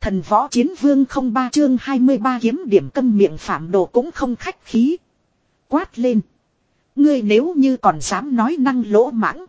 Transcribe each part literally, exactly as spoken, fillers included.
Thần võ chiến vương không ba chương hai mươi ba kiếm điểm câm miệng Phạm Đồ cũng không khách khí. Quát lên. Ngươi nếu như còn dám nói năng lỗ mãng.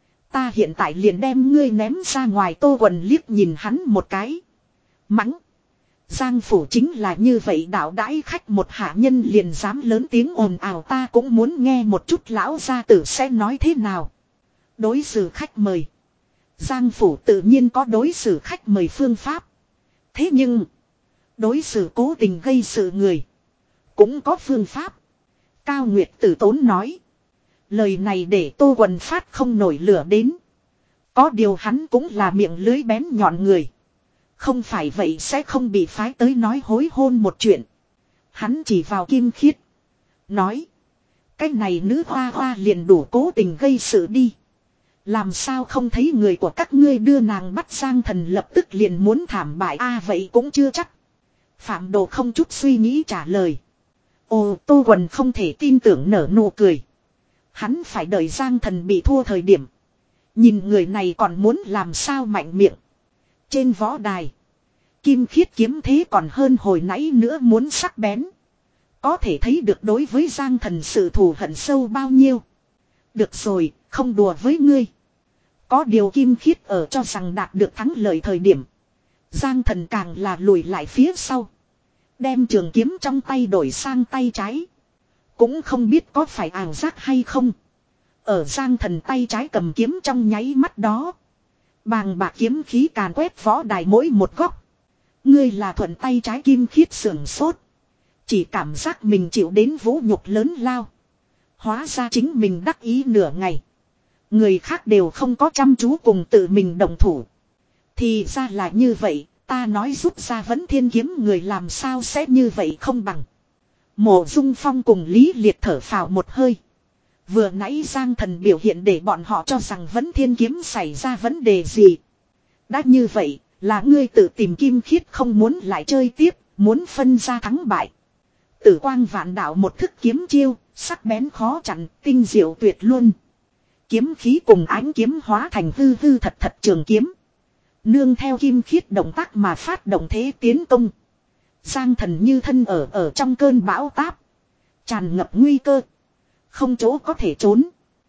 Ta hiện tại liền đem ngươi ném ra ngoài. Tô Quần liếc nhìn hắn một cái. Mắng. Giang phủ chính là như vậy đạo đãi khách một hạ nhân liền dám lớn tiếng ồn ào, ta cũng muốn nghe một chút lão gia tử sẽ nói thế nào. Đối xử khách mời. Giang phủ tự nhiên có đối xử khách mời phương pháp. Thế nhưng. Đối xử cố tình gây sự người. Cũng có phương pháp. Cao Nguyệt Tử tốn nói. Lời này để Tô Quần phát không nổi lửa đến. Có điều hắn cũng là miệng lưới bén nhọn người. Không phải vậy sẽ không bị phái tới nói hối hôn một chuyện. Hắn chỉ vào Kim Khiết. Nói. Cái này nữ hoa hoa liền đủ cố tình gây sự đi. Làm sao không thấy người của các ngươi đưa nàng bắt Giang Thần lập tức liền muốn thảm bại a à, vậy cũng chưa chắc. Phạm Đồ không chút suy nghĩ trả lời. Ồ, Tô Quần không thể tin tưởng nở nụ cười. Hắn phải đợi Giang Thần bị thua thời điểm. Nhìn người này còn muốn làm sao mạnh miệng. Trên võ đài. Kim Khiết kiếm thế còn hơn hồi nãy nữa muốn sắc bén. Có thể thấy được đối với Giang Thần sự thù hận sâu bao nhiêu. Được rồi, không đùa với ngươi. Có điều Kim Khiết ở cho rằng đạt được thắng lợi thời điểm. Giang Thần càng là lùi lại phía sau. Đem trường kiếm trong tay đổi sang tay trái. Cũng không biết có phải ảo giác hay không. Ở Giang Thần tay trái cầm kiếm trong nháy mắt đó. Bàng bạc kiếm khí càn quét võ đài mỗi một góc. Ngươi là thuận tay trái Kim Khiết sưởng sốt. Chỉ cảm giác mình chịu đến vũ nhục lớn lao. Hóa ra chính mình đắc ý nửa ngày. Người khác đều không có chăm chú cùng tự mình đồng thủ. Thì ra là như vậy, ta nói rút ra vẫn thiên kiếm người làm sao sẽ như vậy không bằng. Mộ Dung Phong cùng Lý Liệt thở phào một hơi. Vừa nãy Giang Thần biểu hiện để bọn họ cho rằng vẫn thiên kiếm xảy ra vấn đề gì. Đã như vậy, là ngươi tự tìm Kim Khiết không muốn lại chơi tiếp, muốn phân ra thắng bại. Tử quang vạn đạo một thức kiếm chiêu, sắc bén khó chặn, tinh diệu tuyệt luôn. Kiếm khí cùng ánh kiếm hóa thành hư hư thật thật trường kiếm. Nương theo Kim Khiết động tác mà phát động thế tiến công. Giang Thần như thân ở ở trong cơn bão táp. Tràn ngập nguy cơ. Không chỗ có thể trốn.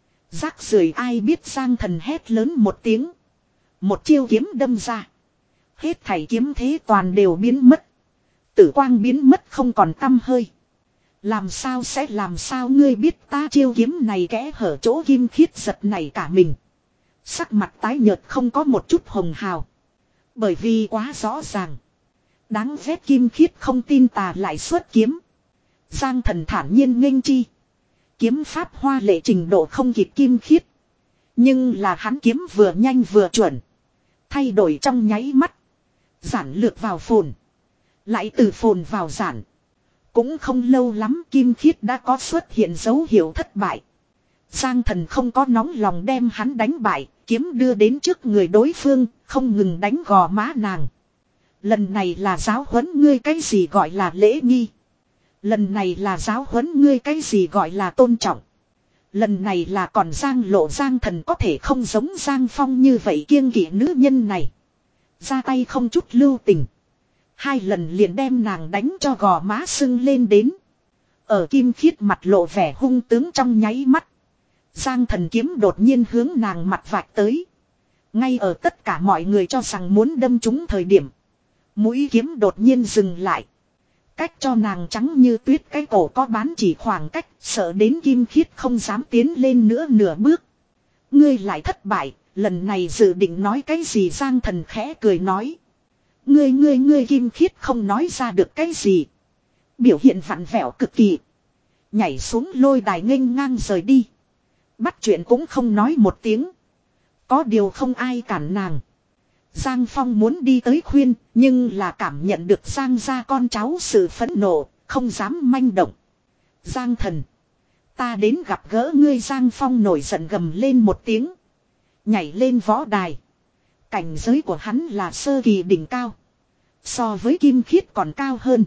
Rác rưởi ai biết Giang Thần hét lớn một tiếng. Một chiêu kiếm đâm ra. Hết thảy kiếm thế toàn đều biến mất. Tử quang biến mất không còn tăm hơi. Làm sao sẽ làm sao ngươi biết ta chiêu kiếm này kẽ hở chỗ Kim Khiết giật này cả mình. Sắc mặt tái nhợt không có một chút hồng hào. Bởi vì quá rõ ràng. Đáng ghét Kim Khiết không tin tà lại xuất kiếm. Giang Thần thản nhiên nghênh chi. Kiếm pháp hoa lệ trình độ không kịp Kim Khiết. Nhưng là hắn kiếm vừa nhanh vừa chuẩn. Thay đổi trong nháy mắt. Giản lược vào phồn. Lại từ phồn vào giản. Cũng không lâu lắm Kim Khiết đã có xuất hiện dấu hiệu thất bại. Giang Thần không có nóng lòng đem hắn đánh bại. Kiếm đưa đến trước người đối phương. Không ngừng đánh gò má nàng. Lần này là giáo huấn ngươi cái gì gọi là lễ nghi. Lần này là giáo huấn ngươi cái gì gọi là tôn trọng. Lần này là còn Giang Lộ Giang Thần có thể không giống Giang Phong như vậy kiêng kỵ nữ nhân này. Ra tay không chút lưu tình. Hai lần liền đem nàng đánh cho gò má sưng lên đến. Ở Kim Khiết mặt lộ vẻ hung tướng trong nháy mắt. Giang Thần kiếm đột nhiên hướng nàng mặt vạch tới. Ngay ở tất cả mọi người cho rằng muốn đâm trúng thời điểm. Mũi kiếm đột nhiên dừng lại. Cách cho nàng trắng như tuyết cái cổ có bán chỉ khoảng cách, sợ đến Kim Khiết không dám tiến lên nữa nửa bước. Ngươi lại thất bại, lần này dự định nói cái gì Giang Thần khẽ cười nói. Ngươi ngươi ngươi Kim Khiết không nói ra được cái gì. Biểu hiện vặn vẹo cực kỳ. Nhảy xuống lôi đài nghênh ngang rời đi. Bắt chuyện cũng không nói một tiếng. Có điều không ai cản nàng. Giang Phong muốn đi tới khuyên, nhưng là cảm nhận được Giang gia con cháu sự phẫn nộ, không dám manh động. Giang Thần, ta đến gặp gỡ ngươi. Giang Phong nổi giận gầm lên một tiếng. Nhảy lên võ đài. Cảnh giới của hắn là sơ kỳ đỉnh cao. So với Kim Khiết còn cao hơn.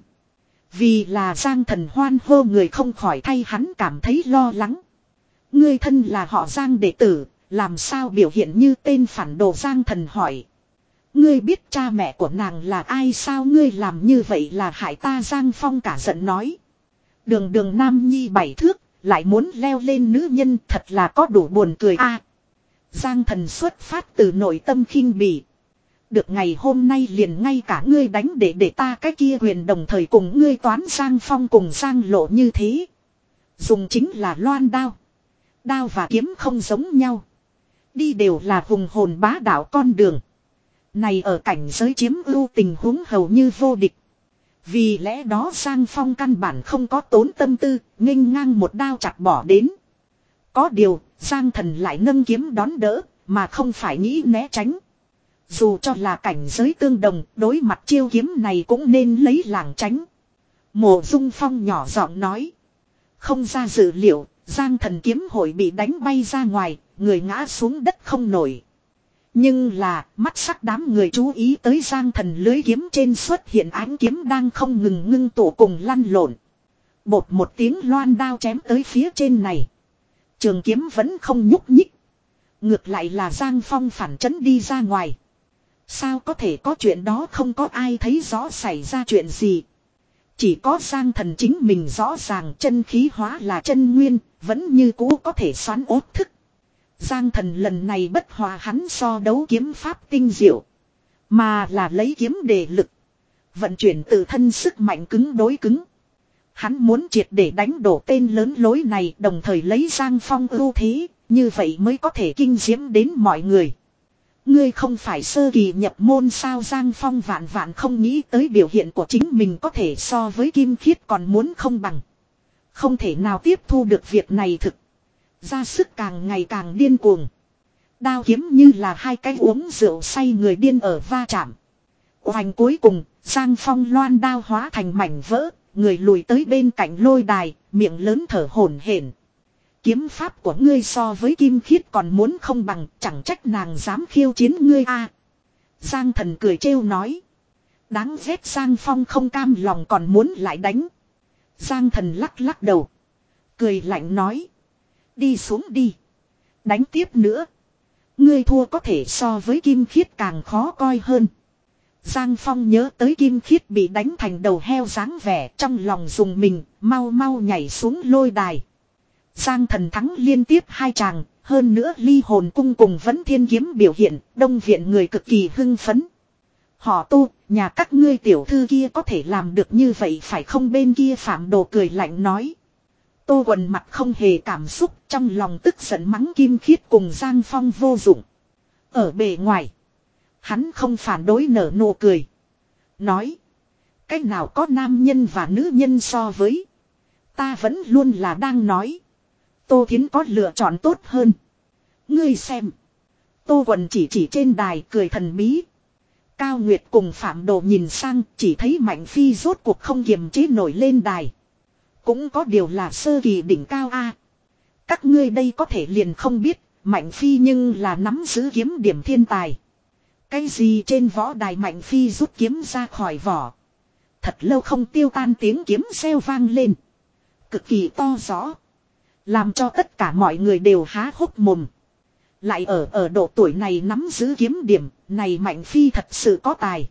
Vì là Giang Thần hoan hô người không khỏi thay hắn cảm thấy lo lắng. Ngươi thân là họ Giang đệ tử, làm sao biểu hiện như tên phản đồ Giang Thần hỏi. Ngươi biết cha mẹ của nàng là ai sao, ngươi làm như vậy là hại ta. Giang Phong cả giận nói. Đường đường nam nhi bảy thước, lại muốn leo lên nữ nhân, thật là có đủ buồn cười a. Giang Thần xuất phát từ nội tâm khinh bỉ. Được ngày hôm nay liền ngay cả ngươi đánh để để ta cái kia quyền đồng thời cùng ngươi toán. Giang Phong cùng Giang Lộ như thế. Dùng chính là loan đao. Đao và kiếm không giống nhau. Đi đều là hùng hồn bá đạo con đường. Này ở cảnh giới chiếm ưu tình huống hầu như vô địch. Vì lẽ đó Giang Phong căn bản không có tốn tâm tư, nghênh ngang một đao chặt bỏ đến. Có điều, Giang Thần lại nâng kiếm đón đỡ, mà không phải nghĩ né tránh. Dù cho là cảnh giới tương đồng, đối mặt chiêu kiếm này cũng nên lấy làng tránh. Mộ Dung Phong nhỏ giọng nói. Không ra dự liệu, Giang Thần kiếm hội bị đánh bay ra ngoài, người ngã xuống đất không nổi. Nhưng là, mắt sắc đám người chú ý tới Giang Thần lưới kiếm trên xuất hiện ánh kiếm đang không ngừng ngưng tụ cùng lăn lộn. Bột một tiếng loan đao chém tới phía trên này. Trường kiếm vẫn không nhúc nhích. Ngược lại là Giang Phong phản chấn đi ra ngoài. Sao có thể có chuyện đó, không có ai thấy rõ xảy ra chuyện gì. Chỉ có Giang Thần chính mình rõ ràng chân khí hóa là chân nguyên, vẫn như cũ có thể xoắn ốt thức. Giang Thần lần này bất hòa hắn so đấu kiếm pháp tinh diệu, mà là lấy kiếm để lực. Vận chuyển tự thân sức mạnh cứng đối cứng. Hắn muốn triệt để đánh đổ tên lớn lối này, đồng thời lấy Giang Phong ưu thế, như vậy mới có thể kinh diễm đến mọi người. Ngươi không phải sơ kỳ nhập môn sao? Giang Phong vạn vạn không nghĩ tới biểu hiện của chính mình có thể so với Kim Khiết còn muốn không bằng. Không thể nào tiếp thu được việc này thực. Ra sức càng ngày càng điên cuồng. Đao kiếm như là hai cái uống rượu say người điên ở va chạm. Hoành cuối cùng, Giang Phong loan đao hóa thành mảnh vỡ, người lùi tới bên cạnh lôi đài, miệng lớn thở hổn hển. Kiếm pháp của ngươi so với Kim Khiết còn muốn không bằng, chẳng trách nàng dám khiêu chiến ngươi a. Giang Thần cười trêu nói. Đáng ghét. Giang Phong không cam lòng còn muốn lại đánh. Giang Thần lắc lắc đầu. Cười lạnh nói. Đi xuống đi. Đánh tiếp nữa. Ngươi thua có thể so với Kim Khiết càng khó coi hơn. Giang Phong nhớ tới Kim Khiết bị đánh thành đầu heo dáng vẻ, trong lòng dùng mình, mau mau nhảy xuống lôi đài. Giang Thần thắng liên tiếp hai chàng, hơn nữa ly hồn cung cùng Vẫn Thiên kiếm biểu hiện, đông viện người cực kỳ hưng phấn. Họ Tu, nhà các ngươi tiểu thư kia có thể làm được như vậy phải không? Bên kia Phạm Đồ cười lạnh nói. Tô Quần mặt không hề cảm xúc, trong lòng tức giận mắng Kim Khiết cùng Giang Phong vô dụng. Ở bề ngoài, hắn không phản đối, nở nụ cười. Nói, cách nào có nam nhân và nữ nhân so với. Ta vẫn luôn là đang nói. Tô Thiến có lựa chọn tốt hơn. Ngươi xem. Tô Quần chỉ chỉ trên đài cười thần bí. Cao Nguyệt cùng Phạm Đồ nhìn sang, chỉ thấy Mạnh Phi rốt cuộc không kiềm chế nổi lên đài. Cũng có điều là sơ kỳ đỉnh cao a. Các ngươi đây có thể liền không biết, Mạnh Phi nhưng là nắm giữ kiếm điểm thiên tài. Cái gì trên võ đài Mạnh Phi rút kiếm ra khỏi vỏ. Thật lâu không tiêu tan tiếng kiếm reo vang lên. Cực kỳ to rõ. Làm cho tất cả mọi người đều há hốc mồm. Lại ở ở độ tuổi này nắm giữ kiếm điểm, này Mạnh Phi thật sự có tài.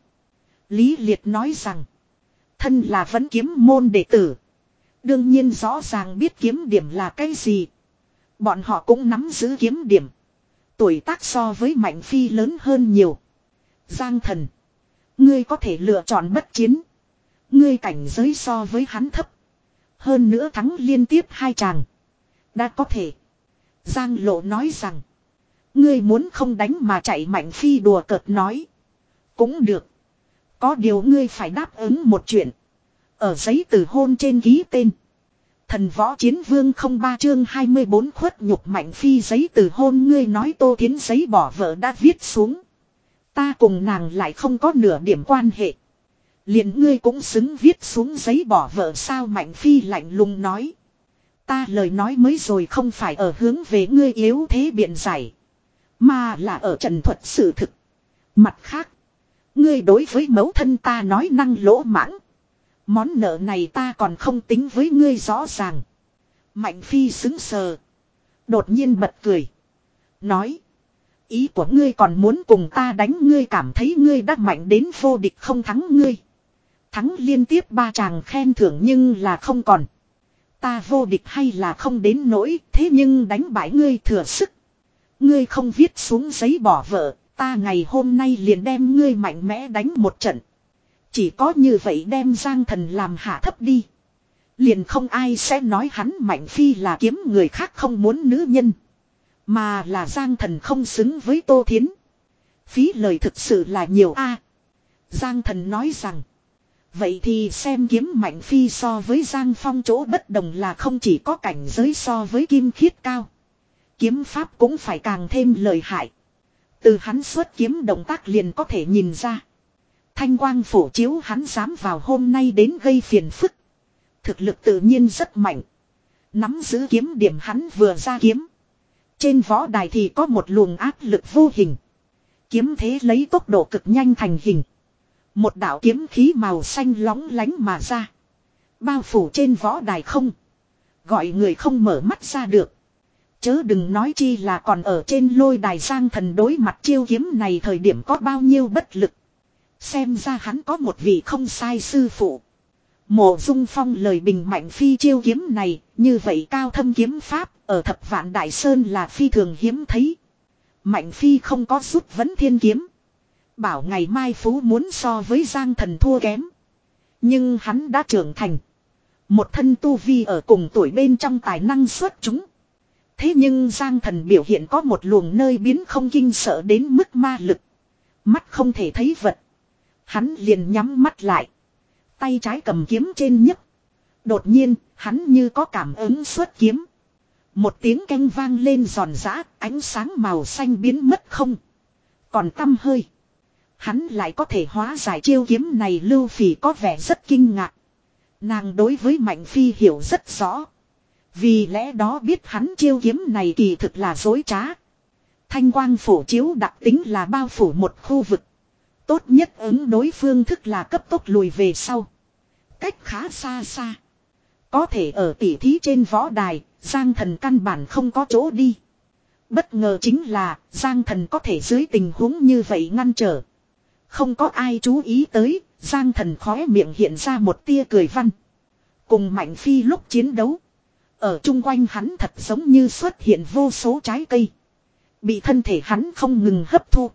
Lý Liệt nói rằng, thân là Vẫn Kiếm môn đệ tử. Đương nhiên rõ ràng biết kiếm điểm là cái gì. Bọn họ cũng nắm giữ kiếm điểm. Tuổi tác so với Mạnh Phi lớn hơn nhiều. Giang Thần, ngươi có thể lựa chọn bất chiến. Ngươi cảnh giới so với hắn thấp. Hơn nữa thắng liên tiếp hai chàng. Đã có thể. Giang Lộ nói rằng, ngươi muốn không đánh mà chạy. Mạnh Phi đùa cợt nói. Cũng được. Có điều ngươi phải đáp ứng một chuyện. Ở giấy từ hôn trên ký tên. Thần Võ Chiến Vương không ba chương hai mươi bốn khuất nhục Mạnh Phi giấy từ hôn. Ngươi nói Tô Thiến giấy bỏ vợ đã viết xuống. Ta cùng nàng lại không có nửa điểm quan hệ. Liền ngươi cũng xứng viết xuống giấy bỏ vợ sao? Mạnh Phi lạnh lùng nói. Ta lời nói mới rồi không phải ở hướng về ngươi yếu thế biện giải. Mà là ở trần thuật sự thực. Mặt khác, ngươi đối với mẫu thân ta nói năng lỗ mãng. Món nợ này ta còn không tính với ngươi rõ ràng. Mạnh Phi sững sờ. Đột nhiên bật cười. Nói. Ý của ngươi còn muốn cùng ta đánh, ngươi cảm thấy ngươi đã mạnh đến vô địch không thắng ngươi. Thắng liên tiếp ba chàng khen thưởng nhưng là không còn. Ta vô địch hay là không đến nỗi, thế nhưng đánh bại ngươi thừa sức. Ngươi không viết xuống giấy bỏ vợ, ta ngày hôm nay liền đem ngươi mạnh mẽ đánh một trận. Chỉ có như vậy đem Giang Thần làm hạ thấp đi. Liền không ai sẽ nói hắn Mạnh Phi là kiếm người khác không muốn nữ nhân. Mà là Giang Thần không xứng với Tô Thiến. Phí lời thực sự là nhiều a. Giang Thần nói rằng. Vậy thì xem kiếm Mạnh Phi so với Giang Phong chỗ bất đồng là không chỉ có cảnh giới so với kim khiết cao. Kiếm pháp cũng phải càng thêm lợi hại. Từ hắn xuất kiếm động tác liền có thể nhìn ra. Thanh quang phổ chiếu hắn dám vào hôm nay đến gây phiền phức. Thực lực tự nhiên rất mạnh. Nắm giữ kiếm điểm hắn vừa ra kiếm. Trên võ đài thì có một luồng áp lực vô hình. Kiếm thế lấy tốc độ cực nhanh thành hình. Một đạo kiếm khí màu xanh lóng lánh mà ra. Bao phủ trên võ đài không. Gọi người không mở mắt ra được. Chớ đừng nói chi là còn ở trên lôi đài Giang Thần đối mặt chiêu kiếm này thời điểm có bao nhiêu bất lực. Xem ra hắn có một vị không sai sư phụ. Mộ Dung Phong lời bình Mạnh Phi chiêu kiếm này, như vậy cao thâm kiếm pháp, ở Thập Vạn Đại Sơn là phi thường hiếm thấy. Mạnh Phi không có rút vấn thiên kiếm. Bảo ngày mai Phú muốn so với Giang Thần thua kém. Nhưng hắn đã trưởng thành. Một thân tu vi ở cùng tuổi bên trong tài năng xuất chúng. Thế nhưng Giang Thần biểu hiện có một luồng nơi biến không kinh sợ đến mức ma lực. Mắt không thể thấy vật. Hắn liền nhắm mắt lại. Tay trái cầm kiếm trên nhấc. Đột nhiên, hắn như có cảm ứng xuất kiếm. Một tiếng canh vang lên giòn giã, ánh sáng màu xanh biến mất không. Còn tăm hơi. Hắn lại có thể hóa giải chiêu kiếm này. Lưu Phỉ có vẻ rất kinh ngạc. Nàng đối với Mạnh Phi hiểu rất rõ. Vì lẽ đó biết hắn chiêu kiếm này kỳ thực là dối trá. Thanh quang phổ chiếu đặc tính là bao phủ một khu vực. Tốt nhất ứng đối phương thức là cấp tốc lùi về sau. Cách khá xa xa. Có thể ở tỉ thí trên võ đài, Giang Thần căn bản không có chỗ đi. Bất ngờ chính là, Giang Thần có thể dưới tình huống như vậy ngăn trở. Không có ai chú ý tới, Giang Thần khóe miệng hiện ra một tia cười văn. Cùng Mạnh Phi lúc chiến đấu. Ở chung quanh hắn thật giống như xuất hiện vô số trái cây. Bị thân thể hắn không ngừng hấp thu.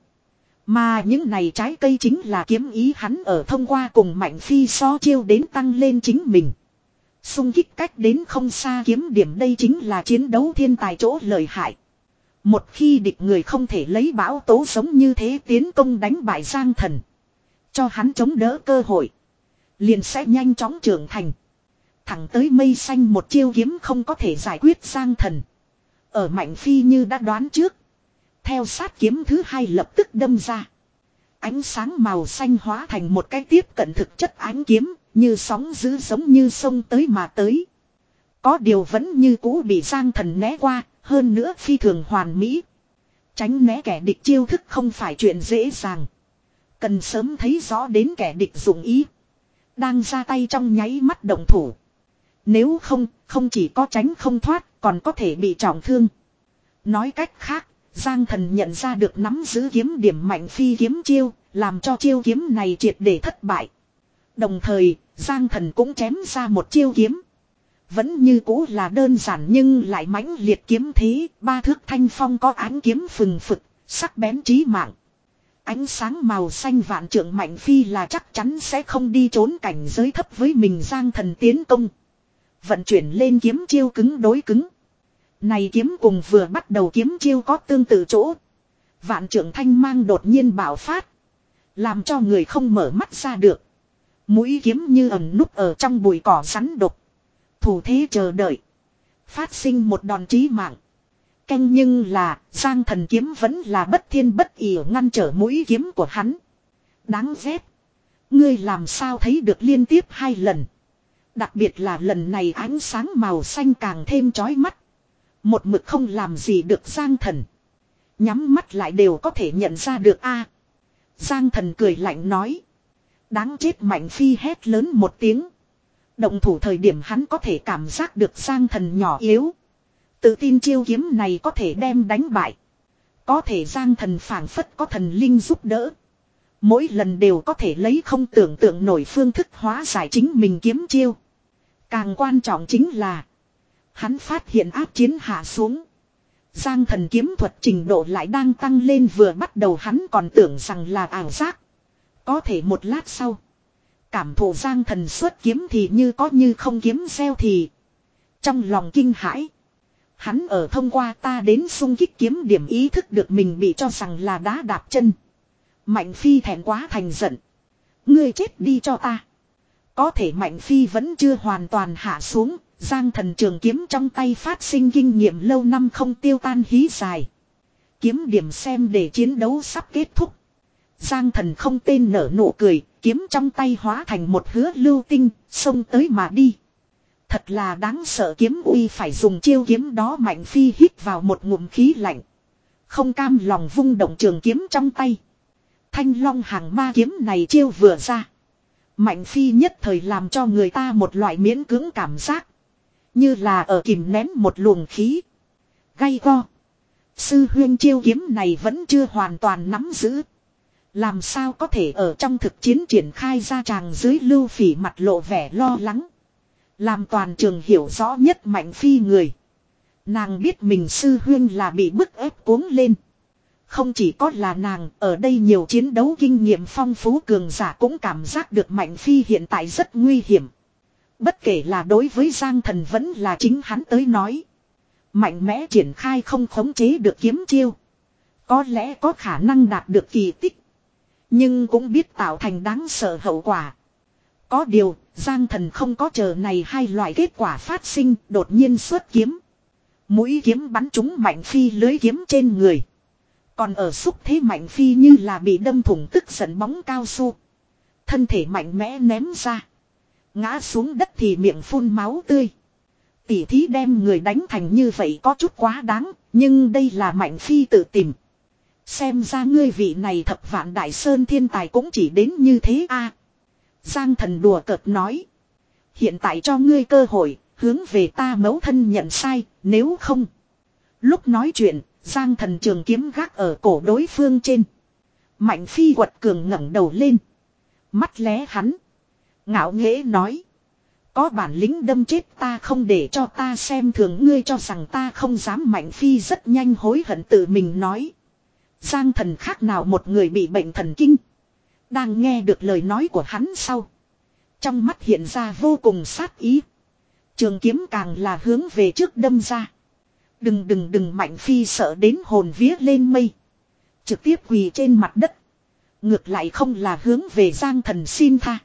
Mà những này trái cây chính là kiếm ý hắn ở thông qua cùng Mạnh Phi so chiêu đến tăng lên chính mình. Xung kích cách đến không xa kiếm điểm, đây chính là chiến đấu thiên tài chỗ lợi hại. Một khi địch người không thể lấy bão tố giống như thế tiến công đánh bại Giang Thần. Cho hắn chống đỡ cơ hội. Liền sẽ nhanh chóng trưởng thành. Thẳng tới mây xanh một chiêu kiếm không có thể giải quyết Giang Thần. Ở Mạnh Phi như đã đoán trước. Theo sát kiếm thứ hai lập tức đâm ra. Ánh sáng màu xanh hóa thành một cái tiếp cận thực chất ánh kiếm. Như sóng dữ giống như sông tới mà tới. Có điều vẫn như cũ bị Giang Thần né qua. Hơn nữa phi thường hoàn mỹ. Tránh né kẻ địch chiêu thức không phải chuyện dễ dàng. Cần sớm thấy rõ đến kẻ địch dụng ý. Đang ra tay trong nháy mắt động thủ. Nếu không, không chỉ có tránh không thoát, còn có thể bị trọng thương. Nói cách khác, Giang Thần nhận ra được nắm giữ kiếm điểm Mạnh Phi kiếm chiêu, làm cho chiêu kiếm này triệt để thất bại. Đồng thời, Giang Thần cũng chém ra một chiêu kiếm. Vẫn như cũ là đơn giản nhưng lại mãnh liệt kiếm thế, ba thước thanh phong có ánh kiếm phừng phực, sắc bén chí mạng. Ánh sáng màu xanh vạn trượng Mạnh Phi là chắc chắn sẽ không đi trốn cảnh giới thấp với mình. Giang Thần tiến công. Vận chuyển lên kiếm chiêu cứng đối cứng. Này kiếm cùng vừa bắt đầu kiếm chiêu có tương tự chỗ. Vạn trượng thanh mang đột nhiên bạo phát. Làm cho người không mở mắt ra được. Mũi kiếm như ẩn núp ở trong bụi cỏ rắn độc. Thủ thế chờ đợi. Phát sinh một đòn chí mạng. Canh nhưng là Giang Thần kiếm vẫn là bất thiên bất ỷ ngăn trở mũi kiếm của hắn. Đáng ghét. Ngươi làm sao thấy được liên tiếp hai lần. Đặc biệt là lần này ánh sáng màu xanh càng thêm chói mắt. Một mực không làm gì được Giang Thần. Nhắm mắt lại đều có thể nhận ra được a. Giang Thần cười lạnh nói. Đáng chết. Mạnh Phi hét lớn một tiếng. Động thủ thời điểm hắn có thể cảm giác được Giang Thần nhỏ yếu. Tự tin chiêu kiếm này có thể đem đánh bại. Có thể Giang Thần phảng phất có thần linh giúp đỡ. Mỗi lần đều có thể lấy không tưởng tượng nổi phương thức hóa giải chính mình kiếm chiêu. Càng quan trọng chính là hắn phát hiện áp chiến hạ xuống. Giang Thần kiếm thuật trình độ lại đang tăng lên, vừa bắt đầu hắn còn tưởng rằng là ảo giác. Có thể một lát sau, cảm thụ Giang Thần xuất kiếm thì như có như không kiếm gieo thì. Trong lòng kinh hãi. Hắn ở thông qua ta đến xung kích kiếm điểm ý thức được mình bị cho rằng là đá đạp chân. Mạnh Phi thẹn quá thành giận. Ngươi chết đi cho ta. Có thể Mạnh Phi vẫn chưa hoàn toàn hạ xuống. Giang Thần trường kiếm trong tay phát sinh kinh nghiệm lâu năm không tiêu tan hí dài. Kiếm điểm xem để chiến đấu sắp kết thúc. Giang Thần không tên nở nụ cười, kiếm trong tay hóa thành một hứa lưu tinh, xông tới mà đi. Thật là đáng sợ kiếm uy, phải dùng chiêu kiếm đó. Mạnh Phi hít vào một ngụm khí lạnh. Không cam lòng vung động trường kiếm trong tay. Thanh Long hàng ma kiếm này chiêu vừa ra. Mạnh Phi nhất thời làm cho người ta một loại miễn cưỡng cảm giác. Như là ở kìm nén một luồng khí. Gay go. Sư huyên chiêu kiếm này vẫn chưa hoàn toàn nắm giữ. Làm sao có thể ở trong thực chiến triển khai ra? Chàng dưới Lưu Phỉ mặt lộ vẻ lo lắng. Làm toàn trường hiểu rõ nhất Mạnh Phi người. Nàng biết mình sư huyên là bị bức ép cuống lên. Không chỉ có là nàng, ở đây nhiều chiến đấu kinh nghiệm phong phú cường giả cũng cảm giác được Mạnh Phi hiện tại rất nguy hiểm. Bất kể là đối với Giang Thần vẫn là chính hắn tới nói. Mạnh mẽ triển khai không khống chế được kiếm chiêu. Có lẽ có khả năng đạt được kỳ tích. Nhưng cũng biết tạo thành đáng sợ hậu quả. Có điều, Giang Thần không có chờ này hai loại kết quả phát sinh, đột nhiên xuất kiếm. Mũi kiếm bắn trúng Mạnh Phi lưới kiếm trên người. Còn ở xúc thế Mạnh Phi như là bị đâm thủng tức giận bóng cao su. Thân thể mạnh mẽ ném ra. Ngã xuống đất thì miệng phun máu tươi. Tỉ thí đem người đánh thành như vậy có chút quá đáng, nhưng đây là Mạnh Phi tự tìm. Xem ra ngươi vị này thập vạn đại sơn thiên tài cũng chỉ đến như thế a. Giang Thần đùa cợt nói. Hiện tại cho ngươi cơ hội, hướng về ta mẫu thân nhận sai, nếu không. Lúc nói chuyện, Giang Thần trường kiếm gác ở cổ đối phương trên. Mạnh Phi quật cường ngẩng đầu lên. Mắt lé hắn. Ngạo nghễ nói. Có bản lĩnh đâm chết ta không để cho ta xem thường ngươi cho rằng ta không dám. Mạnh Phi rất nhanh hối hận tự mình nói. Giang Thần khác nào một người bị bệnh thần kinh. Đang nghe được lời nói của hắn sau. Trong mắt hiện ra vô cùng sát ý. Trường kiếm càng là hướng về trước đâm ra. Đừng đừng đừng. Mạnh Phi sợ đến hồn vía lên mây. Trực tiếp quỳ trên mặt đất. Ngược lại không là hướng về Giang Thần xin tha.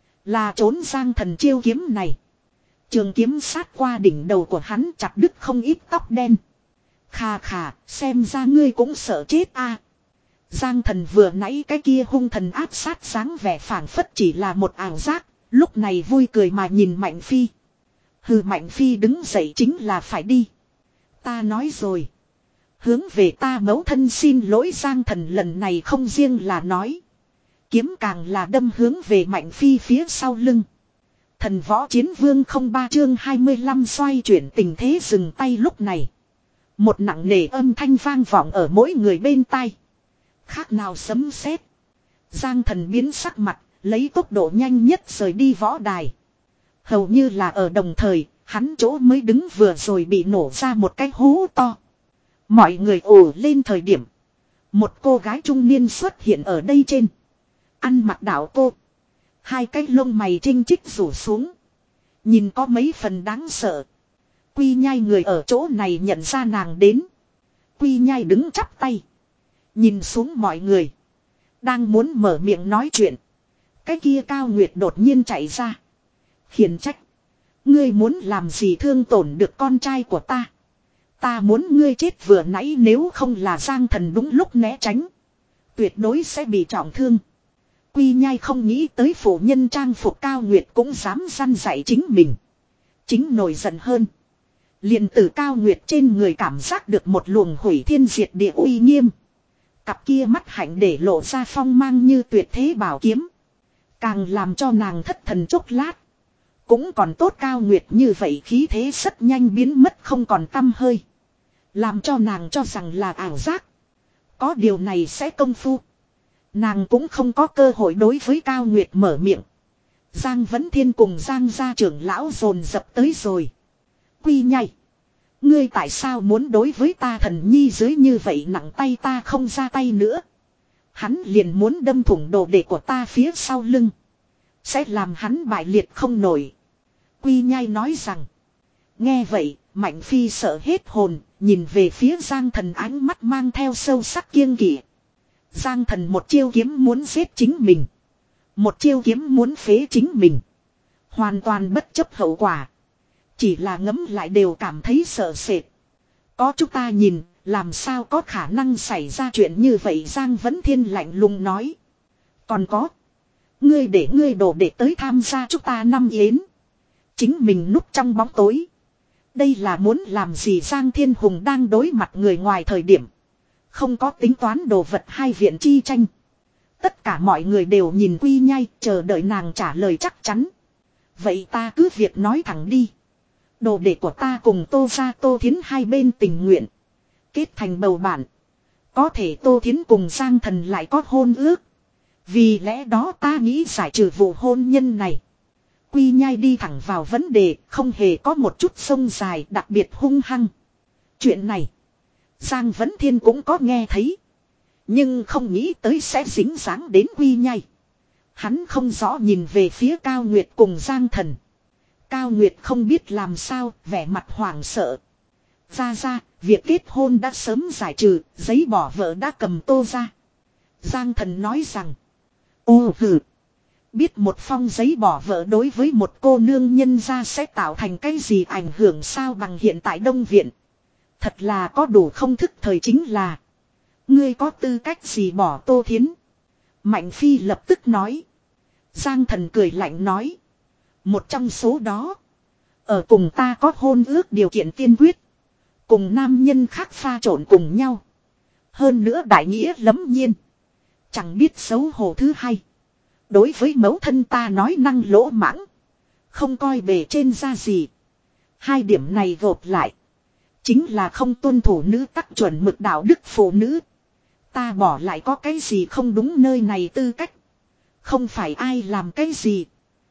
Là trốn Giang Thần chiêu kiếm này. Trường kiếm sát qua đỉnh đầu của hắn chặt đứt không ít tóc đen. Khà khà, xem ra ngươi cũng sợ chết a. Giang Thần vừa nãy cái kia hung thần áp sát dáng vẻ phảng phất chỉ là một ảo giác. Lúc này vui cười mà nhìn Mạnh Phi. Hừ. Mạnh Phi đứng dậy chính là phải đi. Ta nói rồi. Hướng về ta mẫu thân xin lỗi. Giang Thần lần này không riêng là nói. Kiếm càng là đâm hướng về Mạnh Phi phía sau lưng. Thần võ chiến vương không ba chương hai mươi lăm xoay chuyển tình thế dừng tay. Lúc này một nặng nề âm thanh vang vọng ở mỗi người bên tai. Khác nào sấm sét. Giang Thần biến sắc mặt, lấy tốc độ nhanh nhất rời đi võ đài. Hầu như là ở đồng thời, hắn chỗ mới đứng vừa rồi bị nổ ra một cái hố to. Mọi người ồ lên thời điểm. Một cô gái trung niên xuất hiện ở đây trên. Ăn mặc đạo cô. Hai cái lông mày trinh trích rủ xuống. Nhìn có mấy phần đáng sợ. Quy Nhai người ở chỗ này nhận ra nàng đến. Quy Nhai đứng chắp tay. Nhìn xuống mọi người. Đang muốn mở miệng nói chuyện. Cái kia Cao Nguyệt đột nhiên chạy ra. Khiển trách. Ngươi muốn làm gì thương tổn được con trai của ta. Ta muốn ngươi chết vừa nãy, nếu không là Giang Thần đúng lúc né tránh. Tuyệt đối sẽ bị trọng thương. Quy Nhai không nghĩ tới phụ nhân trang phục Cao Nguyệt cũng dám răn dạy chính mình. Chính nổi giận hơn. Liền từ Cao Nguyệt trên người cảm giác được một luồng hủy thiên diệt địa uy nghiêm. Cặp kia mắt hạnh để lộ ra phong mang như tuyệt thế bảo kiếm. Càng làm cho nàng thất thần chốc lát. Cũng còn tốt Cao Nguyệt như vậy khí thế rất nhanh biến mất không còn tăm hơi. Làm cho nàng cho rằng là ảo giác. Có điều này sẽ công phu. Nàng cũng không có cơ hội đối với Cao Nguyệt mở miệng. Giang Vấn Thiên cùng Giang gia trưởng lão dồn dập tới rồi. Quy nhai. Ngươi tại sao muốn đối với ta thần nhi dưới như vậy nặng tay, ta không ra tay nữa. Hắn liền muốn đâm thủng đồ đệ của ta phía sau lưng. Sẽ làm hắn bại liệt không nổi. Quy nhai nói rằng. Nghe vậy, Mạnh Phi sợ hết hồn, nhìn về phía Giang Thần ánh mắt mang theo sâu sắc kiêng kỵ. Giang Thần một chiêu kiếm muốn giết chính mình. Một chiêu kiếm muốn phế chính mình. Hoàn toàn bất chấp hậu quả. Chỉ là ngẫm lại đều cảm thấy sợ sệt. Có chúng ta nhìn, làm sao có khả năng xảy ra chuyện như vậy, Giang Vấn Thiên lạnh lùng nói. Còn có. Ngươi để ngươi đổ để tới tham gia chúng ta năm yến. Chính mình núp trong bóng tối. Đây là muốn làm gì? Giang Thiên Hùng đang đối mặt người ngoài thời điểm. Không có tính toán đồ vật hai viện chi tranh. Tất cả mọi người đều nhìn Quy nhai, chờ đợi nàng trả lời chắc chắn. Vậy ta cứ việc nói thẳng đi. Đồ đệ của ta cùng Tô gia Tô Thiến hai bên tình nguyện. Kết thành bầu bạn. Có thể Tô Thiến cùng Giang Thần lại có hôn ước. Vì lẽ đó ta nghĩ giải trừ vụ hôn nhân này. Quy nhai đi thẳng vào vấn đề, không hề có một chút sông dài, đặc biệt hung hăng. Chuyện này, Giang Vấn Thiên cũng có nghe thấy. Nhưng không nghĩ tới sẽ dính dáng đến Quy nhai. Hắn không rõ nhìn về phía Cao Nguyệt cùng Giang Thần. Cao Nguyệt không biết làm sao, vẻ mặt hoảng sợ. Ra ra, việc kết hôn đã sớm giải trừ, giấy bỏ vợ đã cầm Tô ra. Giang Thần nói rằng. Ô hừ. Biết một phong giấy bỏ vợ đối với một cô nương nhân gia sẽ tạo thành cái gì ảnh hưởng sao, bằng hiện tại Đông Viện. Thật là có đủ không thức thời, chính là. Ngươi có tư cách gì bỏ Tô Thiến? Mạnh Phi lập tức nói. Giang Thần cười lạnh nói. Một trong số đó. Ở cùng ta có hôn ước điều kiện tiên quyết. Cùng nam nhân khác pha trộn cùng nhau. Hơn nữa đại nghĩa lẫm nhiên. Chẳng biết xấu hổ thứ hai. Đối với mẫu thân ta nói năng lỗ mãng. Không coi bề trên ra gì. Hai điểm này gộp lại. Chính là không tuân thủ nữ tắc chuẩn mực đạo đức phụ nữ. Ta bỏ lại có cái gì không đúng, nơi này tư cách. Không phải ai làm cái gì.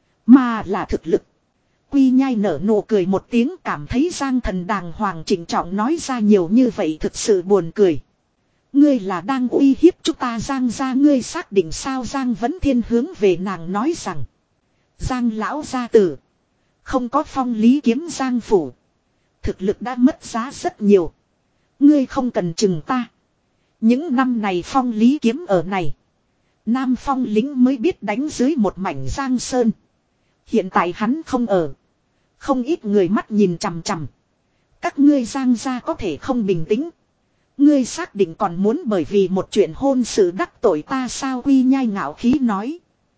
Mà là thực lực. Quy nhai nở nụ cười một tiếng, cảm thấy Giang Thần đàng hoàng trịnh trọng nói ra nhiều như vậy thực sự buồn cười. Ngươi là đang uy hiếp chúng ta Giang gia, ngươi xác định sao? Giang Vấn Thiên hướng về nàng nói rằng. Giang lão gia tử. Không có phong lý kiếm Giang phủ. Thực lực đã mất giá rất nhiều. Ngươi không cần chừng ta. Những năm này phong lý kiếm ở này. Nam Phong lính mới biết đánh dưới một mảnh Giang Sơn. Hiện tại hắn không ở. Không ít người mắt nhìn chằm chằm. Các ngươi Giang gia có thể không bình tĩnh. Ngươi xác định còn muốn bởi vì một chuyện hôn sự đắc tội ta sao? Quy nhai ngạo khí nói.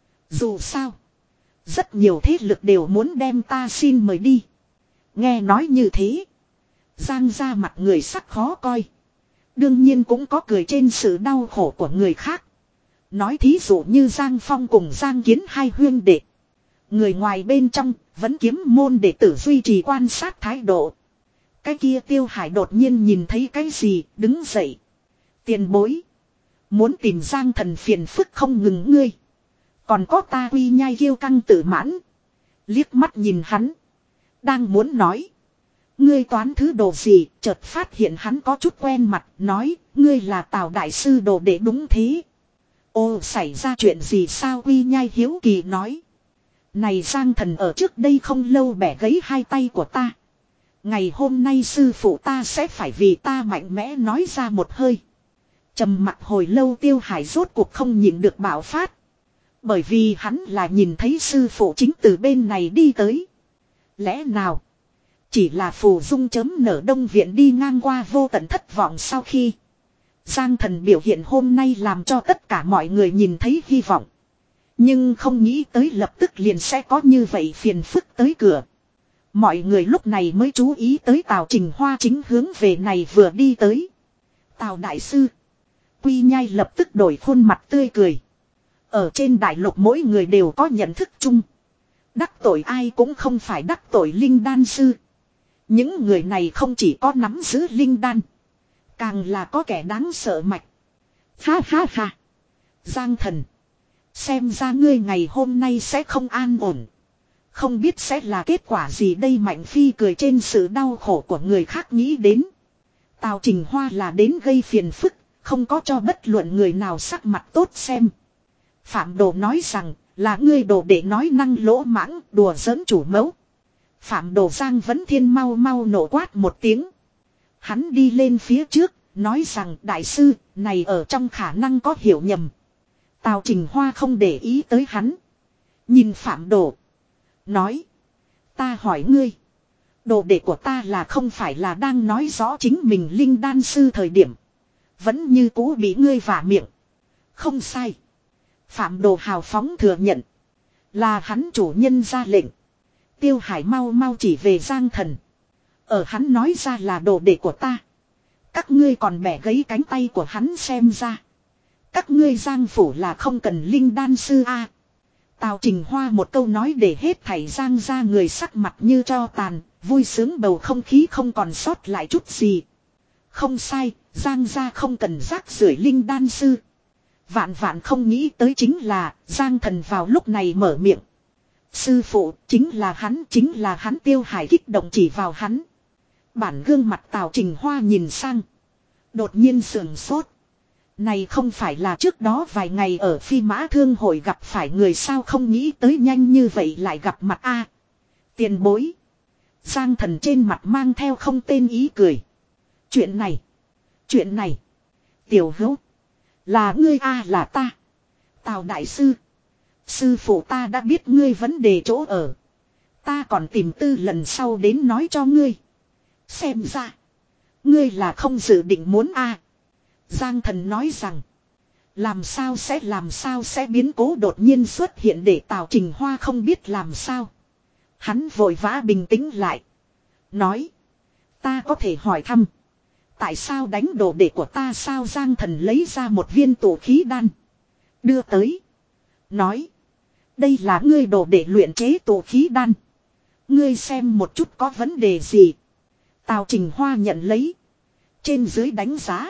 Dù sao. Rất nhiều thế lực đều muốn đem ta xin mời đi. Nghe nói như thế. Giang gia mặt người sắc khó coi. Đương nhiên cũng có cười trên sự đau khổ của người khác. Nói thí dụ như Giang Phong cùng Giang Kiến hai huyên đệ. Người ngoài bên trong vẫn kiếm môn đệ tử duy trì quan sát thái độ. Cái kia Tiêu Hải đột nhiên nhìn thấy cái gì, đứng dậy. Tiền bối. Muốn tìm Giang Thần phiền phức không ngừng ngươi. Còn có ta. Quy nhai kiêu căng tự mãn. Liếc mắt nhìn hắn. Đang muốn nói. Ngươi toán thứ đồ gì, chợt phát hiện hắn có chút quen mặt, nói, ngươi là Tào đại sư đồ đệ đúng thế. Ồ, xảy ra chuyện gì sao? Quy nhai hiếu kỳ nói. Này Giang Thần ở trước đây không lâu bẻ gãy hai tay của ta. Ngày hôm nay sư phụ ta sẽ phải vì ta mạnh mẽ nói ra một hơi. Trầm mặt hồi lâu Tiêu Hải rốt cuộc không nhịn được bạo phát. Bởi vì hắn là nhìn thấy sư phụ chính từ bên này đi tới. Lẽ nào? Chỉ là phù dung chấm nở Đông Viện đi ngang qua vô tận thất vọng sau khi. Giang Thần biểu hiện hôm nay làm cho tất cả mọi người nhìn thấy hy vọng. Nhưng không nghĩ tới lập tức liền sẽ có như vậy phiền phức tới cửa. Mọi người lúc này mới chú ý tới Tào Trình Hoa chính hướng về này vừa đi tới. Tào đại sư. Quy nhai lập tức đổi khuôn mặt tươi cười. Ở trên đại lục mỗi người đều có nhận thức chung. Đắc tội ai cũng không phải đắc tội linh đan sư. Những người này không chỉ có nắm giữ linh đan. Càng là có kẻ đáng sợ mạch. Ha ha ha. Giang thần. Xem ra ngươi ngày hôm nay sẽ không an ổn. Không biết sẽ là kết quả gì đây, Mạnh Phi cười trên sự đau khổ của người khác nghĩ đến. Tào Trình Hoa là đến gây phiền phức, không có cho bất luận người nào sắc mặt tốt xem. Phạm Đồ nói rằng là ngươi đồ để nói năng lỗ mãng, đùa giỡn chủ mẫu. Phạm Đồ Giang Vấn Thiên mau mau nổ quát một tiếng. Hắn đi lên phía trước, nói rằng đại sư, này ở trong khả năng có hiểu nhầm. Tào Trình Hoa không để ý tới hắn. Nhìn Phạm Đồ. Nói. Ta hỏi ngươi. Đồ đệ của ta là không phải là đang nói rõ chính mình linh đan sư thời điểm. Vẫn như cũ bị ngươi vả miệng. Không sai. Phạm Đồ hào phóng thừa nhận. Là hắn chủ nhân ra lệnh. Tiêu Hải mau mau chỉ về Giang Thần. Ở hắn nói ra là đồ đệ của ta. Các ngươi còn bẻ gãy cánh tay của hắn xem ra. Các ngươi Giang phủ là không cần linh đan sư a. Tào Trình Hoa một câu nói để hết thảy Giang ra người sắc mặt như tro tàn, vui sướng bầu không khí không còn sót lại chút gì. Không sai, Giang ra không cần rác rưởi linh đan sư. Vạn vạn không nghĩ tới chính là Giang Thần vào lúc này mở miệng. Sư phụ chính là hắn, chính là hắn. Tiêu Hải kích động chỉ vào hắn. Bản gương mặt Tào Trình Hoa nhìn sang. Đột nhiên sườn sốt. Này không phải là trước đó vài ngày ở Phi Mã Thương hội gặp phải người sao, không nghĩ tới nhanh như vậy lại gặp mặt a. Tiền bối. Giang Thần trên mặt mang theo không tên ý cười. Chuyện này. Chuyện này. Tiểu Hữu. Là ngươi a là ta. Tào đại sư. Sư phụ ta đã biết ngươi vấn đề chỗ ở. Ta còn tìm tư lần sau đến nói cho ngươi. Xem ra. Ngươi là không dự định muốn a. Giang Thần nói rằng. Làm sao sẽ làm sao sẽ biến cố đột nhiên xuất hiện để Tào Trình Hoa không biết làm sao. Hắn vội vã bình tĩnh lại. Nói. Ta có thể hỏi thăm. Tại sao đánh đồ đệ của ta sao? Giang Thần lấy ra một viên tổ khí đan. Đưa tới. Nói. Đây là ngươi đồ đệ luyện chế tổ khí đan. Ngươi xem một chút có vấn đề gì. Tào Trình Hoa nhận lấy. Trên dưới đánh giá.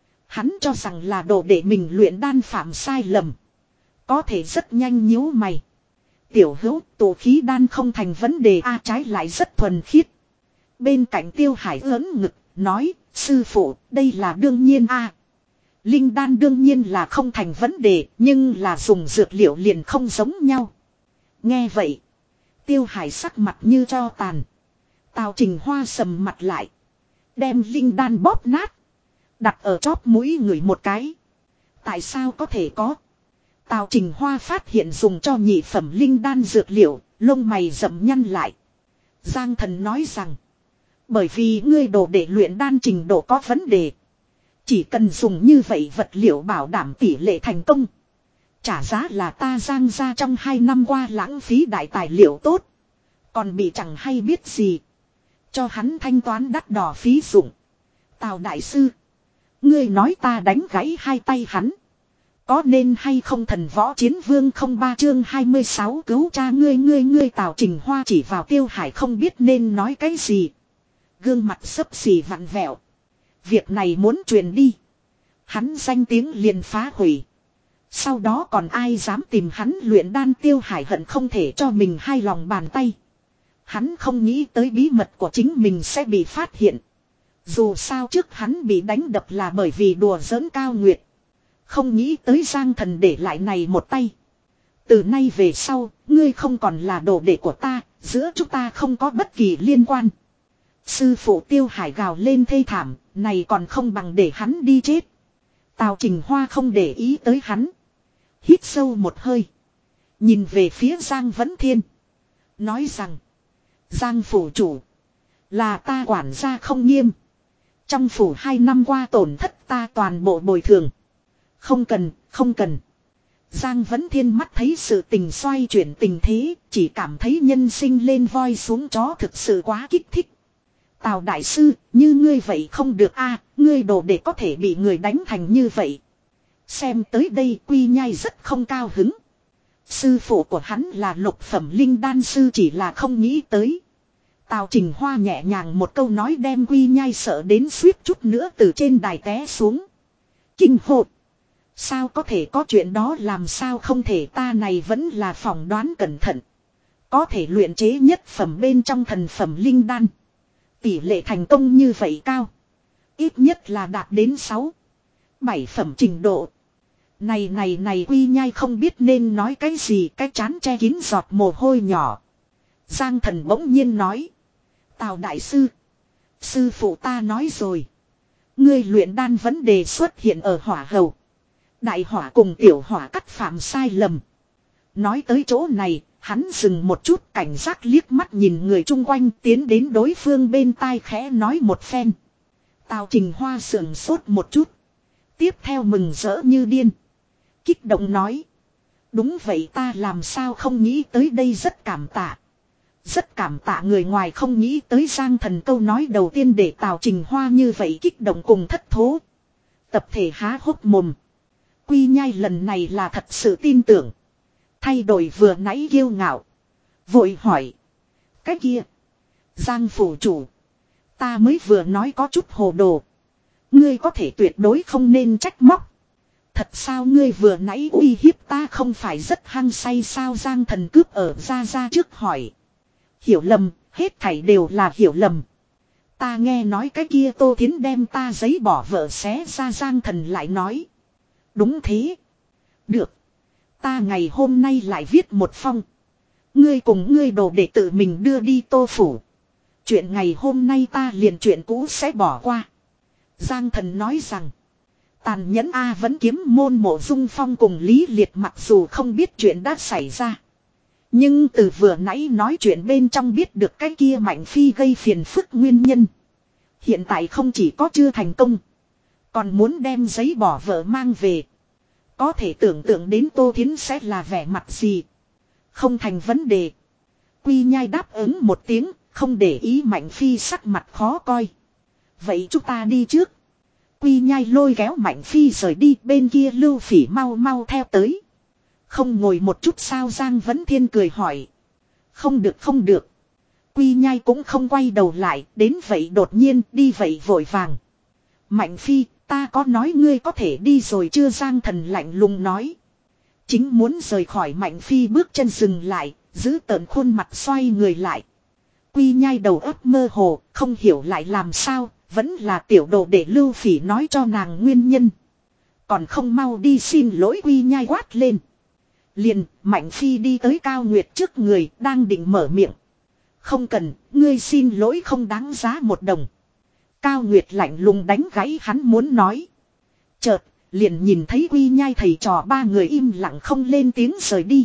Hắn cho rằng là đồ đệ mình luyện đan phạm sai lầm. Có thể rất nhanh nhíu mày. Tiểu Hữu, tổ khí đan không thành vấn đề a, trái lại rất thuần khiết. Bên cạnh Tiêu Hải ớn ngực, nói, sư phụ, đây là đương nhiên a. Linh đan đương nhiên là không thành vấn đề, nhưng là dùng dược liệu liền không giống nhau. Nghe vậy, Tiêu Hải sắc mặt như tro tàn. Tào Trình Hoa sầm mặt lại. Đem linh đan bóp nát. Đặt ở chóp mũi ngửi một cái. Tại sao có thể có? Tào Trình Hoa phát hiện dùng cho nhị phẩm linh đan dược liệu, lông mày rậm nhăn lại. Giang Thần nói rằng. Bởi vì ngươi đồ để luyện đan trình độ có vấn đề. Chỉ cần dùng như vậy vật liệu bảo đảm tỷ lệ thành công. Trả giá là ta Giang ra trong hai năm qua lãng phí đại tài liệu tốt. Còn bị chẳng hay biết gì. Cho hắn thanh toán đắt đỏ phí dụng. Tào đại sư. Ngươi nói ta đánh gãy hai tay hắn. Có nên hay không? Thần võ chiến vương không ba chương hai mươi sáu cứu cha ngươi ngươi ngươi. Tào Trình Hoa chỉ vào Tiêu Hải không biết nên nói cái gì. Gương mặt xấp xì vặn vẹo. Việc này muốn truyền đi. Hắn danh tiếng liền phá hủy. Sau đó còn ai dám tìm hắn luyện đan? Tiêu Hải hận không thể cho mình hai lòng bàn tay. Hắn không nghĩ tới bí mật của chính mình sẽ bị phát hiện. Dù sao trước hắn bị đánh đập là bởi vì đùa giỡn Cao Nguyệt. Không nghĩ tới Giang Thần để lại này một tay. Từ nay về sau, ngươi không còn là đồ đệ của ta, giữa chúng ta không có bất kỳ liên quan. Sư phụ Tiêu Hải gào lên thê thảm, này còn không bằng để hắn đi chết. Tào Trình Hoa không để ý tới hắn. Hít sâu một hơi. Nhìn về phía Giang Vấn Thiên. Nói rằng, Giang phủ chủ, là ta quản gia không nghiêm. Trong phủ hai năm qua tổn thất ta toàn bộ bồi thường. Không cần, không cần. Giang Vấn Thiên mắt thấy sự tình xoay chuyển tình thế, chỉ cảm thấy nhân sinh lên voi xuống chó thực sự quá kích thích. Tào đại sư, như ngươi vậy không được a, ngươi đồ để có thể bị người đánh thành như vậy. Xem tới đây Quy Nhai rất không cao hứng. Sư phụ của hắn là lục phẩm linh đan sư chỉ là không nghĩ tới. Tào Trình Hoa nhẹ nhàng một câu nói đem Quy Nhai sợ đến suýt chút nữa từ trên đài té xuống. Kinh hột. Sao có thể có chuyện đó, làm sao không thể, ta này vẫn là phỏng đoán cẩn thận. Có thể luyện chế nhất phẩm bên trong thần phẩm linh đan. Tỷ lệ thành công như vậy cao. Ít nhất là đạt đến sáu, bảy phẩm trình độ. Này này này, Quy Nhai không biết nên nói cái gì, cái chán che kín giọt mồ hôi nhỏ. Giang Thần bỗng nhiên nói. Tào đại sư. Sư phụ ta nói rồi. Ngươi luyện đan vấn đề xuất hiện ở hỏa hầu. Đại hỏa cùng tiểu hỏa cắt phạm sai lầm. Nói tới chỗ này, hắn dừng một chút, cảnh giác liếc mắt nhìn người chung quanh, tiến đến đối phương bên tai khẽ nói một phen. Tào Trình Hoa sườn sốt một chút. Tiếp theo mừng rỡ như điên. Kích động nói. Đúng vậy, ta làm sao không nghĩ tới đây, rất cảm tạ. Rất cảm tạ. Người ngoài không nghĩ tới Giang Thần câu nói đầu tiên để Tào Trình Hoa như vậy kích động cùng thất thố. Tập thể há hốc mồm. Quy Nhai lần này là thật sự tin tưởng. Thay đổi vừa nãy kiêu ngạo. Vội hỏi. Cái kia. Giang phủ chủ. Ta mới vừa nói có chút hồ đồ. Ngươi có thể tuyệt đối không nên trách móc. Thật sao, ngươi vừa nãy uy hiếp ta không phải rất hăng say sao? Giang Thần cướp ở ra ra trước hỏi. Hiểu lầm, hết thảy đều là hiểu lầm. Ta nghe nói cái kia Tô Thiến đem ta giấy bỏ vợ xé ra. Giang Thần lại nói. Đúng thế. Được. Ta ngày hôm nay lại viết một phong. Ngươi cùng ngươi đồ để tự mình đưa đi Tô phủ. Chuyện ngày hôm nay ta liền chuyện cũ sẽ bỏ qua. Giang Thần nói rằng. Tàn nhẫn A, vẫn kiếm môn Mộ Dung Phong cùng Lý Liệt mặc dù không biết chuyện đã xảy ra. Nhưng từ vừa nãy nói chuyện bên trong biết được cái kia Mạnh Phi gây phiền phức nguyên nhân. Hiện tại không chỉ có chưa thành công. Còn muốn đem giấy bỏ vợ mang về. Có thể tưởng tượng đến Tô Thiến sẽ là vẻ mặt gì. Không thành vấn đề. Quy Nhai đáp ứng một tiếng, không để ý Mạnh Phi sắc mặt khó coi. Vậy chúng ta đi trước. Quy Nhai lôi kéo Mạnh Phi rời đi, bên kia Lưu Phỉ mau mau theo tới. Không ngồi một chút sao? Giang Vấn Thiên cười hỏi. Không được không được. Quy Nhai cũng không quay đầu lại, đến vậy đột nhiên, đi vậy vội vàng. Mạnh Phi, ta có nói ngươi có thể đi rồi chưa? Giang Thần lạnh lùng nói. Chính muốn rời khỏi, Mạnh Phi bước chân dừng lại, giữ tợn khuôn mặt xoay người lại. Quy Nhai đầu óc mơ hồ, không hiểu lại làm sao, vẫn là tiểu đồ để Lưu Phỉ nói cho nàng nguyên nhân. Còn không mau đi xin lỗi. Quy Nhai quát lên. Liền, Mạnh Phi đi tới Cao Nguyệt trước người, đang định mở miệng. Không cần, ngươi xin lỗi không đáng giá một đồng. Cao Nguyệt lạnh lùng đánh gãy hắn muốn nói. Chợt, liền nhìn thấy Quy Nhai thầy trò ba người im lặng không lên tiếng rời đi.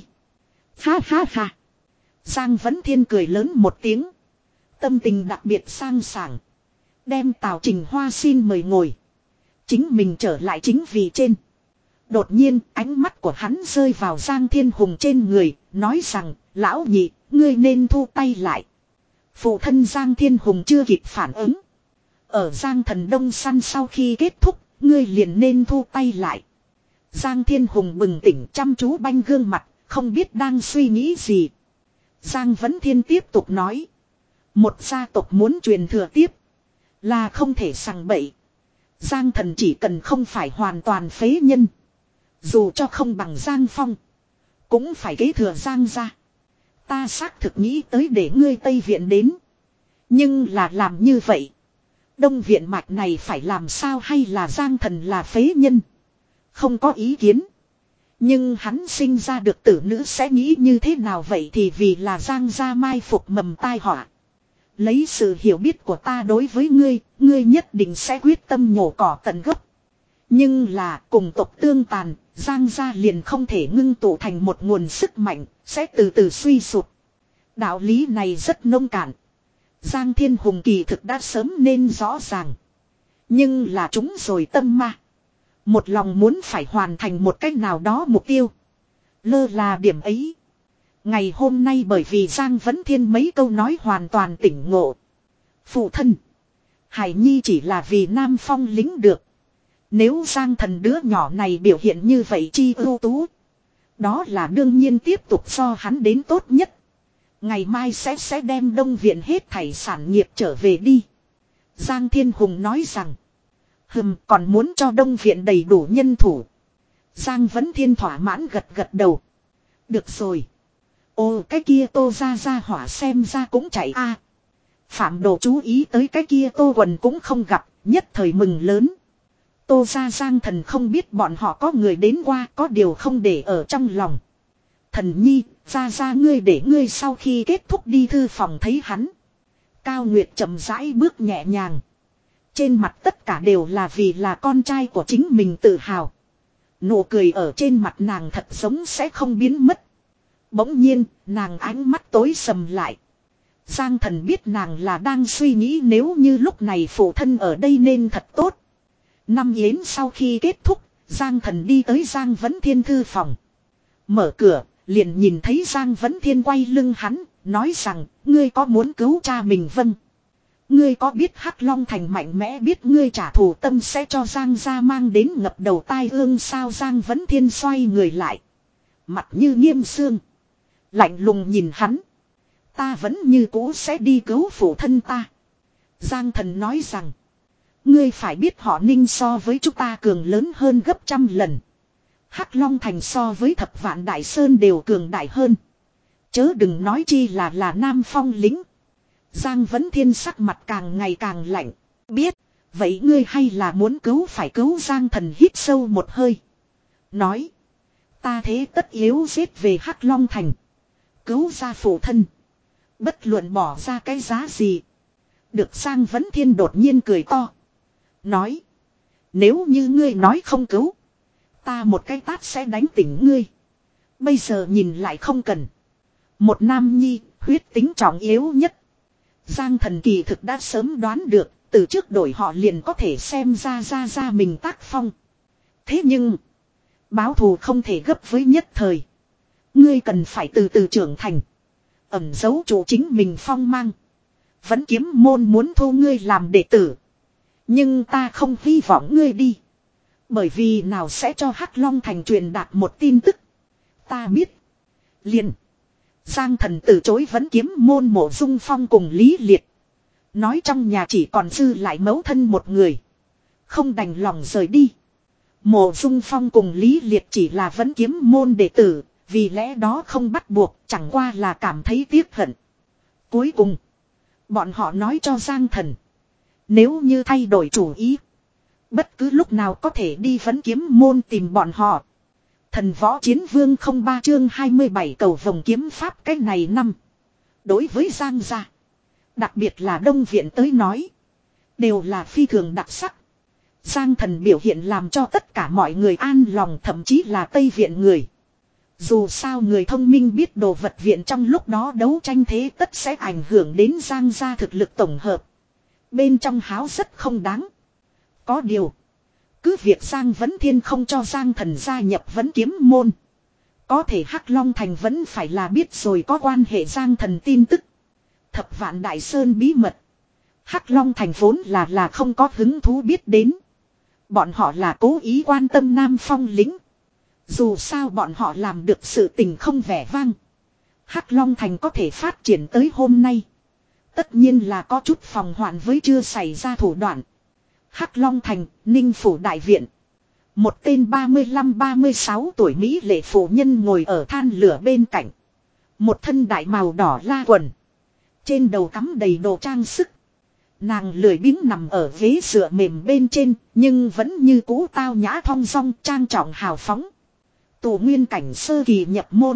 Ha ha ha. Giang Vấn Thiên cười lớn một tiếng. Tâm tình đặc biệt sang sảng. Đem Tào Trình Hoa xin mời ngồi. Chính mình trở lại chính vị trên. Đột nhiên ánh mắt của hắn rơi vào Giang Thiên Hùng trên người. Nói rằng, lão nhị, ngươi nên thu tay lại. Phụ thân Giang Thiên Hùng chưa kịp phản ứng. Ở Giang Thần Đông săn sau khi kết thúc, ngươi liền nên thu tay lại. Giang Thiên Hùng bừng tỉnh chăm chú banh gương mặt, không biết đang suy nghĩ gì. Giang Vấn Thiên tiếp tục nói. Một gia tộc muốn truyền thừa tiếp, là không thể sằng bậy. Giang Thần chỉ cần không phải hoàn toàn phế nhân. Dù cho không bằng Giang Phong, cũng phải kế thừa Giang gia. Ta xác thực nghĩ tới để ngươi Tây Viện đến. Nhưng là làm như vậy, Đông Viện mạch này phải làm sao? Hay là Giang Thần là phế nhân? Không có ý kiến. Nhưng hắn sinh ra được tử nữ sẽ nghĩ như thế nào? Vậy thì vì là Giang gia mai phục mầm tai họa. Lấy sự hiểu biết của ta đối với ngươi, ngươi nhất định sẽ quyết tâm nhổ cỏ tận gốc. Nhưng là cùng tộc tương tàn, Giang gia liền không thể ngưng tụ thành một nguồn sức mạnh, sẽ từ từ suy sụp. Đạo lý này rất nông cạn. Giang Thiên Hùng kỳ thực đã sớm nên rõ ràng. Nhưng là chúng rồi tâm ma. Một lòng muốn phải hoàn thành một cách nào đó mục tiêu. Lơ là điểm ấy. Ngày hôm nay bởi vì Giang Vấn Thiên mấy câu nói hoàn toàn tỉnh ngộ. Phụ thân. Hải Nhi chỉ là vì Nam Phong lính được. Nếu Giang Thần đứa nhỏ này biểu hiện như vậy chi ưu tú. Đó là đương nhiên tiếp tục do hắn đến tốt nhất. Ngày mai sẽ sẽ đem Đông Viện hết thảy sản nghiệp trở về đi. Giang Thiên Hùng nói rằng. Hừm, còn muốn cho Đông Viện đầy đủ nhân thủ. Giang Vấn Thiên thỏa mãn gật gật đầu. Được rồi. Ồ cái kia Tô ra ra hỏa xem ra cũng chạy a. Phạm Đồ chú ý tới cái kia Tô quần cũng không gặp, nhất thời mừng lớn. Tô ra Giang Thần không biết bọn họ có người đến qua, có điều không để ở trong lòng. Thần nhi, ra ra ngươi để ngươi sau khi kết thúc đi thư phòng thấy hắn. Cao Nguyệt chậm rãi bước nhẹ nhàng. Trên mặt tất cả đều là vì là con trai của chính mình tự hào. Nụ cười ở trên mặt nàng thật giống sẽ không biến mất. Bỗng nhiên, nàng ánh mắt tối sầm lại. Giang Thần biết nàng là đang suy nghĩ nếu như lúc này phụ thân ở đây nên thật tốt. Năm yến sau khi kết thúc, Giang Thần đi tới Giang Vấn Thiên thư phòng. Mở cửa, liền nhìn thấy Giang Vấn Thiên quay lưng hắn, nói rằng, ngươi có muốn cứu cha mình vâng. Ngươi có biết Hắc Long Thành mạnh mẽ biết ngươi trả thù tâm sẽ cho Giang gia mang đến ngập đầu tai ương sao Giang Vấn Thiên xoay người lại. Mặt như nghiêm xương. Lạnh lùng nhìn hắn. Ta vẫn như cũ sẽ đi cứu phụ thân ta. Giang Thần nói rằng. Ngươi phải biết họ Ninh so với chúng ta cường lớn hơn gấp trăm lần. Hắc Long Thành so với Thập Vạn Đại Sơn đều cường đại hơn. Chớ đừng nói chi là là Nam Phong lính. Giang Vấn Thiên sắc mặt càng ngày càng lạnh. Biết, vậy ngươi hay là muốn cứu phải cứu Giang Thần hít sâu một hơi. Nói, ta thế tất yếu giết về Hắc Long Thành. Cứu ra phụ thân. Bất luận bỏ ra cái giá gì. Được Giang Vấn Thiên đột nhiên cười to. Nói, nếu như ngươi nói không cứu. Ta một cái tát sẽ đánh tỉnh ngươi. Bây giờ nhìn lại không cần. Một nam nhi, huyết tính trọng yếu nhất. Giang Thần kỳ thực đã sớm đoán được, từ trước đổi họ liền có thể xem ra ra ra mình tác phong. Thế nhưng, báo thù không thể gấp với nhất thời. Ngươi cần phải từ từ trưởng thành. Ẩn giấu chủ chính mình phong mang. Vẫn kiếm môn muốn thu ngươi làm đệ tử. Nhưng ta không hy vọng ngươi đi. Bởi vì nào sẽ cho Hắc Long Thành truyền đạt một tin tức. Ta biết. Liền. Giang Thần từ chối vẫn kiếm môn Mộ Dung Phong cùng Lý Liệt. Nói trong nhà chỉ còn dư lại mẫu thân một người. Không đành lòng rời đi. Mộ Dung Phong cùng Lý Liệt chỉ là vẫn kiếm môn đệ tử. Vì lẽ đó không bắt buộc, chẳng qua là cảm thấy tiếc hận. Cuối cùng, bọn họ nói cho Giang Thần. Nếu như thay đổi chủ ý, bất cứ lúc nào có thể đi vẫn kiếm môn tìm bọn họ. Thần Võ Chiến Vương không ba chương hai mươi bảy cầu vòng kiếm pháp cái này năm. Đối với Giang gia, đặc biệt là Đông Viện tới nói, đều là phi thường đặc sắc. Giang Thần biểu hiện làm cho tất cả mọi người an lòng, thậm chí là Tây Viện người. Dù sao người thông minh biết đồ vật viện trong lúc đó đấu tranh thế tất sẽ ảnh hưởng đến Giang gia thực lực tổng hợp. Bên trong háo rất không đáng. Có điều, cứ việc Giang Vấn Thiên không cho Giang Thần gia nhập vấn kiếm môn. Có thể Hắc Long Thành vẫn phải là biết rồi có quan hệ Giang Thần tin tức. Thập Vạn Đại Sơn bí mật. Hắc Long Thành vốn là là không có hứng thú biết đến. Bọn họ là cố ý quan tâm Nam Phong lính. Dù sao bọn họ làm được sự tình không vẻ vang. Hắc Long Thành có thể phát triển tới hôm nay. Tất nhiên là có chút phòng hoạn với chưa xảy ra thủ đoạn. Hắc Long Thành, Ninh Phủ Đại Viện. Một tên ba mươi lăm ba mươi sáu tuổi Mỹ lệ phụ nhân ngồi ở than lửa bên cạnh. Một thân đại màu đỏ la quần. Trên đầu cắm đầy đồ trang sức. Nàng lười biếng nằm ở ghế dựa mềm bên trên, nhưng vẫn như cũ tao nhã thong dong trang trọng hào phóng. Tù nguyên cảnh sơ kỳ nhập môn.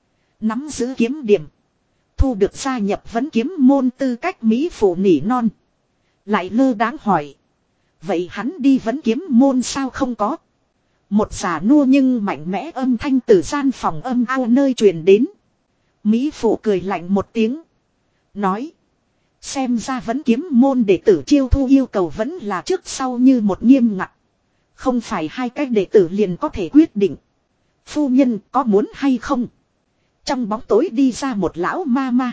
Nắm giữ kiếm điểm. Thu được gia nhập vấn kiếm môn tư cách Mỹ phụ nỉ non. Lại lơ đáng hỏi. Vậy hắn đi vấn kiếm môn sao không có? Một giả nua nhưng mạnh mẽ âm thanh từ gian phòng âm ao nơi truyền đến. Mỹ phụ cười lạnh một tiếng. Nói. Xem ra vấn kiếm môn đệ tử chiêu thu yêu cầu vẫn là trước sau như một nghiêm ngặt. Không phải hai cách đệ tử liền có thể quyết định. Phu nhân có muốn hay không? Trong bóng tối đi ra một lão ma ma.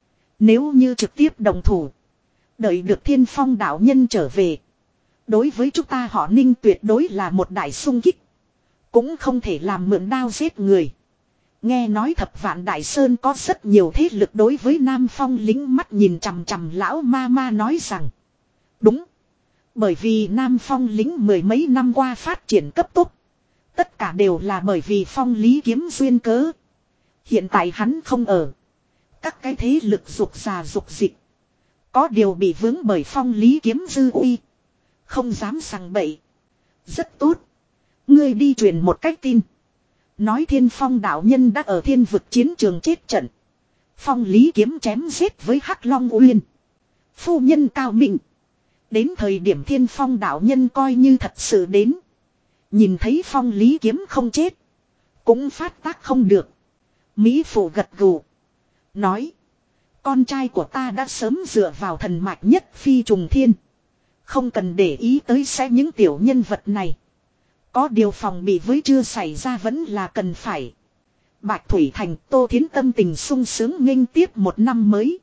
Nếu như trực tiếp đồng thủ. Đợi được Thiên Phong đạo nhân trở về. Đối với chúng ta họ Ninh tuyệt đối là một đại sung kích. Cũng không thể làm mượn đao giết người. Nghe nói Thập Vạn Đại Sơn có rất nhiều thế lực đối với Nam Phong lính mắt nhìn chằm chằm lão ma ma nói rằng. Đúng. Bởi vì Nam Phong lính mười mấy năm qua phát triển cấp tốc. Tất cả đều là bởi vì Phong Lý Kiếm duyên cớ. Hiện tại hắn không ở. Các cái thế lực dục già dục dịch. Có điều bị vướng bởi Phong Lý Kiếm dư uy. Không dám sằng bậy. Rất tốt. Ngươi đi truyền một cách tin. Nói Thiên Phong đạo nhân đã ở thiên vực chiến trường chết trận. Phong Lý Kiếm chém giết với Hắc Long Uyên. Phu nhân cao minh. Đến thời điểm Thiên Phong đạo nhân coi như thật sự đến. Nhìn thấy Phong Lý Kiếm không chết. Cũng phát tác không được. Mỹ Phụ gật gù. Nói. Con trai của ta đã sớm dựa vào thần mạch nhất phi trùng thiên. Không cần để ý tới sẽ những tiểu nhân vật này. Có điều phòng bị với chưa xảy ra vẫn là cần phải. Bạch Thủy Thành Tô Thiến tâm tình sung sướng nghênh tiếp một năm mới.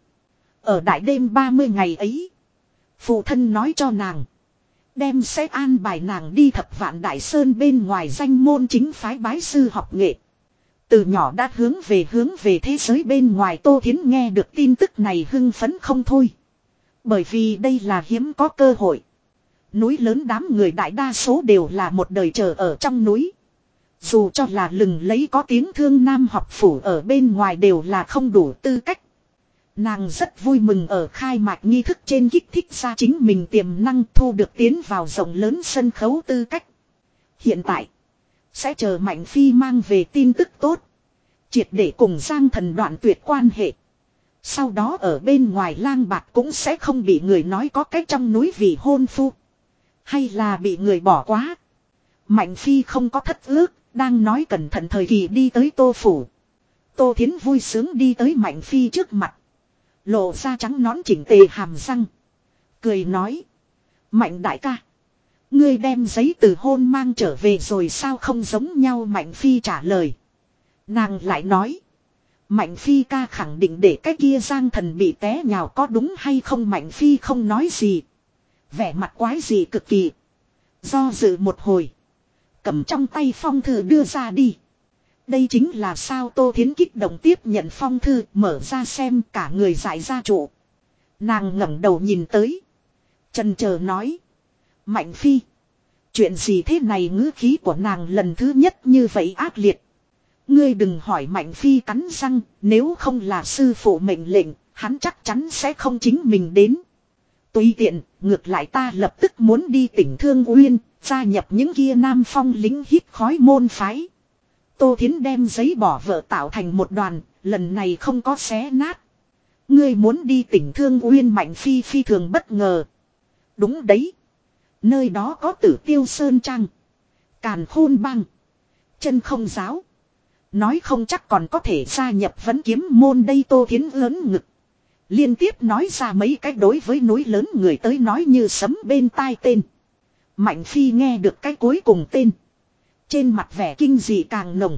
Ở đại đêm ba mươi ngày ấy. Phụ thân nói cho nàng. Đem sẽ an bài nàng đi Thập Vạn Đại Sơn bên ngoài danh môn chính phái bái sư học nghệ. Từ nhỏ đã hướng về hướng về thế giới bên ngoài. Tô Thiến nghe được tin tức này hưng phấn không thôi. Bởi vì đây là hiếm có cơ hội. Núi lớn đám người đại đa số đều là một đời chờ ở trong núi. Dù cho là lừng lấy có tiếng Thương Nam học phủ ở bên ngoài đều là không đủ tư cách. Nàng rất vui mừng ở khai mạc nghi thức trên kích thích ra chính mình tiềm năng thu được tiến vào rộng lớn sân khấu tư cách. Hiện tại, sẽ chờ Mạnh Phi mang về tin tức tốt. Triệt để cùng Giang Thần đoạn tuyệt quan hệ. Sau đó ở bên ngoài lang bạt cũng sẽ không bị người nói có cách trong núi vì hôn phu. Hay là bị người bỏ quá. Mạnh Phi không có thất ước, đang nói cẩn thận thời kỳ đi tới Tô Phủ. Tô Thiến vui sướng đi tới Mạnh Phi trước mặt. Lộ ra trắng nón chỉnh tề hàm răng. Cười nói. Mạnh đại ca. Ngươi đem giấy từ hôn mang trở về rồi sao không giống nhau Mạnh Phi trả lời. Nàng lại nói. Mạnh Phi ca khẳng định để cái kia Giang Thần bị té nhào có đúng hay không Mạnh Phi không nói gì. Vẻ mặt quái gì cực kỳ. Do dự một hồi. Cầm trong tay phong thư đưa ra đi. Đây chính là sao Tô Thiến kích động tiếp nhận phong thư mở ra xem cả người dại ra trụ. Nàng ngẩng đầu nhìn tới. Chần chờ nói. Mạnh Phi. Chuyện gì thế này ngữ khí của nàng lần thứ nhất như vậy ác liệt. Ngươi đừng hỏi Mạnh Phi cắn răng. Nếu không là sư phụ mệnh lệnh. Hắn chắc chắn sẽ không chính mình đến. Tùy tiện. Ngược lại ta lập tức muốn đi tỉnh Thương Uyên. Gia nhập những kia nam phong lính hít khói môn phái. Tô Thiến đem giấy bỏ vợ tạo thành một đoàn, lần này không có xé nát. Ngươi muốn đi tỉnh Thương Uyên Mạnh Phi phi thường bất ngờ. Đúng đấy. Nơi đó có Tử Tiêu Sơn Trang. Càn Khôn Bang. Chân Không Giáo. Nói không chắc còn có thể gia nhập Vấn Kiếm môn đây Tô Thiến lớn ngực. Liên tiếp nói ra mấy cách đối với núi lớn người tới nói như sấm bên tai tên. Mạnh Phi nghe được cái cuối cùng tên. Trên mặt vẻ kinh dị càng nồng.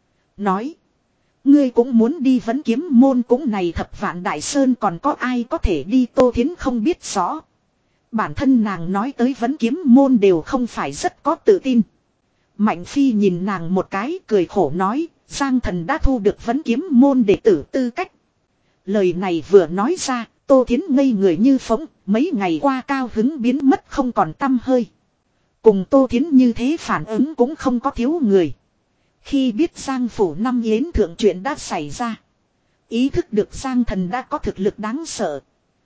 Nói. Ngươi cũng muốn đi Vấn Kiếm môn cũng này Thập Vạn Đại Sơn còn có ai có thể đi Tô Thiến không biết rõ. Bản thân nàng nói tới Vấn Kiếm môn đều không phải rất có tự tin. Mạnh Phi nhìn nàng một cái cười khổ nói. Giang Thần đã thu được Vấn Kiếm môn đệ tử tư cách. Lời này vừa nói ra. Tô Thiến ngây người như phóng. Mấy ngày qua cao hứng biến mất không còn tăm hơi. Cùng Tô Thiến như thế phản ứng cũng không có thiếu người. Khi biết Giang Phủ năm yến thượng chuyện đã xảy ra. Ý thức được Giang Thần đã có thực lực đáng sợ.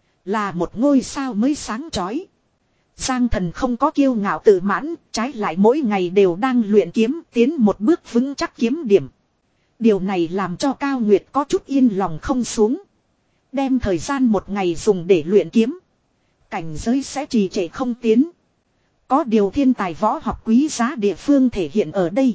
Là một ngôi sao mới sáng chói. Giang Thần không có kiêu ngạo tự mãn. Trái lại mỗi ngày đều đang luyện kiếm tiến một bước vững chắc kiếm điểm. Điều này làm cho Cao Nguyệt có chút yên lòng không xuống. Đem thời gian một ngày dùng để luyện kiếm. Cảnh giới sẽ trì trệ không tiến. Có điều thiên tài võ học quý giá địa phương thể hiện ở đây.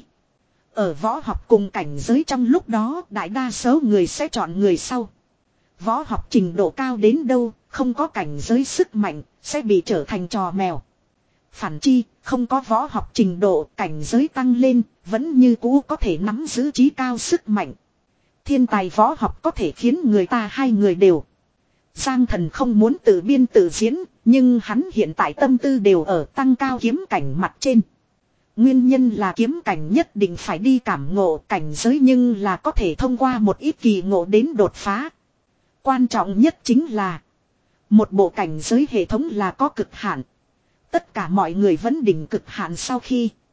Ở võ học cùng cảnh giới trong lúc đó đại đa số người sẽ chọn người sau. Võ học trình độ cao đến đâu, không có cảnh giới sức mạnh, sẽ bị trở thành trò mèo. Phản chi, không có võ học trình độ, cảnh giới tăng lên, vẫn như cũ có thể nắm giữ trí cao sức mạnh. Thiên tài võ học có thể khiến người ta hai người đều. Giang Thần không muốn tự biên tự diễn, nhưng hắn hiện tại tâm tư đều ở tăng cao kiếm cảnh mặt trên. Nguyên nhân là kiếm cảnh nhất định phải đi cảm ngộ cảnh giới nhưng là có thể thông qua một ít kỳ ngộ đến đột phá. Quan trọng nhất chính là một bộ cảnh giới hệ thống là có cực hạn. Tất cả mọi người vẫn đỉnh cực hạn sau khi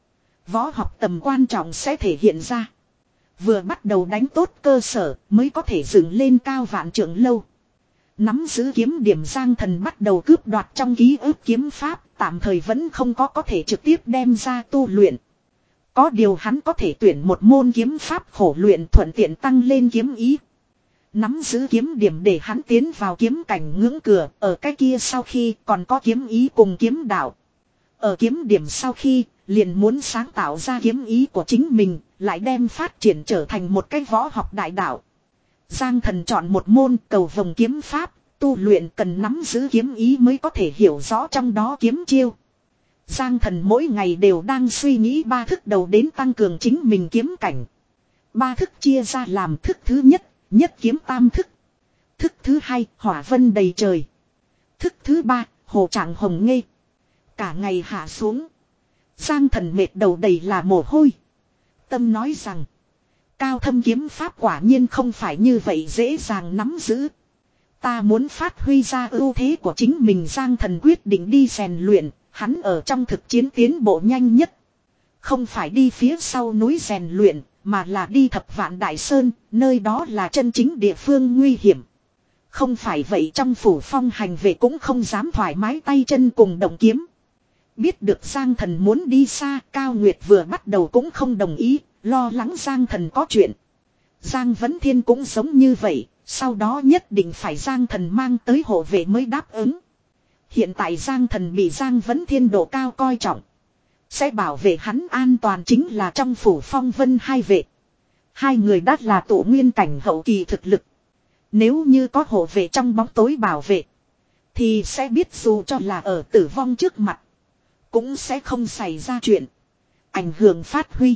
Võ học tầm quan trọng sẽ thể hiện ra. Vừa bắt đầu đánh tốt cơ sở mới có thể dựng lên cao vạn trượng lâu. Nắm giữ kiếm điểm Giang Thần bắt đầu cướp đoạt trong ký ức kiếm pháp, tạm thời vẫn không có có thể trực tiếp đem ra tu luyện. Có điều hắn có thể tuyển một môn kiếm pháp khổ luyện thuận tiện tăng lên kiếm ý. Nắm giữ kiếm điểm để hắn tiến vào kiếm cảnh ngưỡng cửa, ở cái kia sau khi còn có kiếm ý cùng kiếm đạo. Ở kiếm điểm sau khi, liền muốn sáng tạo ra kiếm ý của chính mình, lại đem phát triển trở thành một cái võ học đại đạo. Giang Thần chọn một môn cầu vồng kiếm pháp, tu luyện cần nắm giữ kiếm ý mới có thể hiểu rõ trong đó kiếm chiêu. Giang Thần mỗi ngày đều đang suy nghĩ ba thức đầu đến tăng cường chính mình kiếm cảnh. Ba thức chia ra làm thức thứ nhất, nhất kiếm tam thức. Thức thứ hai, hỏa vân đầy trời. Thức thứ ba, hồ trạng hồng nghê. Cả ngày hạ xuống. Giang Thần mệt đầu đầy là mồ hôi. Tâm nói rằng, cao thâm kiếm pháp quả nhiên không phải như vậy dễ dàng nắm giữ. Ta muốn phát huy ra ưu thế của chính mình. Giang Thần quyết định đi rèn luyện, hắn ở trong thực chiến tiến bộ nhanh nhất. Không phải đi phía sau núi rèn luyện, mà là đi Thập Vạn Đại Sơn, nơi đó là chân chính địa phương nguy hiểm. Không phải vậy trong phủ phong hành vệ cũng không dám thoải mái tay chân cùng động kiếm. Biết được Giang Thần muốn đi xa, Cao Nguyệt vừa bắt đầu cũng không đồng ý, lo lắng Giang Thần có chuyện. Giang Vấn Thiên cũng giống như vậy, sau đó nhất định phải Giang Thần mang tới hộ vệ mới đáp ứng. Hiện tại Giang Thần bị Giang Vấn Thiên độ cao coi trọng. Sẽ bảo vệ hắn an toàn chính là trong phủ phong vân hai vệ. Hai người đã là tụ nguyên cảnh hậu kỳ thực lực. Nếu như có hộ vệ trong bóng tối bảo vệ, thì sẽ biết dù cho là ở tử vong trước mặt, cũng sẽ không xảy ra chuyện ảnh hưởng phát huy.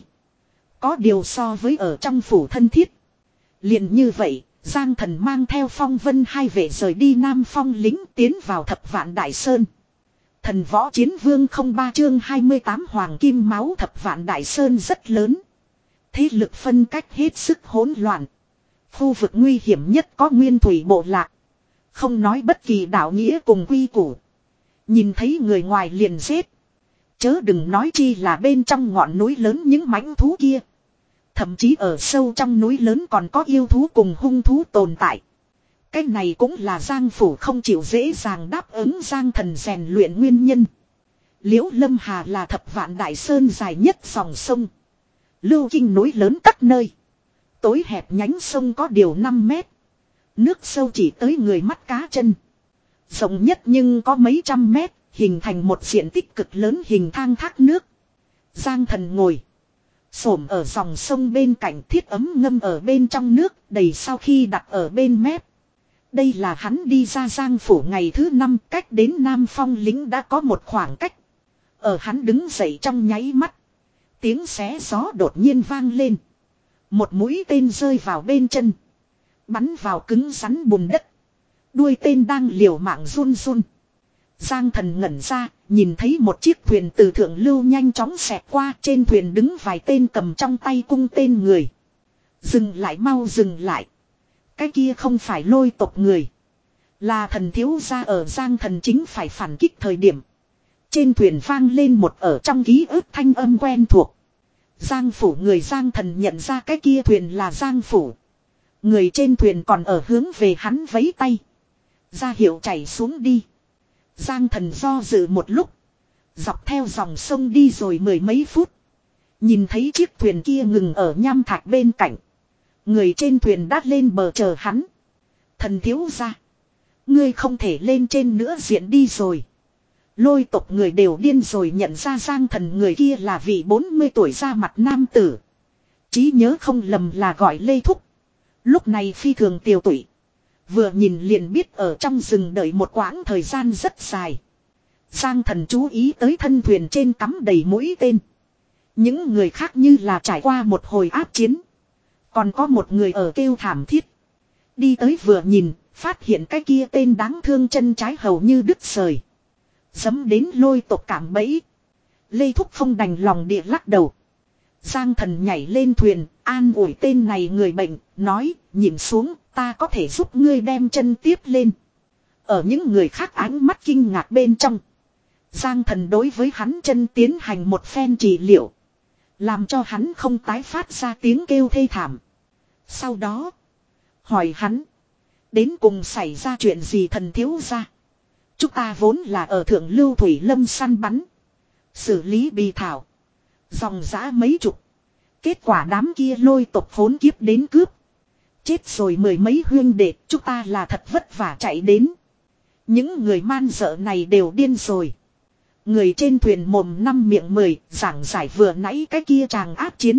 Có điều so với ở trong phủ thân thiết. Liền như vậy, Giang Thần mang theo phong vân hai vệ rời đi Nam Phong lính tiến vào Thập Vạn Đại Sơn. Thần võ chiến vương không ba chương hai mươi tám Hoàng Kim Máu. Thập Vạn Đại Sơn rất lớn. Thế lực phân cách hết sức hỗn loạn. Khu vực nguy hiểm nhất có nguyên thủy bộ lạc. Không nói bất kỳ đạo nghĩa cùng quy củ. Nhìn thấy người ngoài liền giết. Chớ đừng nói chi là bên trong ngọn núi lớn những mãnh thú kia. Thậm chí ở sâu trong núi lớn còn có yêu thú cùng hung thú tồn tại. Cái này cũng là Giang Phủ không chịu dễ dàng đáp ứng Giang Thần rèn luyện nguyên nhân. Liễu Lâm Hà là Thập Vạn Đại Sơn dài nhất dòng sông. Lưu kinh núi lớn các nơi. Tối hẹp nhánh sông có điều năm mét. Nước sâu chỉ tới người mắt cá chân. Rộng nhất nhưng có mấy trăm mét, hình thành một diện tích cực lớn hình thang thác nước. Giang Thần ngồi xổm ở dòng sông bên cạnh, thiết ấm ngâm ở bên trong nước, đầy sau khi đặt ở bên mép. Đây là hắn đi ra Giang Phủ ngày thứ năm, cách đến Nam Phong lính đã có một khoảng cách. Ở hắn đứng dậy trong nháy mắt, tiếng xé gió đột nhiên vang lên. Một mũi tên rơi vào bên chân, bắn vào cứng rắn bùn đất. Đuôi tên đang liều mạng run run. Giang Thần ngẩn ra, nhìn thấy một chiếc thuyền từ thượng lưu nhanh chóng xẹt qua, trên thuyền đứng vài tên cầm trong tay cung tên người. Dừng lại, mau dừng lại. Cái kia không phải Lôi tộc người, là Thần thiếu gia. Ở Giang Thần chính phải phản kích thời điểm, trên thuyền vang lên một ở trong ký ức thanh âm quen thuộc. Giang Phủ người. Giang Thần nhận ra cái kia thuyền là Giang Phủ. Người trên thuyền còn ở hướng về hắn vẫy tay, ra hiệu chảy xuống đi. Giang Thần do dự một lúc, dọc theo dòng sông đi rồi mười mấy phút. Nhìn thấy chiếc thuyền kia ngừng ở nham thạch bên cạnh. Người trên thuyền đã lên bờ chờ hắn. Thần thiếu gia, ngươi không thể lên trên nữa, diện đi rồi. Lôi tộc người đều điên rồi. Nhận ra Giang Thần người kia là vị bốn mươi tuổi ra mặt nam tử. Trí nhớ không lầm là gọi Lê Thúc. Lúc này phi thường tiều tụy. Vừa nhìn liền biết ở trong rừng đợi một quãng thời gian rất dài. Giang Thần chú ý tới thân thuyền trên cắm đầy mũi tên. Những người khác như là trải qua một hồi áp chiến. Còn có một người ở kêu thảm thiết. Đi tới vừa nhìn, phát hiện cái kia tên đáng thương chân trái hầu như đứt rời. Dẫm đến Lôi tộc cảm bẫy. Lê Thúc không đành lòng địa lắc đầu. Giang Thần nhảy lên thuyền, an ủi tên này người bệnh, nói, nhìn xuống, ta có thể giúp ngươi đem chân tiếp lên. Ở những người khác ánh mắt kinh ngạc bên trong, Giang Thần đối với hắn chân tiến hành một phen trị liệu. Làm cho hắn không tái phát ra tiếng kêu thê thảm. Sau đó. Hỏi hắn. Đến cùng xảy ra chuyện gì thần thiếu gia? Chúng ta vốn là ở thượng lưu thủy lâm săn bắn. Xử lý bì thảo. Dòng giã mấy chục. Kết quả đám kia lôi tộc khốn kiếp đến cướp. Chết rồi mười mấy huyên đệ. Chúng ta là thật vất vả chạy đến. Những người man dợ này đều điên rồi. Người trên thuyền mồm năm miệng mười. Giảng giải vừa nãy cái kia chàng áp chiến.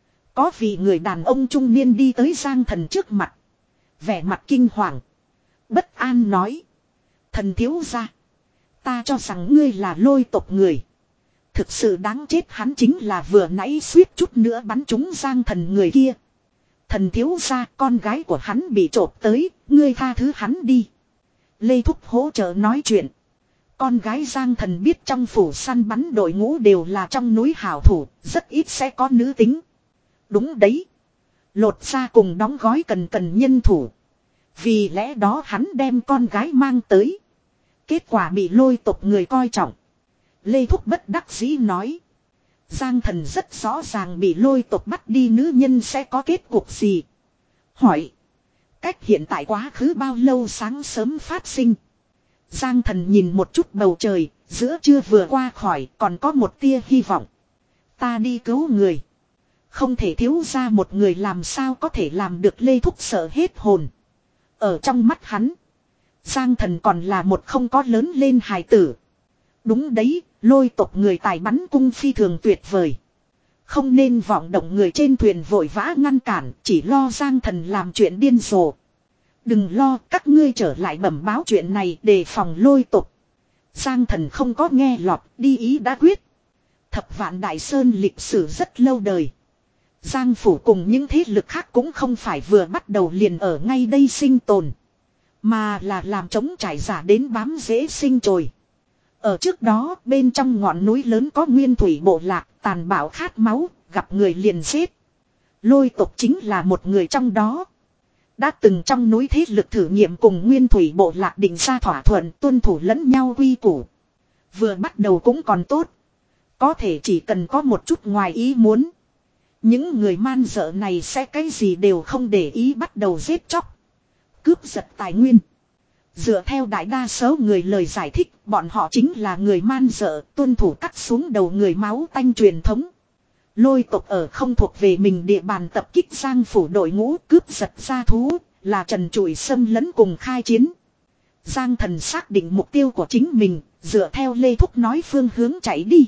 Có vị người đàn ông trung niên đi tới Giang Thần trước mặt. Vẻ mặt kinh hoàng. Bất an nói. Thần thiếu gia. Ta cho rằng ngươi là lôi tộc người. Thực sự đáng chết hắn chính là vừa nãy suýt chút nữa bắn trúng Giang Thần người kia. Thần thiếu gia con gái của hắn bị trộm tới. Ngươi tha thứ hắn đi. Lê Thúc hỗ trợ nói chuyện. Con gái Giang Thần biết trong phủ săn bắn đội ngũ đều là trong núi hảo thủ. Rất ít sẽ có nữ tính. Đúng đấy. Lột ra cùng đóng gói cần cần nhân thủ. Vì lẽ đó hắn đem con gái mang tới. Kết quả bị lôi tộc người coi trọng. Lê Thúc bất đắc dĩ nói. Giang Thần rất rõ ràng bị lôi tộc bắt đi nữ nhân sẽ có kết cục gì. Hỏi. Cách hiện tại quá khứ bao lâu sáng sớm phát sinh. Giang Thần nhìn một chút bầu trời. Giữa trưa vừa qua khỏi còn có một tia hy vọng. Ta đi cứu người. Không thể thiếu ra một người làm sao có thể làm được. Lê Thúc sợ hết hồn. Ở trong mắt hắn. Giang Thần còn là một không có lớn lên hài tử. Đúng đấy, lôi tộc người tài bắn cung phi thường tuyệt vời. Không nên vọng động người trên thuyền vội vã ngăn cản. Chỉ lo Giang Thần làm chuyện điên rồ. Đừng lo, các ngươi trở lại bẩm báo chuyện này đề phòng lôi tộc. Giang Thần không có nghe lọt, đi ý đã quyết. Thập Vạn Đại Sơn lịch sử rất lâu đời. Giang phủ cùng những thế lực khác cũng không phải vừa bắt đầu liền ở ngay đây sinh tồn. Mà là làm trống trải giả đến bám dễ sinh trồi. Ở trước đó bên trong ngọn núi lớn có nguyên thủy bộ lạc tàn bạo khát máu, gặp người liền giết. Lôi tộc chính là một người trong đó. Đã từng trong núi thế lực thử nghiệm cùng nguyên thủy bộ lạc định ra thỏa thuận tuân thủ lẫn nhau quy củ. Vừa bắt đầu cũng còn tốt. Có thể chỉ cần có một chút ngoài ý muốn. Những người man dợ này sẽ cái gì đều không để ý bắt đầu giết chóc. Cướp giật tài nguyên. Dựa theo đại đa số người lời giải thích, bọn họ chính là người man dợ tuân thủ cắt xuống đầu người máu tanh truyền thống. Lôi tộc ở không thuộc về mình địa bàn tập kích Giang phủ đội ngũ cướp giật gia thú, là trần trụi xâm lấn cùng khai chiến. Giang Thần xác định mục tiêu của chính mình, dựa theo Lê Thúc nói phương hướng chạy đi.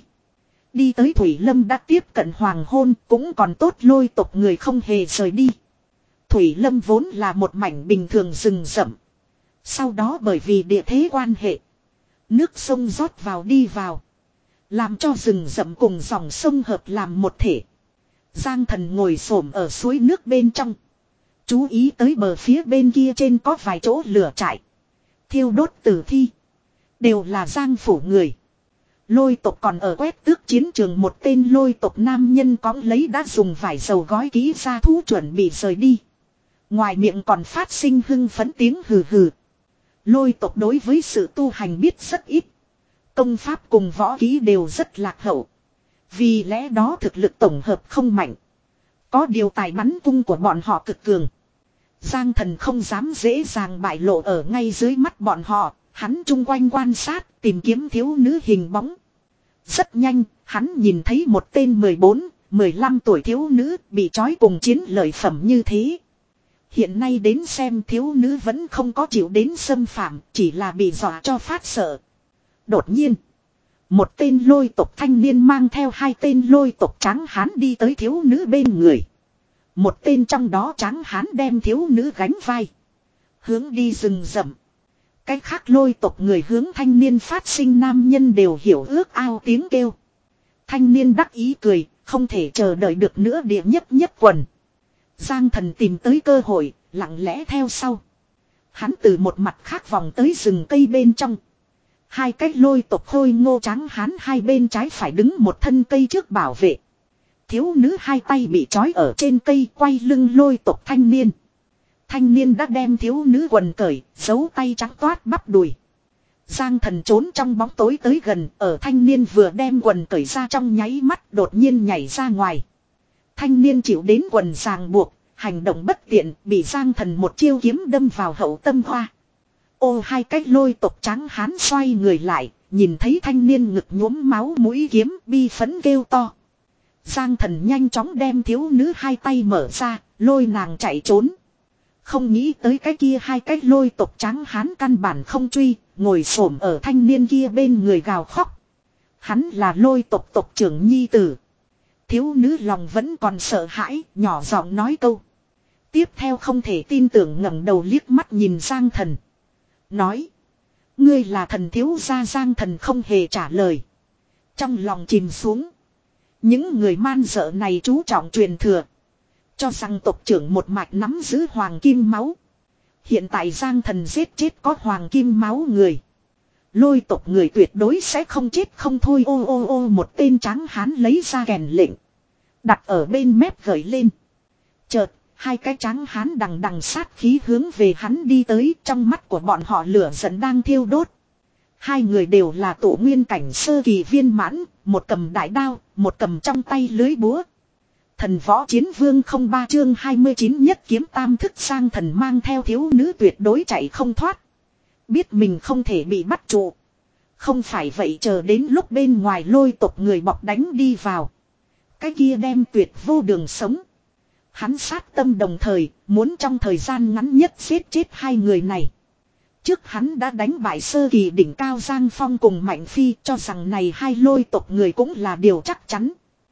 Đi tới Thủy Lâm đã tiếp cận hoàng hôn, cũng còn tốt lôi tộc người không hề rời đi. Thủy Lâm vốn là một mảnh bình thường rừng rậm. Sau đó bởi vì địa thế quan hệ, nước sông rót vào đi vào, làm cho rừng rậm cùng dòng sông hợp làm một thể. Giang Thần ngồi xổm ở suối nước bên trong, chú ý tới bờ phía bên kia trên có vài chỗ lửa trại, thiêu đốt tử thi, đều là Giang phủ người. Lôi tộc còn ở quét tước chiến trường, một tên lôi tộc nam nhân cõng lấy đã dùng vải dầu gói kỹ ra thú chuẩn bị rời đi. Ngoài miệng còn phát sinh hưng phấn tiếng hừ hừ. Lôi tộc đối với sự tu hành biết rất ít. Công pháp cùng võ kỹ đều rất lạc hậu. Vì lẽ đó thực lực tổng hợp không mạnh. Có điều tài bắn cung của bọn họ cực cường. Giang Thần không dám dễ dàng bại lộ ở ngay dưới mắt bọn họ. Hắn chung quanh quan sát tìm kiếm thiếu nữ hình bóng. Rất nhanh, hắn nhìn thấy một tên mười bốn, mười lăm tuổi thiếu nữ bị trói cùng chiến lợi phẩm như thế. Hiện nay đến xem thiếu nữ vẫn không có chịu đến xâm phạm, chỉ là bị dọa cho phát sợ. Đột nhiên, một tên lôi tộc thanh niên mang theo hai tên lôi tộc tráng hán đi tới thiếu nữ bên người. Một tên trong đó tráng hán đem thiếu nữ gánh vai, hướng đi rừng rậm. Cái khác lôi tộc người hướng thanh niên phát sinh nam nhân đều hiểu ước ao tiếng kêu. Thanh niên đắc ý cười, không thể chờ đợi được nữa địa nhất nhất quần. Giang Thần tìm tới cơ hội, lặng lẽ theo sau. Hắn từ một mặt khác vòng tới rừng cây bên trong. Hai cái lôi tộc khôi ngô trắng hán hai bên trái phải đứng một thân cây trước bảo vệ. Thiếu nữ hai tay bị trói ở trên cây quay lưng lôi tộc thanh niên. Thanh niên đã đem thiếu nữ quần cởi, giấu tay trắng toát bắp đùi. Giang Thần trốn trong bóng tối tới gần, ở thanh niên vừa đem quần cởi ra trong nháy mắt đột nhiên nhảy ra ngoài. Thanh niên chịu đến quần ràng buộc, hành động bất tiện, bị Giang Thần một chiêu kiếm đâm vào hậu tâm hoa. Ô hai cái lôi tộc trắng hán xoay người lại, nhìn thấy thanh niên ngực nhuốm máu mũi kiếm bi phấn kêu to. Giang Thần nhanh chóng đem thiếu nữ hai tay mở ra, lôi nàng chạy trốn. Không nghĩ tới cái kia hai cái lôi tộc trắng hán căn bản không truy, ngồi xổm ở thanh niên kia bên người gào khóc. Hắn là lôi tộc tộc trưởng nhi tử. Thiếu nữ lòng vẫn còn sợ hãi, nhỏ giọng nói câu. Tiếp theo không thể tin tưởng ngẩng đầu liếc mắt nhìn Giang Thần. Nói. Ngươi là thần thiếu gia. Giang Thần không hề trả lời. Trong lòng chìm xuống. Những người man dợ này chú trọng truyền thừa. Cho rằng tộc trưởng một mạch nắm giữ hoàng kim máu. Hiện tại Giang Thần giết chết có hoàng kim máu người. Lôi tộc người tuyệt đối sẽ không chết không thôi. Ô ô ô một tên trắng hán lấy ra kèn lệnh. Đặt ở bên mép gởi lên. Chợt, hai cái trắng hán đằng đằng sát khí hướng về hắn đi tới. Trong mắt của bọn họ lửa giận đang thiêu đốt. Hai người đều là tổ nguyên cảnh sơ kỳ viên mãn. Một cầm đại đao, một cầm trong tay lưới búa. Thần võ chiến vương không ba chương hai mươi chín nhất kiếm tam thức. Giang Thần mang theo thiếu nữ tuyệt đối chạy không thoát. Biết mình không thể bị bắt trụ. Không phải vậy chờ đến lúc bên ngoài lôi tộc người bọc đánh đi vào. Cái kia đem tuyệt vô đường sống. Hắn sát tâm đồng thời, muốn trong thời gian ngắn nhất giết chết hai người này. Trước hắn đã đánh bại sơ kỳ đỉnh cao Giang Phong cùng Mạnh Phi, cho rằng này hai lôi tộc người cũng là điều chắc chắn.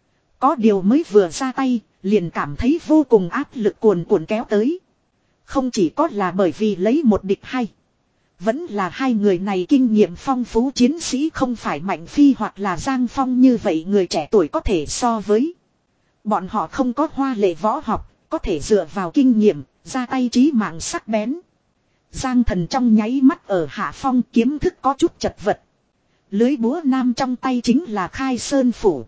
Có điều mới vừa ra tay, liền cảm thấy vô cùng áp lực cuồn cuộn kéo tới. Không chỉ có là bởi vì lấy một địch hay. Vẫn là hai người này kinh nghiệm phong phú chiến sĩ, không phải Mạnh Phi hoặc là Giang Phong như vậy người trẻ tuổi có thể so với. Bọn họ không có hoa lệ võ học, có thể dựa vào kinh nghiệm, ra tay trí mạng sắc bén. Giang Thần trong nháy mắt ở hạ phong, kiếm thức có chút chật vật. Lưới búa nam trong tay chính là Khai Sơn Phủ.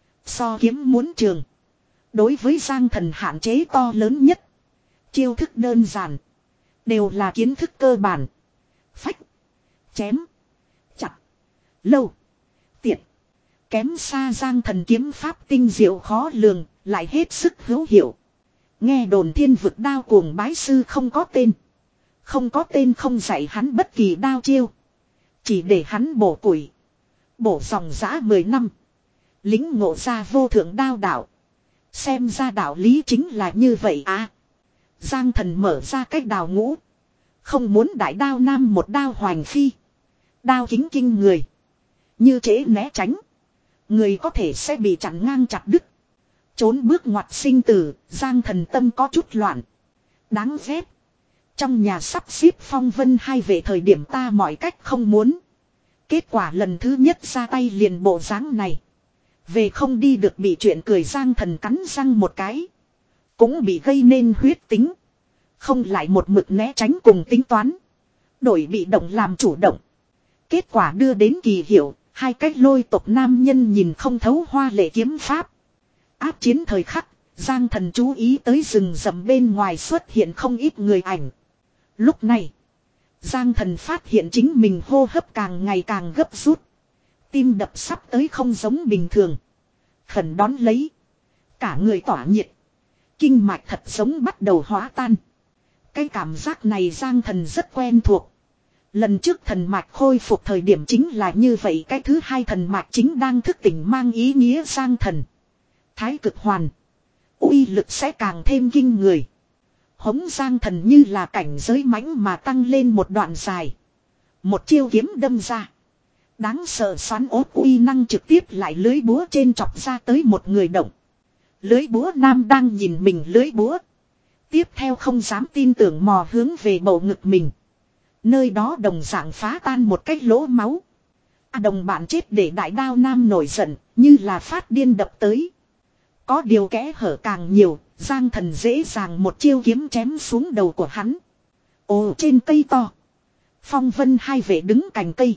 So kiếm muốn trường. Đối với Giang Thần hạn chế to lớn nhất. Chiêu thức đơn giản. Đều là kiến thức cơ bản. Phách. Chém. Chặt. Lâu. Tiệt. Kém xa Giang Thần kiếm pháp tinh diệu khó lường. Lại hết sức hữu hiệu. Nghe đồn thiên vực đao cuồng bái sư không có tên. Không có tên không dạy hắn bất kỳ đao chiêu. Chỉ để hắn bổ củi. Bổ dòng giã mười năm. Lính ngộ ra vô thượng đao đạo. Xem ra đạo lý chính là như vậy à. Giang Thần mở ra cách đào ngũ. Không muốn đại đao nam một đao hoành phi. Đao kính kinh người. Như trễ né tránh. Người có thể sẽ bị chặn ngang chặt đứt. Trốn bước ngoặt sinh tử. Giang Thần tâm có chút loạn. Đáng ghét. Trong nhà sắp xếp phong vân hai về thời điểm ta mọi cách không muốn. Kết quả lần thứ nhất ra tay liền bộ dáng này. Về không đi được bị chuyện cười. Giang Thần cắn răng một cái. Cũng bị gây nên huyết tính. Không lại một mực né tránh cùng tính toán. Đổi bị động làm chủ động. Kết quả đưa đến kỳ hiệu. Hai cách lôi tộc nam nhân nhìn không thấu hoa lệ kiếm pháp. Áp chiến thời khắc. Giang Thần chú ý tới rừng rậm bên ngoài xuất hiện không ít người ảnh. Lúc này. Giang Thần phát hiện chính mình hô hấp càng ngày càng gấp rút. Tim đập sắp tới không giống bình thường. Khẩn đón lấy. Cả người tỏa nhiệt. Kinh mạch thật giống bắt đầu hóa tan. Cái cảm giác này Giang Thần rất quen thuộc. Lần trước thần mạch khôi phục thời điểm chính là như vậy. Cái thứ hai thần mạch chính đang thức tỉnh mang ý nghĩa Giang Thần. Thái cực hoàn. Uy lực sẽ càng thêm kinh người. Hống Giang Thần như là cảnh giới mãnh mà tăng lên một đoạn dài. Một chiêu kiếm đâm ra. Đáng sợ xoắn ốt uy năng trực tiếp lại lưới búa trên chọc ra tới một người động. Lưới búa nam đang nhìn mình lưới búa. Tiếp theo không dám tin tưởng mò hướng về bầu ngực mình. Nơi đó đồng dạng phá tan một cái lỗ máu. À, đồng bạn chết để đại đao nam nổi giận, như là phát điên đập tới. Có điều kẽ hở càng nhiều, Giang Thần dễ dàng một chiêu kiếm chém xuống đầu của hắn. Ồ, trên cây to. Phong vân hai vệ đứng cành cây.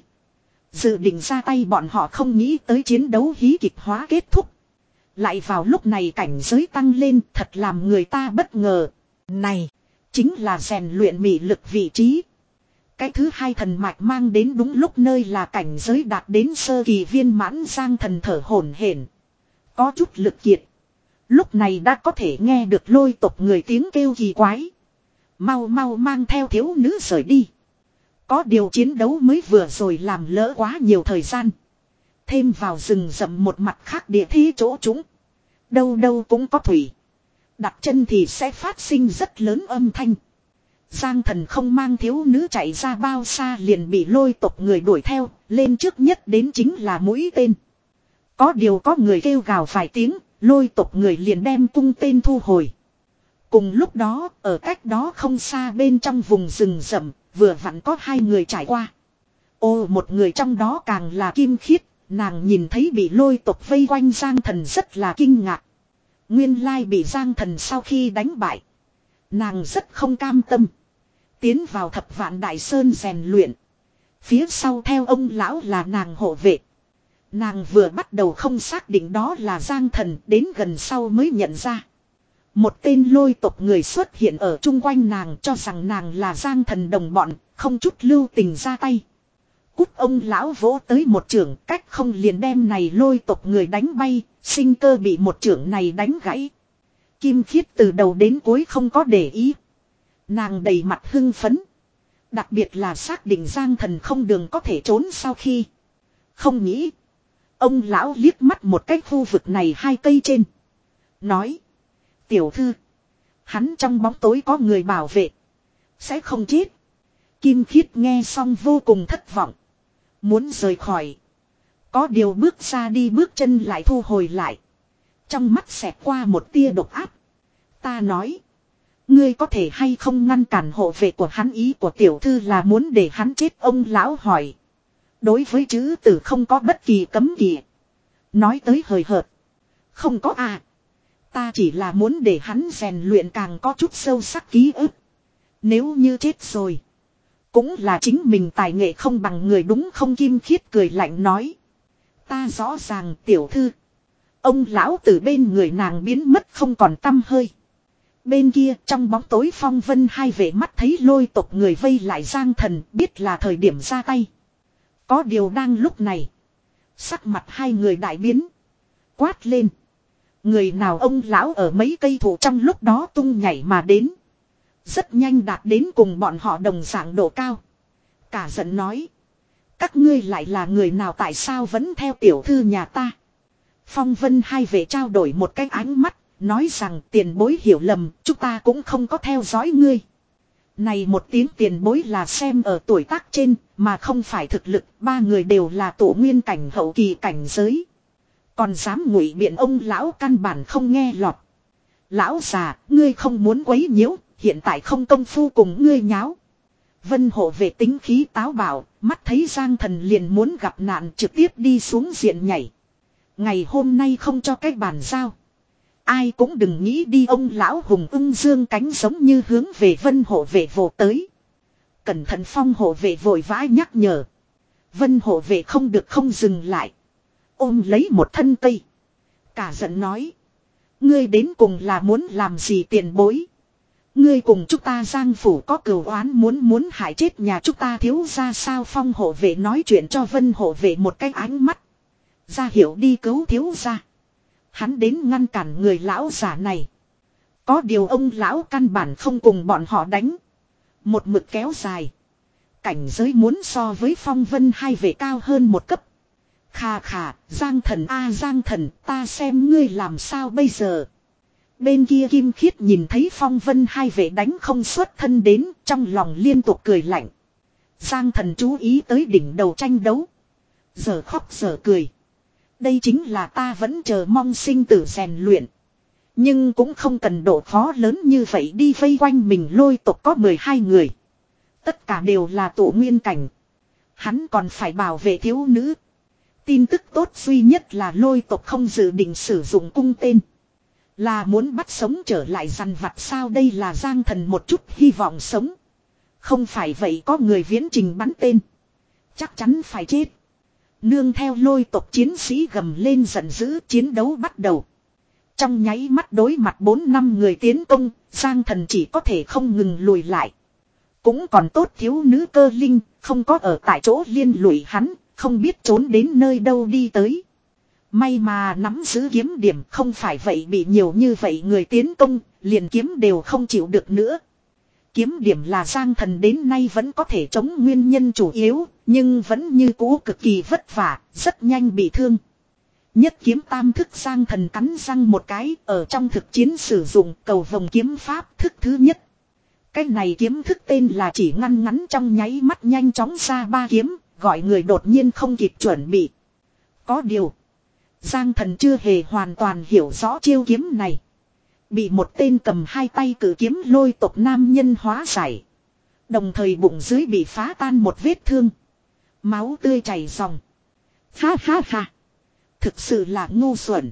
Dự định ra tay bọn họ không nghĩ tới chiến đấu hí kịch hóa kết thúc. Lại vào lúc này cảnh giới tăng lên thật làm người ta bất ngờ. Này, chính là rèn luyện mị lực vị trí. Cái thứ hai thần mạch mang đến đúng lúc nơi là cảnh giới đạt đến sơ kỳ viên mãn Giang Thần thở hổn hển, có chút lực kiệt. Lúc này đã có thể nghe được lôi tộc người tiếng kêu kỳ quái. Mau mau mang theo thiếu nữ rời đi. Có điều chiến đấu mới vừa rồi làm lỡ quá nhiều thời gian. Thêm vào rừng rậm một mặt khác địa thế chỗ chúng. Đâu đâu cũng có thủy. Đặt chân thì sẽ phát sinh rất lớn âm thanh. Giang Thần không mang thiếu nữ chạy ra bao xa liền bị lôi tộc người đuổi theo. Lên trước nhất đến chính là mũi tên. Có điều có người kêu gào vài tiếng. Lôi tộc người liền đem cung tên thu hồi. Cùng lúc đó ở cách đó không xa bên trong vùng rừng rậm. Vừa vặn có hai người trải qua. Ô, một người trong đó càng là Kim Khiết. Nàng nhìn thấy bị lôi tộc vây quanh Giang Thần rất là kinh ngạc. Nguyên lai bị Giang Thần sau khi đánh bại. Nàng rất không cam tâm. Tiến vào Thập Vạn Đại Sơn rèn luyện. Phía sau theo ông lão là nàng hộ vệ. Nàng vừa bắt đầu không xác định đó là Giang Thần, đến gần sau mới nhận ra. Một tên lôi tộc người xuất hiện ở chung quanh nàng, cho rằng nàng là Giang Thần đồng bọn, không chút lưu tình ra tay. Cút, ông lão vỗ tới một chưởng, cách không liền đem này lôi tộc người đánh bay, sinh cơ bị một chưởng này đánh gãy. Kim Khiết từ đầu đến cuối không có để ý. Nàng đầy mặt hưng phấn. Đặc biệt là xác định Giang Thần không đường có thể trốn sau khi. Không nghĩ. Ông lão liếc mắt một cái khu vực này hai cây trên. Nói. Tiểu thư. Hắn trong bóng tối có người bảo vệ. Sẽ không chết. Kim Khiết nghe xong vô cùng thất vọng. Muốn rời khỏi. Có điều bước ra đi bước chân lại thu hồi lại. Trong mắt xẹt qua một tia độc áp. Ta nói. Ngươi có thể hay không ngăn cản hộ vệ của hắn, ý của tiểu thư là muốn để hắn chết, ông lão hỏi. Đối với chữ tử không có bất kỳ cấm kỵ. Nói tới hời hợt. Không có à. Ta chỉ là muốn để hắn rèn luyện càng có chút sâu sắc ký ức. Nếu như chết rồi. Cũng là chính mình tài nghệ không bằng người đúng không? Kim Khiết cười lạnh nói. Ta rõ ràng tiểu thư. Ông lão từ bên người nàng biến mất không còn tăm hơi. Bên kia trong bóng tối Phong Vân hai vệ mắt thấy lôi tộc người vây lại Giang Thần, biết là thời điểm ra tay. Có điều đang lúc này. Sắc mặt hai người đại biến. Quát lên. Người nào? Ông lão ở mấy cây thủ trong lúc đó tung nhảy mà đến. Rất nhanh đạt đến cùng bọn họ đồng dạng độ cao. Cả giận nói. Các ngươi lại là người nào, tại sao vẫn theo tiểu thư nhà ta? Phong Vân hai vệ trao đổi một cái ánh mắt. Nói rằng tiền bối hiểu lầm, chúng ta cũng không có theo dõi ngươi. Này một tiếng tiền bối là xem ở tuổi tác trên, mà không phải thực lực. Ba người đều là tổ nguyên cảnh hậu kỳ cảnh giới. Còn dám ngụy biện, ông lão căn bản không nghe lọt. Lão già, ngươi không muốn quấy nhiễu, hiện tại không công phu cùng ngươi nháo. Vân hộ về tính khí táo bạo, mắt thấy Giang Thần liền muốn gặp nạn, trực tiếp đi xuống diện nhảy. Ngày hôm nay không cho cái bàn giao. Ai cũng đừng nghĩ đi, ông lão hùng ưng dương cánh giống như hướng về Vân hộ vệ vồ tới. Cẩn thận, Phong hộ vệ vội vã nhắc nhở. Vân hộ vệ không được không dừng lại. Ôm lấy một thân cây. Cả giận nói. Ngươi đến cùng là muốn làm gì tiền bối? Ngươi cùng chúng ta Giang phủ có cừu oán, muốn muốn hại chết nhà chúng ta thiếu gia sao? Phong hộ vệ nói chuyện cho Vân hộ vệ một cái ánh mắt. Ra hiểu đi cứu thiếu gia. Hắn đến ngăn cản người lão giả này. Có điều ông lão căn bản không cùng bọn họ đánh. Một mực kéo dài. Cảnh giới muốn so với Phong Vân hai vệ cao hơn một cấp. Khà khà, Giang Thần a Giang Thần, ta xem ngươi làm sao bây giờ. Bên kia Kim Khiết nhìn thấy Phong Vân hai vệ đánh không xuất thân đến, trong lòng liên tục cười lạnh. Giang Thần chú ý tới đỉnh đầu tranh đấu. Giờ khóc giờ cười. Đây chính là ta vẫn chờ mong sinh tử rèn luyện. Nhưng cũng không cần độ khó lớn như vậy đi, vây quanh mình lôi tộc có mười hai người. Tất cả đều là tổ nguyên cảnh. Hắn còn phải bảo vệ thiếu nữ. Tin tức tốt duy nhất là lôi tộc không dự định sử dụng cung tên. Là muốn bắt sống trở lại dằn vặt sao? Đây là Giang Thần một chút hy vọng sống. Không phải vậy có người viễn trình bắn tên. Chắc chắn phải chết. Nương theo lôi tộc chiến sĩ gầm lên giận dữ, chiến đấu bắt đầu. Trong nháy mắt đối mặt bốn năm người tiến công, Giang Thần chỉ có thể không ngừng lùi lại. Cũng còn tốt thiếu nữ Cơ Linh, không có ở tại chỗ liên lụy hắn, không biết trốn đến nơi đâu đi tới. May mà nắm giữ kiếm điểm, không phải vậy bị nhiều như vậy người tiến công, liền kiếm đều không chịu được nữa. Kiếm điểm là Giang Thần đến nay vẫn có thể chống nguyên nhân chủ yếu, nhưng vẫn như cũ cực kỳ vất vả, rất nhanh bị thương. Nhất kiếm tam thức Giang Thần cắn răng một cái, ở trong thực chiến sử dụng cầu vồng kiếm pháp thức thứ nhất. Cái này kiếm thức tên là chỉ ngăn ngắn trong nháy mắt nhanh chóng ra ba kiếm, gọi người đột nhiên không kịp chuẩn bị. Có điều, Giang Thần chưa hề hoàn toàn hiểu rõ chiêu kiếm này. Bị một tên cầm hai tay cử kiếm lôi tộc nam nhân hóa giải. Đồng thời bụng dưới bị phá tan một vết thương. Máu tươi chảy ròng. Ha ha ha. Thực sự là ngu xuẩn.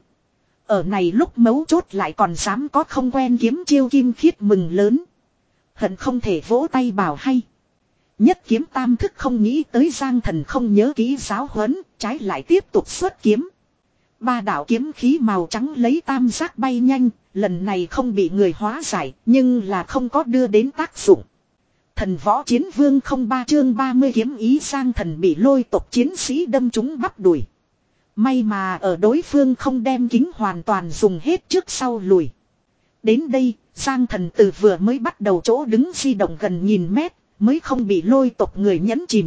Ở này lúc mấu chốt lại còn dám có không quen kiếm chiêu Kim Khiết mừng lớn. Hận không thể vỗ tay bảo hay. Nhất kiếm tam thức không nghĩ tới Giang Thần không nhớ kỹ giáo huấn, trái lại tiếp tục xuất kiếm. Ba đạo kiếm khí màu trắng lấy tam giác bay nhanh, lần này không bị người hóa giải, nhưng là không có đưa đến tác dụng. Thần võ chiến vương không ba chương ba mươi kiếm ý Giang Thần bị lôi tộc chiến sĩ đâm trúng bắp đùi. May mà ở đối phương không đem kính hoàn toàn dùng hết trước sau lùi. Đến đây, Giang Thần từ vừa mới bắt đầu chỗ đứng di động gần nghìn mét, mới không bị lôi tộc người nhấn chìm.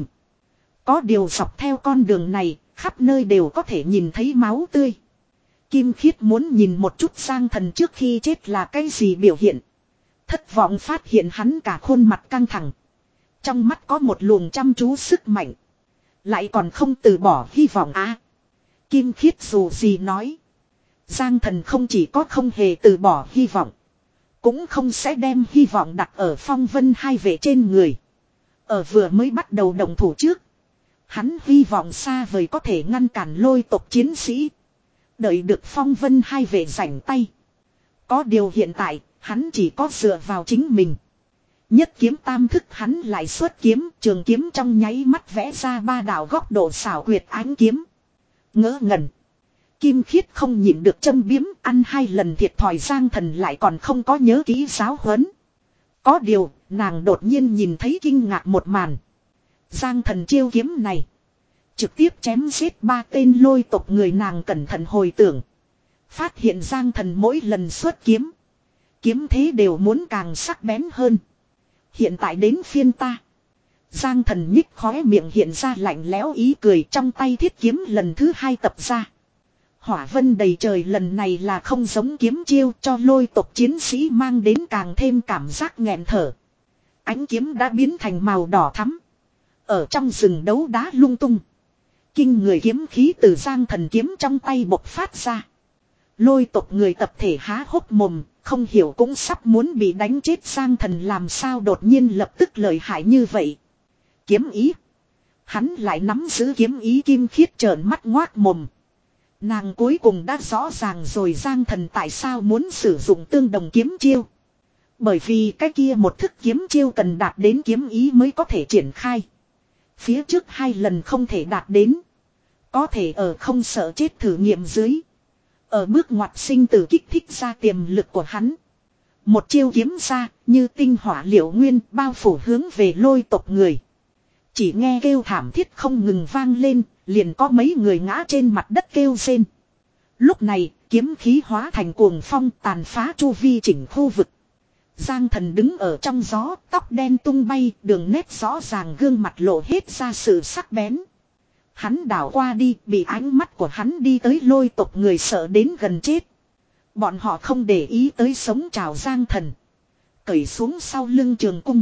Có điều dọc theo con đường này, khắp nơi đều có thể nhìn thấy máu tươi. Kim Khiết muốn nhìn một chút Giang Thần trước khi chết là cái gì biểu hiện. Thất vọng phát hiện hắn cả khuôn mặt căng thẳng. Trong mắt có một luồng chăm chú sức mạnh. Lại còn không từ bỏ hy vọng á. À, Kim Khiết dù gì nói. Giang Thần không chỉ có không hề từ bỏ hy vọng. Cũng không sẽ đem hy vọng đặt ở Phong Vân hai vệ trên người. Ở vừa mới bắt đầu động thủ trước. Hắn hy vọng xa vời có thể ngăn cản lôi tộc chiến sĩ. Đợi được Phong Vân hai vệ rảnh tay. Có điều hiện tại, hắn chỉ có dựa vào chính mình. Nhất kiếm tam thức hắn lại xuất kiếm, trường kiếm trong nháy mắt vẽ ra ba đạo góc độ xảo quyệt ánh kiếm. Ngỡ ngẩn. Kim Khiết không nhịn được châm biếm, ăn hai lần thiệt thòi Giang Thần lại còn không có nhớ kỹ giáo huấn. Có điều, nàng đột nhiên nhìn thấy kinh ngạc một màn. Giang Thần chiêu kiếm này trực tiếp chém giết ba tên lôi tộc người, nàng cẩn thận hồi tưởng. Phát hiện Giang Thần mỗi lần xuất kiếm. Kiếm thế đều muốn càng sắc bén hơn. Hiện tại đến phiên ta. Giang Thần nhích khóe miệng hiện ra lạnh lẽo ý cười, trong tay thiết kiếm lần thứ hai tập ra. Hỏa vân đầy trời lần này là không giống kiếm chiêu, cho lôi tộc chiến sĩ mang đến càng thêm cảm giác nghẹn thở. Ánh kiếm đã biến thành màu đỏ thắm. Ở trong rừng đấu đá lung tung. Kinh người kiếm khí từ Giang Thần kiếm trong tay bộc phát ra. Lôi tộc người tập thể há hốc mồm, không hiểu cũng sắp muốn bị đánh chết. Giang Thần làm sao đột nhiên lập tức lợi hại như vậy. Kiếm ý. Hắn lại nắm giữ kiếm ý. Kim Khiết trợn mắt ngoác mồm. Nàng cuối cùng đã rõ ràng rồi Giang Thần tại sao muốn sử dụng tương đồng kiếm chiêu. Bởi vì cái kia một thức kiếm chiêu cần đạt đến kiếm ý mới có thể triển khai. Phía trước hai lần không thể đạt đến. Có thể ở không sợ chết thử nghiệm dưới. Ở bước ngoặt sinh tử kích thích ra tiềm lực của hắn. Một chiêu kiếm ra như tinh hỏa liệu nguyên bao phủ hướng về lôi tộc người. Chỉ nghe kêu thảm thiết không ngừng vang lên, liền có mấy người ngã trên mặt đất kêu rên. Lúc này, kiếm khí hóa thành cuồng phong tàn phá chu vi chỉnh khu vực. Giang Thần đứng ở trong gió, tóc đen tung bay, đường nét rõ ràng, gương mặt lộ hết ra sự sắc bén. Hắn đảo qua đi, bị ánh mắt của hắn đi tới lôi tộc người sợ đến gần chết. Bọn họ không để ý tới sống chào Giang Thần. Cởi xuống sau lưng trường cung.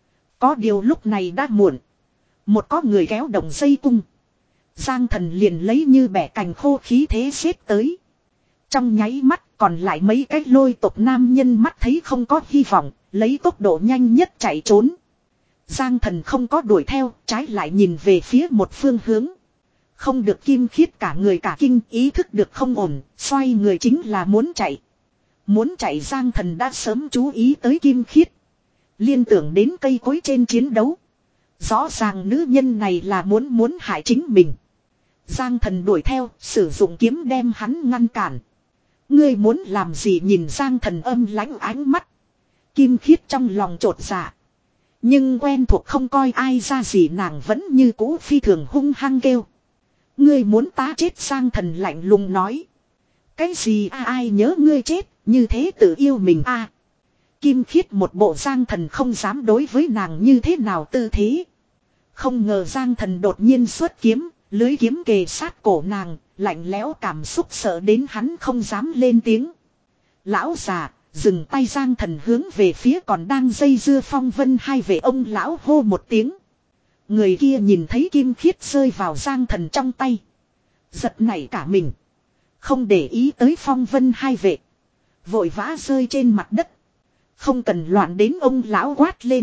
Có điều lúc này đã muộn. Một có người kéo động dây cung. Giang Thần liền lấy như bẻ cành khô khí thế xếp tới. Trong nháy mắt còn lại mấy cái lôi tộc nam nhân mắt thấy không có hy vọng, lấy tốc độ nhanh nhất chạy trốn. Giang Thần không có đuổi theo, trái lại nhìn về phía một phương hướng. Không được. Kim Khiết cả người cả kinh, ý thức được không ổn, xoay người chính là muốn chạy. Muốn chạy Giang Thần đã sớm chú ý tới Kim Khiết. Liên tưởng đến cây cối trên chiến đấu. Rõ ràng nữ nhân này là muốn muốn hại chính mình. Giang Thần đuổi theo, sử dụng kiếm đem hắn ngăn cản. Ngươi muốn làm gì? Nhìn Giang Thần âm lãnh ánh mắt. Kim Khiết trong lòng chột dạ. Nhưng quen thuộc không coi ai ra gì nàng vẫn như cũ phi thường hung hăng kêu. Ngươi muốn ta chết Giang Thần lạnh lùng nói. Cái gì à, ai nhớ ngươi chết, như thế tự yêu mình a à. Kim Khiết một bộ Giang Thần không dám đối với nàng như thế nào tư thế. Không ngờ Giang Thần đột nhiên xuất kiếm, lưới kiếm kề sát cổ nàng, lạnh lẽo cảm xúc sợ đến hắn không dám lên tiếng. Lão già, dừng tay Giang Thần hướng về phía còn đang dây dưa Phong Vân hai vệ ông lão hô một tiếng. Người kia nhìn thấy Kim Khiết rơi vào Giang Thần trong tay. Giật nảy cả mình. Không để ý tới Phong Vân hai vệ. Vội vã rơi trên mặt đất. Không cần loạn đến ông lão quát lên.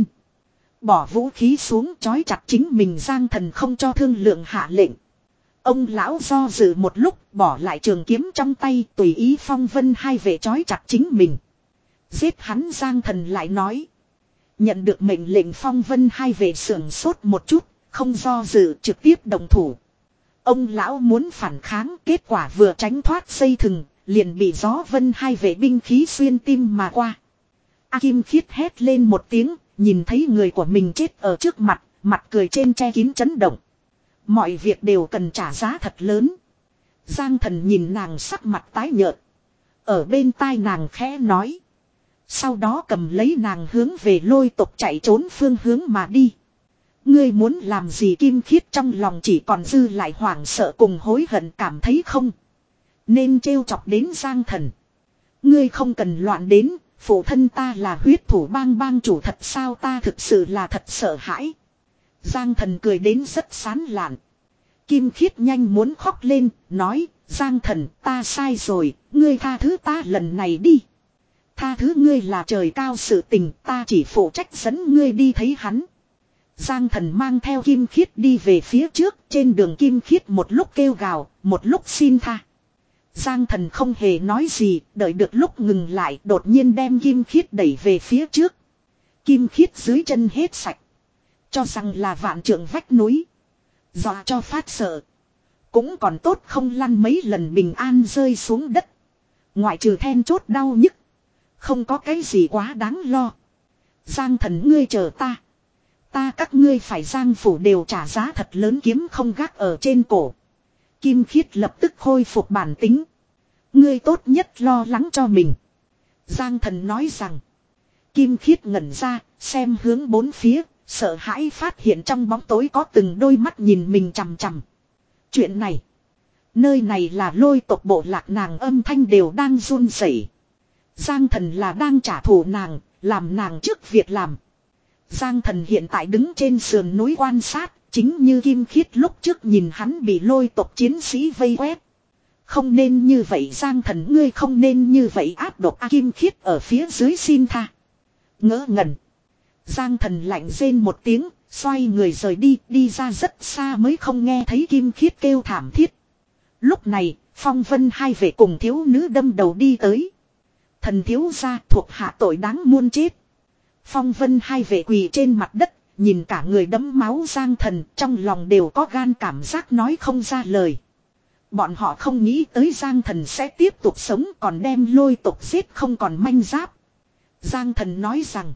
Bỏ vũ khí xuống trói chặt chính mình Giang Thần không cho thương lượng hạ lệnh. Ông lão do dự một lúc bỏ lại trường kiếm trong tay tùy ý Phong Vân hai vệ trói chặt chính mình. Giết hắn Giang Thần lại nói. Nhận được mệnh lệnh Phong Vân hai vệ sưởng sốt một chút, không do dự trực tiếp động thủ. Ông lão muốn phản kháng kết quả vừa tránh thoát dây thừng, liền bị gió Vân hai vệ binh khí xuyên tim mà qua. A Kim Khiết hét lên một tiếng, nhìn thấy người của mình chết ở trước mặt, mặt cười trên che kín chấn động. Mọi việc đều cần trả giá thật lớn. Giang Thần nhìn nàng sắc mặt tái nhợt. Ở bên tai nàng khẽ nói. Sau đó cầm lấy nàng hướng về Lôi tộc chạy trốn phương hướng mà đi. Ngươi muốn làm gì Kim Khiết trong lòng chỉ còn dư lại hoảng sợ cùng hối hận cảm thấy không. Nên trêu chọc đến Giang Thần. Ngươi không cần loạn đến, phụ thân ta là huyết thủ bang bang chủ thật sao ta thực sự là thật sợ hãi. Giang Thần cười đến rất sán lạn. Kim Khiết nhanh muốn khóc lên, nói, Giang Thần ta sai rồi, ngươi tha thứ ta lần này đi. Tha thứ ngươi là trời cao sự tình, ta chỉ phụ trách dẫn ngươi đi thấy hắn. Giang Thần mang theo Kim Khiết đi về phía trước, trên đường Kim Khiết một lúc kêu gào, một lúc xin tha. Giang Thần không hề nói gì, đợi được lúc ngừng lại đột nhiên đem Kim Khiết đẩy về phía trước. Kim Khiết dưới chân hết sạch. Cho rằng là vạn trượng vách núi. Dọa cho phát sợ. Cũng còn tốt không lăn mấy lần bình an rơi xuống đất. Ngoại trừ then chốt đau nhức. Không có cái gì quá đáng lo. Giang Thần ngươi chờ ta. Ta các ngươi phải Giang phủ đều trả giá thật lớn kiếm không gác ở trên cổ. Kim Khiết lập tức khôi phục bản tính. Ngươi tốt nhất lo lắng cho mình. Giang Thần nói rằng. Kim Khiết ngẩn ra, xem hướng bốn phía, sợ hãi phát hiện trong bóng tối có từng đôi mắt nhìn mình chằm chằm. Chuyện này. Nơi này là Lôi tộc bộ lạc nàng âm thanh đều đang run rẩy. Giang Thần là đang trả thù nàng, làm nàng trước việc làm. Giang Thần hiện tại đứng trên sườn núi quan sát, chính như Kim Khiết lúc trước nhìn hắn bị Lôi tộc chiến sĩ vây quét. Không nên như vậy Giang Thần ngươi không nên như vậy áp độc A Kim Khiết ở phía dưới xin tha. Ngỡ ngẩn. Giang Thần lạnh rên một tiếng, xoay người rời đi, đi ra rất xa mới không nghe thấy Kim Khiết kêu thảm thiết. Lúc này, Phong Vân hai vệ cùng thiếu nữ đâm đầu đi tới. Thần thiếu gia thuộc hạ tội đáng muôn chết. Phong Vân hai vệ quỳ trên mặt đất, nhìn cả người đẫm máu Giang Thần, trong lòng đều có gan cảm giác nói không ra lời. Bọn họ không nghĩ tới Giang Thần sẽ tiếp tục sống còn đem Lôi tộc giết không còn manh giáp. Giang Thần nói rằng,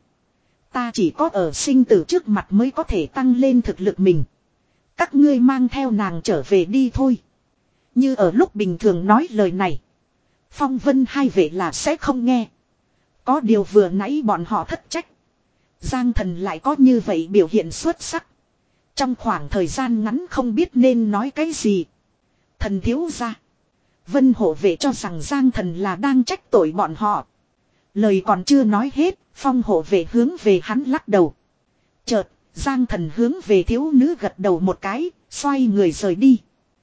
ta chỉ có ở sinh tử trước mặt mới có thể tăng lên thực lực mình. Các ngươi mang theo nàng trở về đi thôi. Như ở lúc bình thường nói lời này, Phong Vân hai vệ là sẽ không nghe. Có điều vừa nãy bọn họ thất trách. Giang Thần lại có như vậy biểu hiện xuất sắc. Trong khoảng thời gian ngắn không biết nên nói cái gì. Thần thiếu gia. Vân hộ vệ cho rằng Giang Thần là đang trách tội bọn họ. Lời còn chưa nói hết, Phong hộ vệ hướng về hắn lắc đầu. Chợt, Giang Thần hướng về thiếu nữ gật đầu một cái, xoay người rời đi.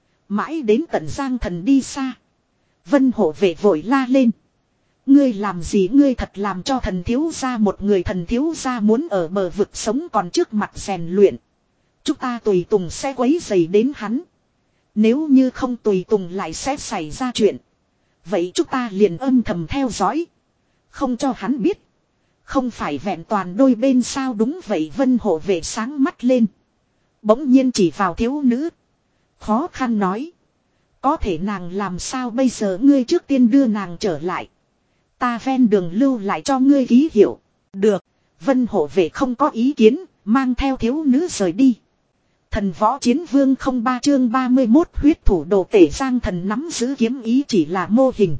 Mãi đến tận Giang Thần đi xa. Vân hộ vệ vội la lên. Ngươi làm gì ngươi thật làm cho thần thiếu gia một người thần thiếu gia muốn ở bờ vực sống còn trước mặt rèn luyện. Chúng ta tùy tùng sẽ quấy rầy đến hắn. Nếu như không tùy tùng lại sẽ xảy ra chuyện. Vậy chúng ta liền âm thầm theo dõi. Không cho hắn biết. Không phải vẹn toàn đôi bên sao đúng vậy Vân hộ vệ sáng mắt lên. Bỗng nhiên chỉ vào thiếu nữ. Khó khăn nói. Có thể nàng làm sao bây giờ ngươi trước tiên đưa nàng trở lại. Ta ven đường lưu lại cho ngươi ký hiệu. Được. Vân hộ vệ không có ý kiến, mang theo thiếu nữ rời đi. Thần võ chiến vương không ba chương ba mươi mốt huyết thủ đồ tể Giang Thần nắm giữ kiếm ý chỉ là mô hình.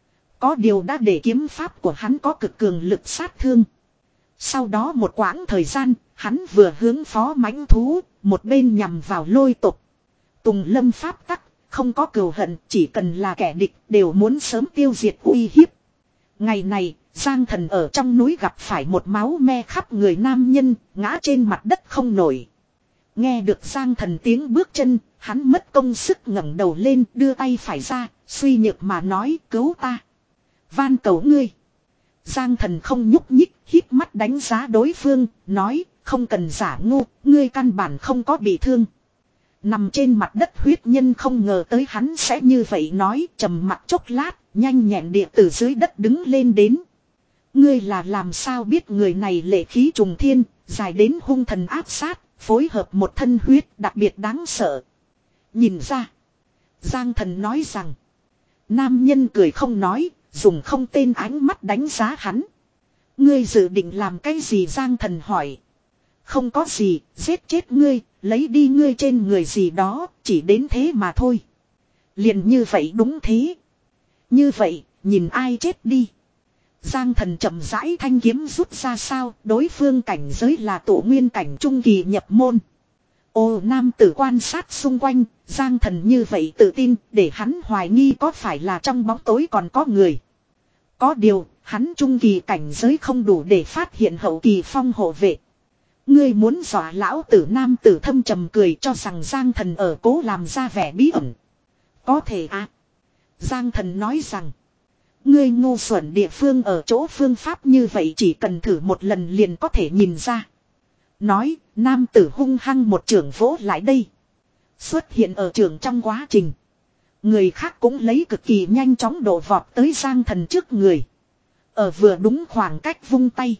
Có điều đã để kiếm pháp của hắn có cực cường lực sát thương. Sau đó một quãng thời gian, hắn vừa hướng phó mãnh thú, một bên nhằm vào lôi tục. Tùng lâm pháp tắc, không có cừu hận, chỉ cần là kẻ địch đều muốn sớm tiêu diệt uy hiếp. Ngày này, Giang Thần ở trong núi gặp phải một máu me khắp người nam nhân, ngã trên mặt đất không nổi. Nghe được Giang Thần tiếng bước chân, hắn mất công sức ngẩng đầu lên, đưa tay phải ra, suy nhược mà nói cứu ta. Van cầu ngươi. Giang Thần không nhúc nhích, híp mắt đánh giá đối phương, nói không cần giả ngu, ngươi căn bản không có bị thương. Nằm trên mặt đất huyết nhân không ngờ tới hắn sẽ như vậy nói, trầm mặc chốc lát, nhanh nhẹn địa từ dưới đất đứng lên đến. Ngươi là làm sao biết người này lệ khí trùng thiên, dài đến hung thần áp sát, phối hợp một thân huyết đặc biệt đáng sợ. Nhìn ra. Giang Thần nói rằng. Nam nhân cười không nói, dùng không tên ánh mắt đánh giá hắn. Ngươi dự định làm cái gì Giang Thần hỏi. Không có gì, giết chết ngươi, lấy đi ngươi trên người gì đó, chỉ đến thế mà thôi. Liền như vậy đúng thế. Như vậy, nhìn ai chết đi. Giang Thần chậm rãi thanh kiếm rút ra sao, đối phương cảnh giới là tổ nguyên cảnh trung kỳ nhập môn. Ô nam tử quan sát xung quanh, Giang Thần như vậy tự tin, để hắn hoài nghi có phải là trong bóng tối còn có người. Có điều, hắn trung kỳ cảnh giới không đủ để phát hiện hậu kỳ phong hộ vệ. Ngươi muốn dọa lão tử nam tử thâm trầm cười cho rằng Giang Thần ở cố làm ra vẻ bí ẩn. Có thể à. Giang Thần nói rằng. Ngươi ngu xuẩn địa phương ở chỗ phương pháp như vậy chỉ cần thử một lần liền có thể nhìn ra. Nói, nam tử hung hăng một trường vỗ lại đây. Xuất hiện ở trường trong quá trình. Người khác cũng lấy cực kỳ nhanh chóng đổ vọt tới Giang Thần trước người. Ở vừa đúng khoảng cách vung tay.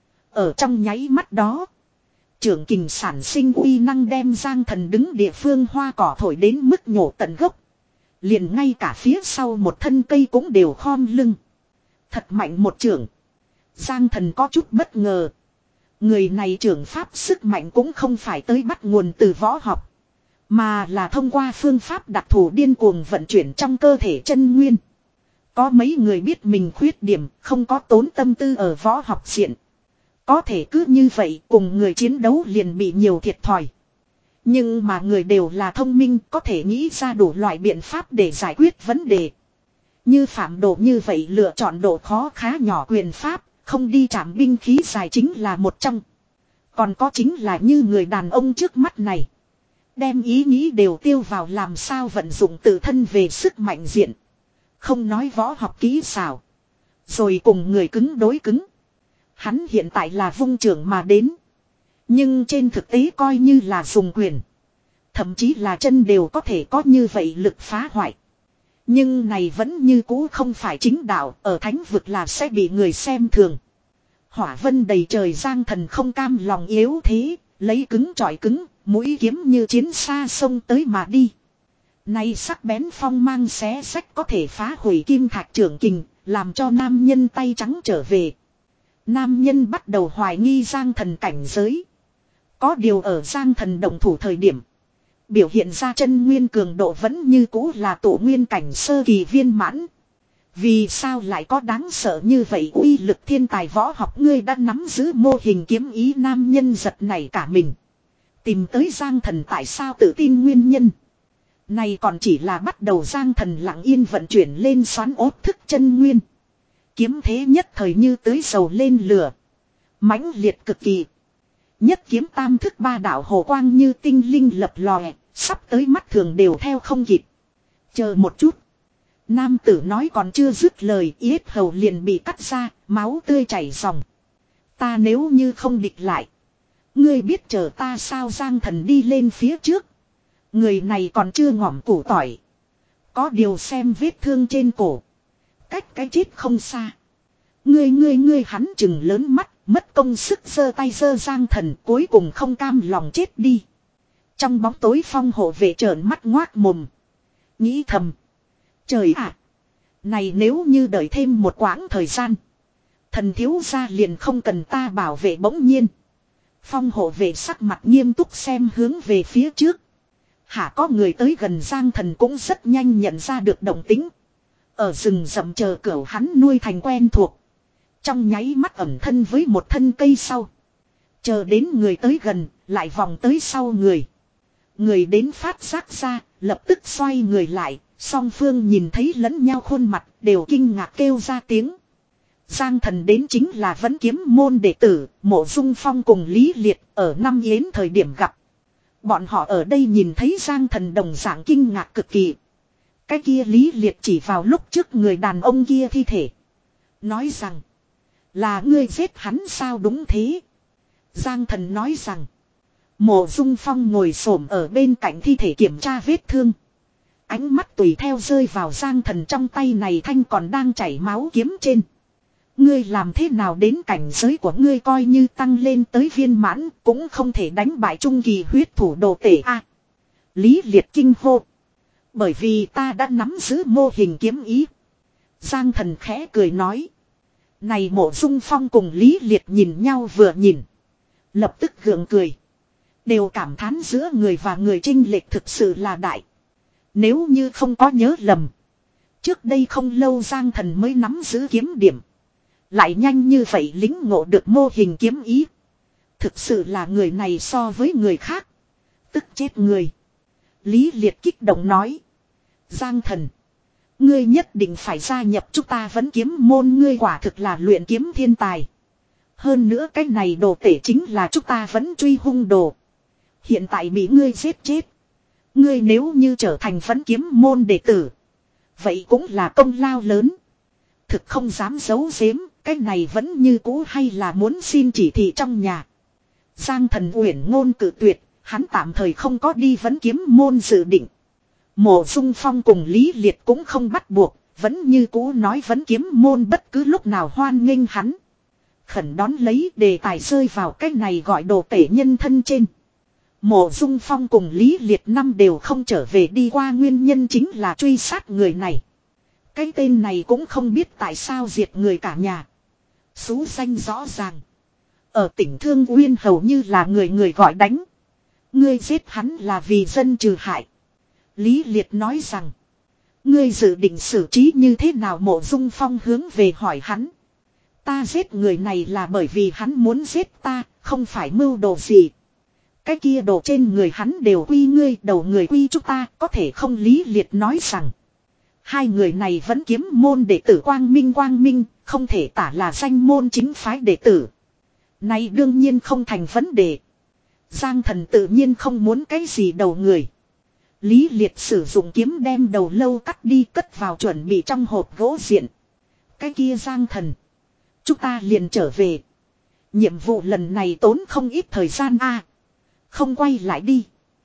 Ở trong nháy mắt đó. Trưởng kình sản sinh uy năng đem Giang Thần đứng địa phương hoa cỏ thổi đến mức nhổ tận gốc. Liền ngay cả phía sau một thân cây cũng đều khom lưng. Thật mạnh một trưởng. Giang Thần có chút bất ngờ. Người này trưởng pháp sức mạnh cũng không phải tới bắt nguồn từ võ học. Mà là thông qua phương pháp đặc thù điên cuồng vận chuyển trong cơ thể chân nguyên. Có mấy người biết mình khuyết điểm không có tốn tâm tư ở võ học diện. Có thể cứ như vậy cùng người chiến đấu liền bị nhiều thiệt thòi. Nhưng mà người đều là thông minh có thể nghĩ ra đủ loại biện pháp để giải quyết vấn đề. Như phạm độ như vậy lựa chọn độ khó khá nhỏ quyền pháp, không đi chạm binh khí dài chính là một trong. Còn có chính là như người đàn ông trước mắt này. Đem ý nghĩ đều tiêu vào làm sao vận dụng tự thân về sức mạnh diện. Không nói võ học kỹ xảo. Rồi cùng người cứng đối cứng. Hắn hiện tại là vung trưởng mà đến. Nhưng trên thực tế coi như là dùng quyền. Thậm chí là chân đều có thể có như vậy lực phá hoại. Nhưng này vẫn như cũ không phải chính đạo, ở thánh vực là sẽ bị người xem thường. Hỏa vân đầy trời Giang Thần không cam lòng yếu thế, lấy cứng chọi cứng, mũi kiếm như chiến xa sông tới mà đi. Nay sắc bén phong mang xé sách có thể phá hủy kim thạch trưởng kình, làm cho nam nhân tay trắng trở về. Nam nhân bắt đầu hoài nghi Giang Thần cảnh giới. Có điều ở Giang Thần động thủ thời điểm. Biểu hiện ra chân nguyên cường độ vẫn như cũ là tổ nguyên cảnh sơ kỳ viên mãn. Vì sao lại có đáng sợ như vậy uy lực thiên tài võ học ngươi đã nắm giữ mô hình kiếm ý nam nhân giật này cả mình. Tìm tới Giang Thần tại sao tự tin nguyên nhân. Này còn chỉ là bắt đầu Giang Thần lặng yên vận chuyển lên xoắn ốt thức chân nguyên. Kiếm thế nhất thời như tưới dầu lên lửa. Mãnh liệt cực kỳ. Nhất kiếm tam thức ba đạo hồ quang như tinh linh lập lòe, sắp tới mắt thường đều theo không kịp. Chờ một chút. Nam tử nói còn chưa dứt lời, yết hầu liền bị cắt ra, máu tươi chảy ròng. Ta nếu như không địch lại. Ngươi biết chờ ta sao Giang Thần đi lên phía trước. Người này còn chưa ngỏm củ tỏi. Có điều xem vết thương trên cổ. Cách cái chết không xa. Ngươi ngươi ngươi hắn chừng lớn mắt, mất công sức giơ tay giơ Giang Thần cuối cùng không cam lòng chết đi. Trong bóng tối phong hộ vệ trợn mắt ngoác mồm. Nghĩ thầm. Trời ạ. Này nếu như đợi thêm một quãng thời gian. Thần thiếu gia liền không cần ta bảo vệ. Bỗng nhiên Phong hộ vệ sắc mặt nghiêm túc xem hướng về phía trước. Hả, có người tới gần. Giang Thần cũng rất nhanh nhận ra được động tính. Ở rừng rậm chờ cửu hắn nuôi thành quen thuộc. Trong nháy mắt ẩn thân với một thân cây sau. Chờ đến người tới gần, lại vòng tới sau người. Người đến phát giác ra, lập tức xoay người lại. Song phương nhìn thấy lẫn nhau khuôn mặt, đều kinh ngạc kêu ra tiếng. Giang Thần đến chính là Vẫn Kiếm môn đệ tử, Mộ Dung Phong cùng Lý Liệt ở năm yến thời điểm gặp. Bọn họ ở đây nhìn thấy Giang Thần đồng dạng kinh ngạc cực kỳ. Cái kia Lý Liệt chỉ vào lúc trước người đàn ông kia thi thể. Nói rằng, là ngươi giết hắn sao? Đúng thế. Giang Thần nói rằng, Mộ Dung Phong ngồi xổm ở bên cạnh thi thể kiểm tra vết thương. Ánh mắt tùy theo rơi vào Giang Thần trong tay này thanh còn đang chảy máu kiếm trên. Ngươi làm thế nào đến cảnh giới của ngươi coi như tăng lên tới viên mãn cũng không thể đánh bại trung kỳ huyết thủ đồ tể a. Lý Liệt kinh hô. Bởi vì ta đã nắm giữ mô hình kiếm ý. Giang Thần khẽ cười nói. Này Mộ Dung Phong cùng Lý Liệt nhìn nhau vừa nhìn. Lập tức gượng cười. Đều cảm thán giữa người và người chênh lệch thực sự là đại. Nếu như không có nhớ lầm. Trước đây không lâu Giang Thần mới nắm giữ kiếm điểm. Lại nhanh như vậy lính ngộ được mô hình kiếm ý. Thực sự là người này so với người khác. Tức chết người. Lý Liệt kích động nói. Giang Thần. Ngươi nhất định phải gia nhập chúng ta Vẫn Kiếm môn. Ngươi quả thực là luyện kiếm thiên tài. Hơn nữa cái này đồ tể chính là chúng ta vẫn truy hung đồ. Hiện tại bị ngươi giết chết. Ngươi nếu như trở thành Vẫn Kiếm môn đệ tử. Vậy cũng là công lao lớn. Thực không dám giấu giếm. Cái này vẫn như cũ hay là muốn xin chỉ thị trong nhà. Giang Thần uyển ngôn cự tuyệt. Hắn tạm thời không có đi Vẫn Kiếm môn dự định. Mộ Dung Phong cùng Lý Liệt cũng không bắt buộc. Vẫn như cũ nói Vẫn Kiếm môn bất cứ lúc nào hoan nghênh hắn. Khẩn đón lấy đề tài rơi vào cái này gọi đồ tể nhân thân trên. Mộ Dung Phong cùng Lý Liệt năm đều không trở về đi qua nguyên nhân chính là truy sát người này. Cái tên này cũng không biết tại sao diệt người cả nhà. Xú danh rõ ràng. Ở tỉnh Thương Uyên hầu như là người người gọi đánh. Ngươi giết hắn là vì dân trừ hại. Lý Liệt nói rằng. Ngươi dự định xử trí như thế nào? Mộ Dung Phong hướng về hỏi hắn. Ta giết người này là bởi vì hắn muốn giết ta, không phải mưu đồ gì. Cái kia đồ trên người hắn đều quy ngươi, đầu người quy chúng ta, có thể không? Lý Liệt nói rằng. Hai người này vẫn kiếm môn đệ tử quang minh quang minh, không thể tả là danh môn chính phái đệ tử. Này đương nhiên không thành vấn đề. Giang Thần tự nhiên không muốn cái gì đầu người. Lý Liệt sử dụng kiếm đem đầu lâu cắt đi cất vào chuẩn bị trong hộp gỗ diện. Cái kia Giang Thần. Chúng ta liền trở về. Nhiệm vụ lần này tốn không ít thời gian a. Không quay lại đi.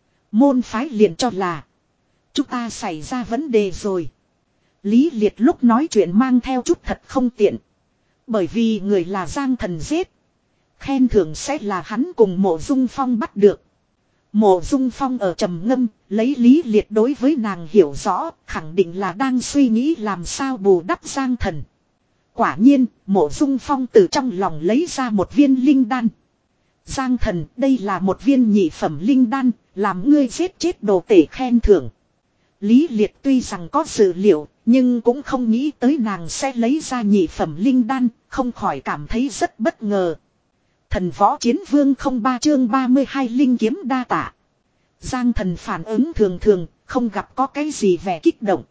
Môn phái liền cho là. Chúng ta xảy ra vấn đề rồi. Lý Liệt lúc nói chuyện mang theo chút thật không tiện. Bởi vì người là Giang Thần giết. Khen thưởng sẽ là hắn cùng Mộ Dung Phong bắt được. Mộ Dung Phong ở trầm ngâm, lấy Lý Liệt đối với nàng hiểu rõ, khẳng định là đang suy nghĩ làm sao bù đắp Giang Thần. Quả nhiên, Mộ Dung Phong từ trong lòng lấy ra một viên linh đan. Giang Thần, đây là một viên nhị phẩm linh đan, làm ngươi giết chết đồ tể khen thưởng. Lý Liệt tuy rằng có dự liệu, nhưng cũng không nghĩ tới nàng sẽ lấy ra nhị phẩm linh đan, không khỏi cảm thấy rất bất ngờ. Thần Võ Chiến Vương không ba chương ba mươi hai linh kiếm đa tạ. Giang Thần phản ứng thường thường, không gặp có cái gì vẻ kích động.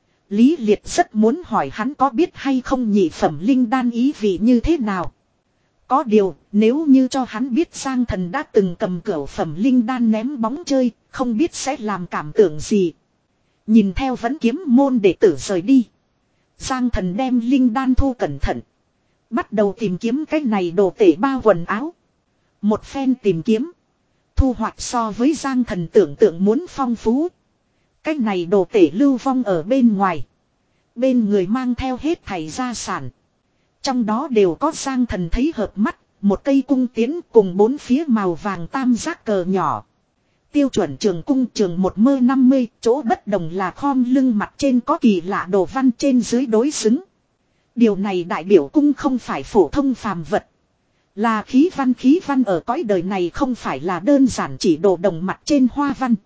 Lý Liệt rất muốn hỏi hắn có biết hay không nhị phẩm linh đan ý vị như thế nào. Có điều, nếu như cho hắn biết Giang Thần đã từng cầm cửu phẩm linh đan ném bóng chơi, không biết sẽ làm cảm tưởng gì. Nhìn theo Vẫn Kiếm môn đệ tử rời đi. Giang Thần đem linh đan thu cẩn thận. Bắt đầu tìm kiếm cái này đồ tể bao quần áo. Một phen tìm kiếm. Thu hoạch so với Giang Thần tưởng tượng muốn phong phú. Cái này đồ tể lưu vong ở bên ngoài. Bên người mang theo hết thảy gia sản. Trong đó đều có Giang Thần thấy hợp mắt. Một cây cung tiến cùng bốn phía màu vàng tam giác cờ nhỏ. Tiêu chuẩn trường cung trường một mơ năm mươi, chỗ bất đồng là khom lưng mặt trên có kỳ lạ đồ văn trên dưới đối xứng. Điều này đại biểu cung không phải phổ thông phàm vật. Là khí văn, khí văn ở cõi đời này không phải là đơn giản chỉ đồ đồng mặt trên hoa văn.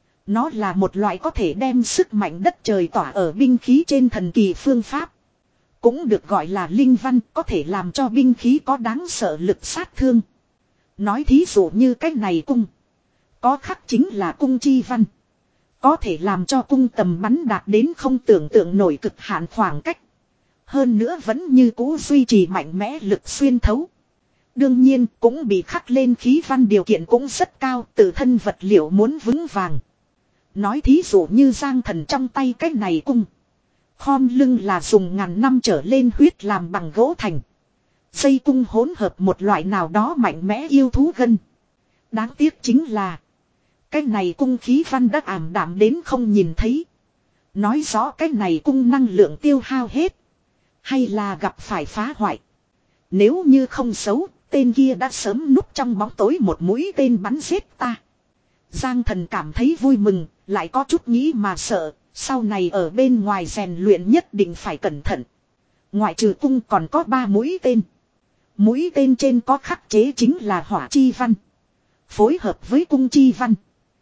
Nó là một loại có thể đem sức mạnh đất trời tỏa ở binh khí trên thần kỳ phương pháp. Cũng được gọi là linh văn, có thể làm cho binh khí có đáng sợ lực sát thương. Nói thí dụ như cách này cung. Có khắc chính là cung chi văn. Có thể làm cho cung tầm bắn đạt đến không tưởng tượng nổi cực hạn khoảng cách. Hơn nữa vẫn như cũ duy trì mạnh mẽ lực xuyên thấu. Đương nhiên cũng bị khắc lên khí văn điều kiện cũng rất cao, tự thân vật liệu muốn vững vàng. Nói thí dụ như Giang Thần trong tay cái này cung. Khom lưng là dùng ngàn năm trở lên huyết làm bằng gỗ thành. Dây cung hỗn hợp một loại nào đó mạnh mẽ yêu thú gân. Đáng tiếc chính là cái này cung khí văn đã ảm đạm đến không nhìn thấy. Nói rõ cái này cung năng lượng tiêu hao hết. Hay là gặp phải phá hoại. Nếu như không xấu, tên kia đã sớm núp trong bóng tối một mũi tên bắn giết ta. Giang Thần cảm thấy vui mừng, lại có chút nghĩ mà sợ, sau này ở bên ngoài rèn luyện nhất định phải cẩn thận. Ngoại trừ cung còn có ba mũi tên. Mũi tên trên có khắc chế chính là hỏa chi văn. Phối hợp với cung chi văn.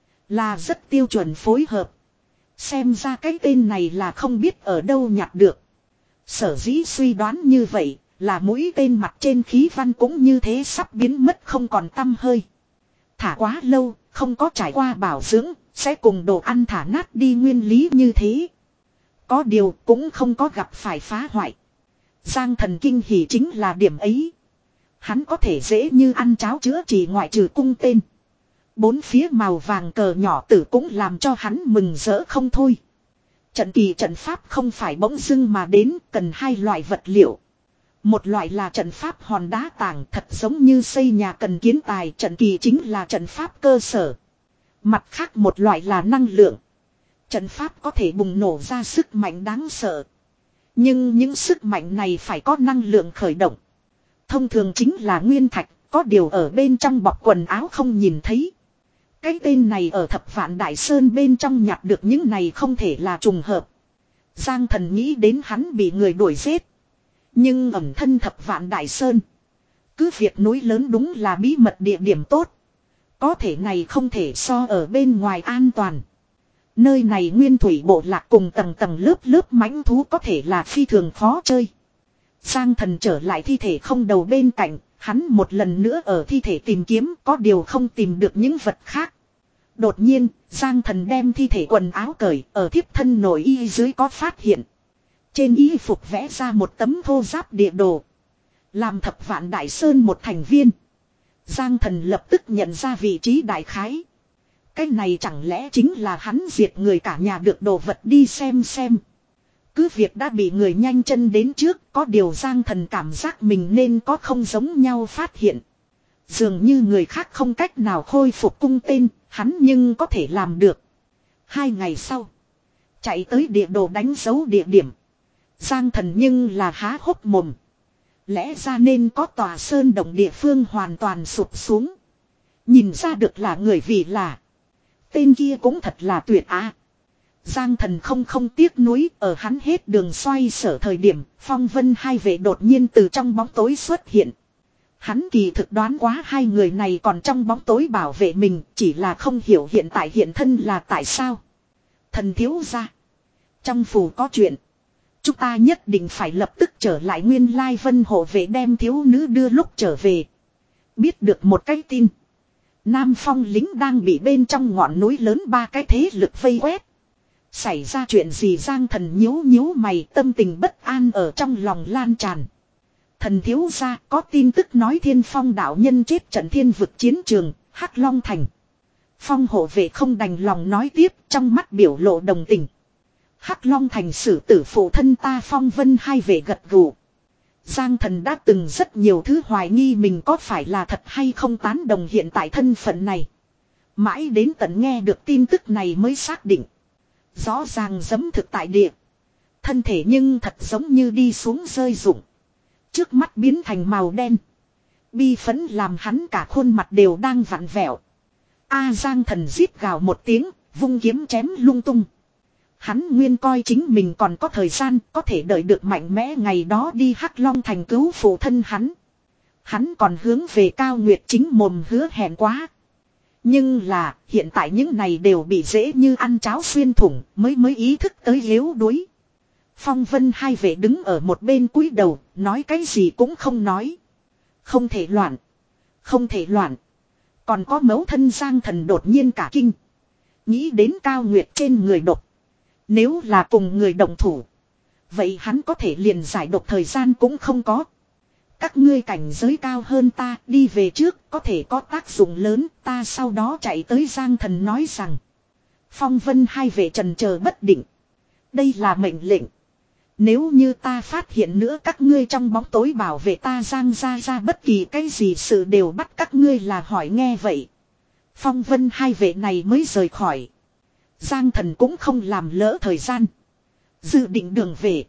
Là rất tiêu chuẩn phối hợp. Xem ra cái tên này là không biết ở đâu nhặt được. Sở dĩ suy đoán như vậy là mũi tên mặt trên khí văn cũng như thế sắp biến mất không còn tăm hơi. Thả quá lâu, không có trải qua bảo dưỡng, sẽ cùng đồ ăn thả nát đi nguyên lý như thế. Có điều cũng không có gặp phải phá hoại. Giang Thần kinh hỉ chính là điểm ấy. Hắn có thể dễ như ăn cháo chữa trị ngoại trừ cung tên. Bốn phía màu vàng cờ nhỏ tử cũng làm cho hắn mừng rỡ không thôi. Trận kỳ trận pháp không phải bỗng dưng mà đến, cần hai loại vật liệu. Một loại là trận pháp hòn đá tảng, thật giống như xây nhà cần kiến tài, trận kỳ chính là trận pháp cơ sở. Mặt khác một loại là năng lượng. Trận pháp có thể bùng nổ ra sức mạnh đáng sợ. Nhưng những sức mạnh này phải có năng lượng khởi động. Thông thường chính là nguyên thạch, có điều ở bên trong bọc quần áo không nhìn thấy. Cái tên này ở Thập Vạn Đại Sơn bên trong nhặt được những này không thể là trùng hợp. Giang Thần nghĩ đến hắn bị người đuổi giết. Nhưng ẩn thân Thập Vạn Đại Sơn. Cứ việc núi lớn đúng là bí mật địa điểm tốt. Có thể này không thể so ở bên ngoài an toàn. Nơi này nguyên thủy bộ lạc cùng tầng tầng lớp lớp mãnh thú có thể là phi thường khó chơi. Giang Thần trở lại thi thể không đầu bên cạnh. Hắn một lần nữa ở thi thể tìm kiếm, có điều không tìm được những vật khác. Đột nhiên, Giang Thần đem thi thể quần áo cởi, ở thiếp thân nội y dưới có phát hiện. Trên y phục vẽ ra một tấm thô giáp địa đồ. Làm Thập Vạn Đại Sơn một thành viên. Giang Thần lập tức nhận ra vị trí đại khái. Cái này chẳng lẽ chính là hắn diệt người cả nhà được đồ vật, đi xem xem. Cứ việc đã bị người nhanh chân đến trước, có điều Giang Thần cảm giác mình nên có không giống nhau phát hiện. Dường như người khác không cách nào khôi phục cung tên, hắn nhưng có thể làm được. Hai ngày sau, chạy tới địa đồ đánh dấu địa điểm. Giang Thần nhưng là há hốc mồm. Lẽ ra nên có tòa sơn động địa phương hoàn toàn sụp xuống. Nhìn ra được là người vì là. Tên kia cũng thật là tuyệt á. Giang Thần không không tiếc nuối, ở hắn hết đường xoay sở thời điểm, Phong Vân hai vệ đột nhiên từ trong bóng tối xuất hiện. Hắn kỳ thực đoán quá hai người này còn trong bóng tối bảo vệ mình, chỉ là không hiểu hiện tại hiện thân là tại sao. Thần thiếu gia, trong phủ có chuyện. Chúng ta nhất định phải lập tức trở lại nguyên lai Vân hộ vệ đem thiếu nữ đưa lúc trở về. Biết được một cái tin. Nam Phong lính đang bị bên trong ngọn núi lớn ba cái thế lực vây quét. Xảy ra chuyện gì? Giang Thần nhíu nhíu mày, tâm tình bất an ở trong lòng lan tràn. Thần thiếu gia, có tin tức nói Thiên Phong đạo nhân chết trận thiên vực chiến trường, Hắc Long Thành. Phong hộ vệ không đành lòng nói tiếp, trong mắt biểu lộ đồng tình. Hắc Long Thành xử tử phụ thân ta. Phong Vân hai vệ gật gù. Giang Thần đã từng rất nhiều thứ hoài nghi mình có phải là thật hay không tán đồng hiện tại thân phận này. Mãi đến tận nghe được tin tức này mới xác định. Rõ ràng giẫm thực tại địa. Thân thể nhưng thật giống như đi xuống rơi rụng. Trước mắt biến thành màu đen. Bi phấn làm hắn cả khuôn mặt đều đang vặn vẹo. A Giang Thần rít gào một tiếng, vung kiếm chém lung tung. Hắn nguyên coi chính mình còn có thời gian có thể đợi được mạnh mẽ ngày đó đi Hắc Long thành cứu phụ thân hắn. Hắn còn hướng về Cao Nguyệt chính mồm hứa hẹn quá. Nhưng là hiện tại những này đều bị dễ như ăn cháo xuyên thủng mới mới ý thức tới yếu đuối. Phong Vân hai vệ đứng ở một bên cúi đầu nói cái gì cũng không nói. Không thể loạn. Không thể loạn. Còn có mẫu thân Giang Thần đột nhiên cả kinh. Nghĩ đến Cao Nguyệt trên người độc. Nếu là cùng người đồng thủ. Vậy hắn có thể liền giải độc thời gian cũng không có. Các ngươi cảnh giới cao hơn ta đi về trước có thể có tác dụng lớn ta sau đó chạy tới Giang Thần nói rằng. Phong Vân hai vệ trần chờ bất định. Đây là mệnh lệnh. Nếu như ta phát hiện nữa các ngươi trong bóng tối bảo vệ ta Giang ra ra bất kỳ cái gì sự đều bắt các ngươi là hỏi nghe vậy. Phong Vân hai vệ này mới rời khỏi. Giang Thần cũng không làm lỡ thời gian. Dự định đường về.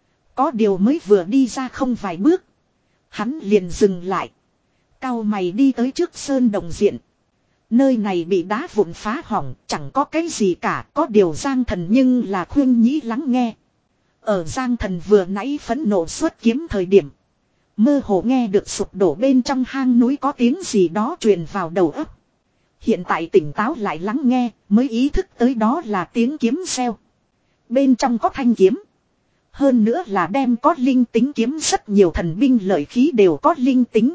Có điều mới vừa đi ra không vài bước. Hắn liền dừng lại. Cau mày đi tới trước sơn đồng diện. Nơi này bị đá vụn phá hỏng chẳng có cái gì cả. Có điều Giang Thần nhưng là khuyên nhĩ lắng nghe. Ở Giang Thần vừa nãy phẫn nộ xuất kiếm thời điểm. Mơ hồ nghe được sụp đổ bên trong hang núi có tiếng gì đó truyền vào đầu óc. Hiện tại tỉnh táo lại lắng nghe mới ý thức tới đó là tiếng kiếm reo. Bên trong có thanh kiếm. Hơn nữa là đem có linh tính kiếm rất nhiều thần binh lợi khí đều có linh tính.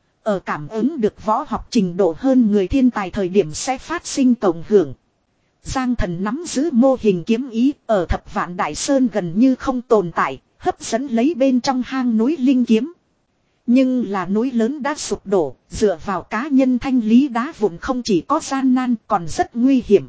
Ở cảm ứng được võ học trình độ hơn người thiên tài thời điểm sẽ phát sinh cộng hưởng. Giang Thần nắm giữ mô hình kiếm ý ở Thập Vạn Đại Sơn gần như không tồn tại, hấp dẫn lấy bên trong hang núi linh kiếm. Nhưng là núi lớn đã sụp đổ, dựa vào cá nhân thanh lý đá vụn không chỉ có gian nan còn rất nguy hiểm.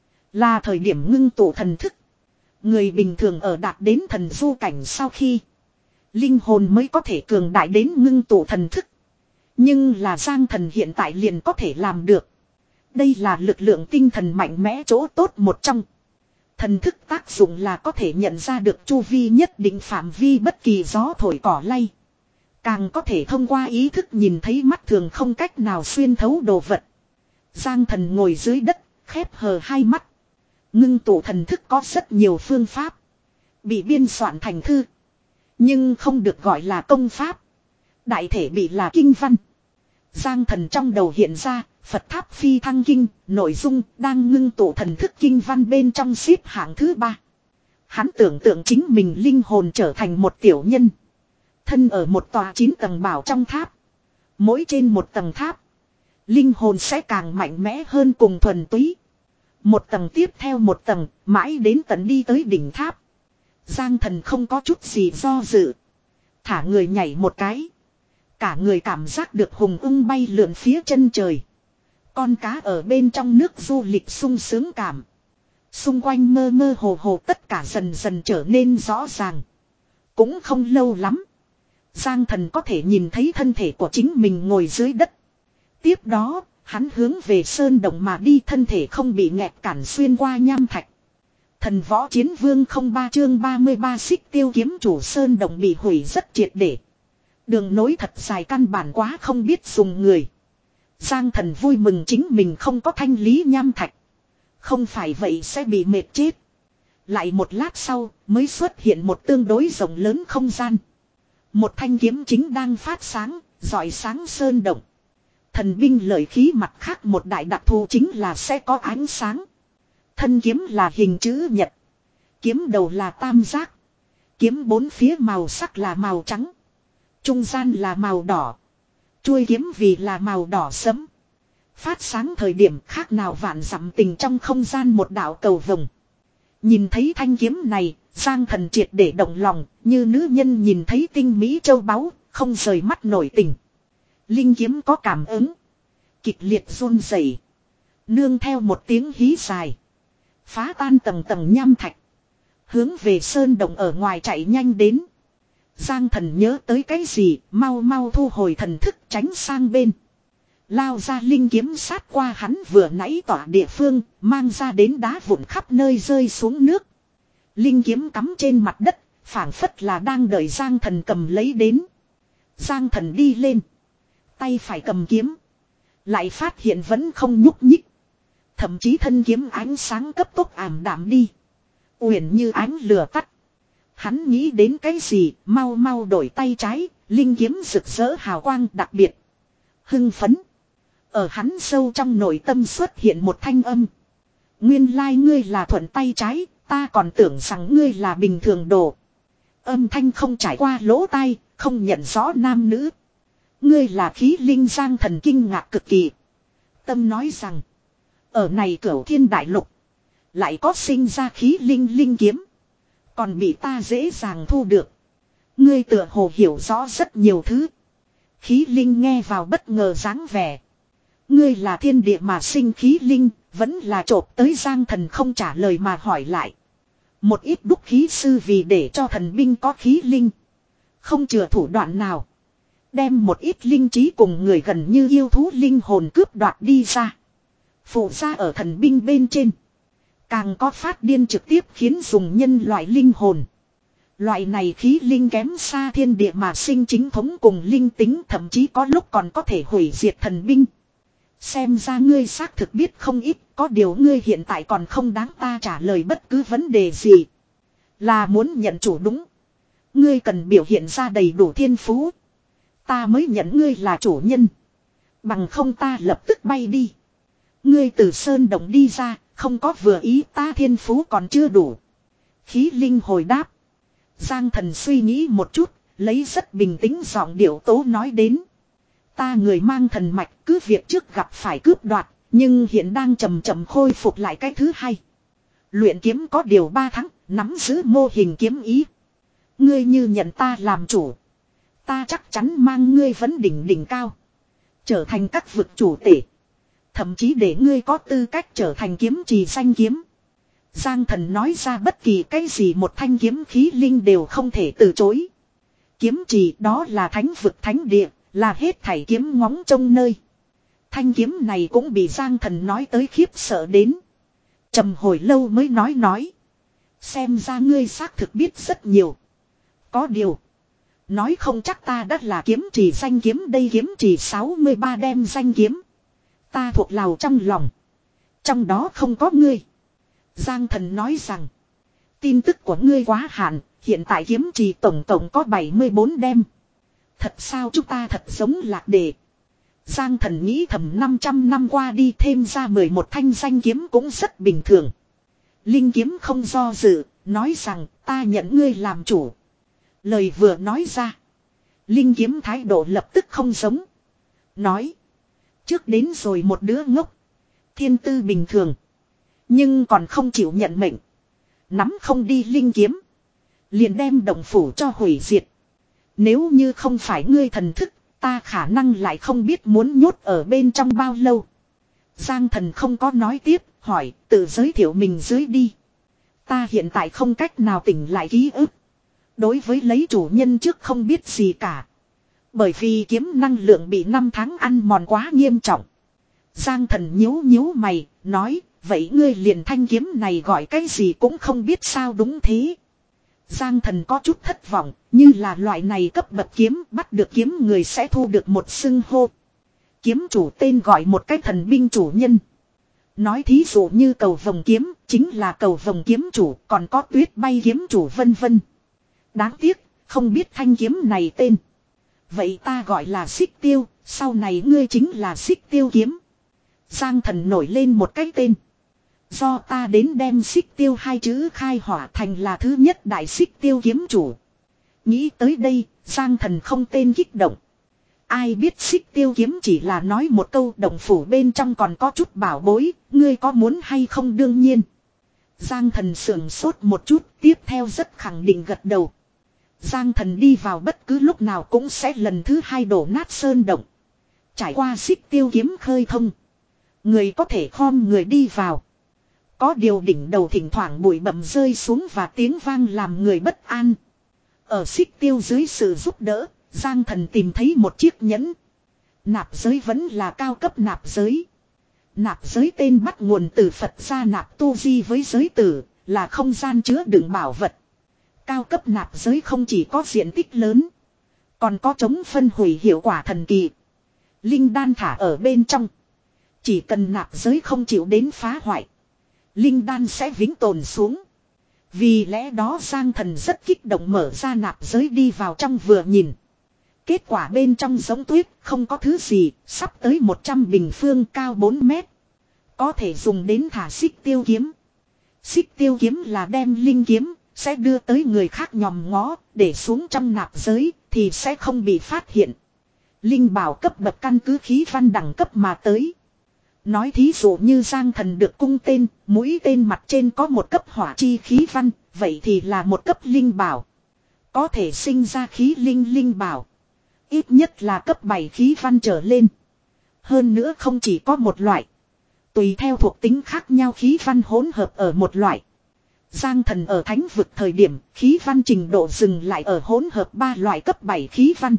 Là thời điểm ngưng tụ thần thức. Người bình thường ở đạt đến thần du cảnh sau khi linh hồn mới có thể cường đại đến ngưng tụ thần thức. Nhưng là Giang Thần hiện tại liền có thể làm được. Đây là lực lượng tinh thần mạnh mẽ chỗ tốt một trong. Thần thức tác dụng là có thể nhận ra được chu vi nhất định phạm vi bất kỳ gió thổi cỏ lay. Càng có thể thông qua ý thức nhìn thấy mắt thường không cách nào xuyên thấu đồ vật. Giang Thần ngồi dưới đất, khép hờ hai mắt. Ngưng tụ thần thức có rất nhiều phương pháp. Bị biên soạn thành thư. Nhưng không được gọi là công pháp. Đại thể bị là kinh văn. Giang Thần trong đầu hiện ra, Phật Tháp Phi Thăng Kinh, nội dung đang ngưng tụ thần thức kinh văn bên trong xếp hạng thứ ba. Hắn tưởng tượng chính mình linh hồn trở thành một tiểu nhân. Thân ở một tòa chín tầng bảo trong tháp. Mỗi trên một tầng tháp, linh hồn sẽ càng mạnh mẽ hơn cùng thuần túy. Một tầng tiếp theo một tầng, mãi đến tận đi tới đỉnh tháp. Giang Thần không có chút gì do dự. Thả người nhảy một cái. Cả người cảm giác được hùng ưng bay lượn phía chân trời. Con cá ở bên trong nước du lịch sung sướng cảm. Xung quanh mơ mơ hồ hồ tất cả dần dần trở nên rõ ràng. Cũng không lâu lắm. Giang Thần có thể nhìn thấy thân thể của chính mình ngồi dưới đất. Tiếp đó, hắn hướng về sơn động mà đi thân thể không bị nghẹt cản xuyên qua nham thạch. Thần võ chiến vương không ba chương ba mươi ba xích tiêu kiếm chủ sơn động bị hủy rất triệt để. Đường nối thật dài căn bản quá không biết dùng người. Giang Thần vui mừng chính mình không có thanh lý nham thạch. Không phải vậy sẽ bị mệt chết. Lại một lát sau mới xuất hiện một tương đối rộng lớn không gian. Một thanh kiếm chính đang phát sáng, rọi sáng sơn động. Thần binh lợi khí mặt khác một đại đặc thù chính là sẽ có ánh sáng. Thân kiếm là hình chữ nhật. Kiếm đầu là tam giác. Kiếm bốn phía màu sắc là màu trắng. Trung gian là màu đỏ. Chuôi kiếm vì là màu đỏ sẫm. Phát sáng thời điểm khác nào vạn dặm tình trong không gian một đạo cầu vồng. Nhìn thấy thanh kiếm này, Giang Thần triệt để động lòng, như nữ nhân nhìn thấy tinh mỹ châu báu, không rời mắt nổi tình. Linh kiếm có cảm ứng. Kịch liệt run rẩy, nương theo một tiếng hí dài. Phá tan tầng tầng nham thạch. Hướng về sơn động ở ngoài chạy nhanh đến. Giang Thần nhớ tới cái gì, mau mau thu hồi thần thức tránh sang bên. Lao ra linh kiếm sát qua hắn vừa nãy tỏa địa phương, mang ra đến đá vụn khắp nơi rơi xuống nước. Linh kiếm cắm trên mặt đất, phảng phất là đang đợi Giang Thần cầm lấy đến. Giang Thần đi lên. Tay phải cầm kiếm. Lại phát hiện vẫn không nhúc nhích. Thậm chí thân kiếm ánh sáng cấp tốc ảm đạm đi. Uyển như ánh lửa tắt. Hắn nghĩ đến cái gì, mau mau đổi tay trái, linh kiếm rực rỡ hào quang đặc biệt. Hưng phấn. Ở hắn sâu trong nội tâm xuất hiện một thanh âm. Nguyên lai ngươi là thuận tay trái, ta còn tưởng rằng ngươi là bình thường đồ. Âm thanh không trải qua lỗ tai, không nhận rõ nam nữ. Ngươi là khí linh Giang Thần kinh ngạc cực kỳ. Tâm nói rằng, ở này cửu thiên đại lục, lại có sinh ra khí linh linh kiếm. Còn bị ta dễ dàng thu được. Ngươi tựa hồ hiểu rõ rất nhiều thứ. Khí linh nghe vào bất ngờ dáng vẻ. Ngươi là thiên địa mà sinh khí linh, vẫn là chộp tới Giang Thần không trả lời mà hỏi lại. Một ít đúc khí sư vì để cho thần binh có khí linh. Không chừa thủ đoạn nào. Đem một ít linh trí cùng người gần như yêu thú linh hồn cướp đoạt đi ra. Phụ ra ở thần binh bên trên. Càng có phát điên trực tiếp khiến dùng nhân loại linh hồn. Loại này khí linh kém xa thiên địa mà sinh chính thống cùng linh tính, thậm chí có lúc còn có thể hủy diệt thần binh. Xem ra ngươi xác thực biết không ít, có điều ngươi hiện tại còn không đáng ta trả lời bất cứ vấn đề gì. Là muốn nhận chủ đúng. Ngươi cần biểu hiện ra đầy đủ thiên phú. Ta mới nhận ngươi là chủ nhân. Bằng không ta lập tức bay đi. Ngươi từ sơn động đi ra, không có vừa ý, ta thiên phú còn chưa đủ. Khí linh hồi đáp. Giang Thần suy nghĩ một chút, lấy rất bình tĩnh giọng điệu tố nói đến. Ta người mang thần mạch, cứ việc trước gặp phải cướp đoạt, nhưng hiện đang chậm chậm khôi phục lại cái thứ hai. Luyện kiếm có điều ba tháng, nắm giữ mô hình kiếm ý. Ngươi như nhận ta làm chủ, ta chắc chắn mang ngươi vấn đỉnh đỉnh cao, trở thành các vực chủ tể. Thậm chí để ngươi có tư cách trở thành kiếm trì danh kiếm. Giang Thần nói ra bất kỳ cái gì một thanh kiếm khí linh đều không thể từ chối. Kiếm trì đó là thánh vực thánh địa, là hết thảy kiếm ngóng trông nơi. Thanh kiếm này cũng bị Giang Thần nói tới khiếp sợ đến. Trầm hồi lâu mới nói nói. Xem ra ngươi xác thực biết rất nhiều. Có điều, nói không chắc ta đã là kiếm trì danh kiếm đây, kiếm trì sáu mươi ba đem danh kiếm. Ta thuộc lào trong lòng. Trong đó không có ngươi. Giang Thần nói rằng, tin tức của ngươi quá hạn, hiện tại kiếm trì tổng tổng có bảy mươi bốn đem. Thật sao chúng ta thật giống lạc đề. Giang Thần nghĩ thầm năm trăm năm qua đi thêm ra mười một thanh danh kiếm cũng rất bình thường. Linh kiếm không do dự, nói rằng ta nhận ngươi làm chủ. Lời vừa nói ra, Linh kiếm thái độ lập tức không giống. Nói, trước đến rồi một đứa ngốc, thiên tư bình thường, nhưng còn không chịu nhận mệnh. Nắm không đi linh kiếm, liền đem động phủ cho hủy diệt. Nếu như không phải ngươi thần thức, ta khả năng lại không biết muốn nhốt ở bên trong bao lâu. Giang Thần không có nói tiếp, hỏi, tự giới thiệu mình dưới đi. Ta hiện tại không cách nào tỉnh lại ký ức. Đối với lấy chủ nhân trước không biết gì cả. Bởi vì kiếm năng lượng bị năm tháng ăn mòn quá nghiêm trọng. Giang Thần nhíu nhíu mày, nói, vậy ngươi liền thanh kiếm này gọi cái gì cũng không biết sao đúng thế. Giang Thần có chút thất vọng, như là loại này cấp bậc kiếm bắt được kiếm người sẽ thu được một xưng hô. Kiếm chủ tên gọi một cái thần binh chủ nhân. Nói thí dụ như cầu vồng kiếm, chính là cầu vồng kiếm chủ, còn có tuyết bay kiếm chủ vân vân. Đáng tiếc, không biết thanh kiếm này tên. Vậy ta gọi là xích tiêu, sau này ngươi chính là xích tiêu kiếm. Giang Thần nổi lên một cái tên. Do ta đến đem xích tiêu hai chữ khai hỏa thành là thứ nhất đại xích tiêu kiếm chủ. Nghĩ tới đây, Giang Thần không tên kích động. Ai biết xích tiêu kiếm chỉ là nói một câu, động phủ bên trong còn có chút bảo bối, ngươi có muốn hay không đương nhiên. Giang Thần sườn sốt một chút, tiếp theo rất khẳng định gật đầu. Giang Thần đi vào bất cứ lúc nào cũng sẽ lần thứ hai đổ nát sơn động. Trải qua xích tiêu kiếm khơi thông, người có thể khom người đi vào. Có điều đỉnh đầu thỉnh thoảng bụi bặm rơi xuống và tiếng vang làm người bất an. Ở xích tiêu dưới sự giúp đỡ, Giang Thần tìm thấy một chiếc nhẫn. Nạp giới vẫn là cao cấp nạp giới. Nạp giới tên bắt nguồn từ Phật gia nạp tu di với giới tử, là không gian chứa đựng bảo vật. Cao cấp nạp giới không chỉ có diện tích lớn, còn có chống phân hủy hiệu quả thần kỳ. Linh đan thả ở bên trong, chỉ cần nạp giới không chịu đến phá hoại, linh đan sẽ vĩnh tồn xuống. Vì lẽ đó Giang Thần rất kích động mở ra nạp giới đi vào trong vừa nhìn. Kết quả bên trong giống tuyết không có thứ gì, sắp tới một trăm bình phương cao bốn mét. Có thể dùng đến thả xích tiêu kiếm. Xích tiêu kiếm là đem linh kiếm, sẽ đưa tới người khác nhòm ngó, để xuống trong nạp giới, thì sẽ không bị phát hiện. Linh bảo cấp bậc căn cứ khí văn đẳng cấp mà tới. Nói thí dụ như Giang Thần được cung tên, mũi tên mặt trên có một cấp hỏa chi khí văn, vậy thì là một cấp linh bảo. Có thể sinh ra khí linh linh bảo. Ít nhất là cấp bảy khí văn trở lên. Hơn nữa không chỉ có một loại. Tùy theo thuộc tính khác nhau khí văn hỗn hợp ở một loại. Giang Thần ở thánh vực thời điểm, khí văn trình độ dừng lại ở hỗn hợp ba loại cấp bảy khí văn.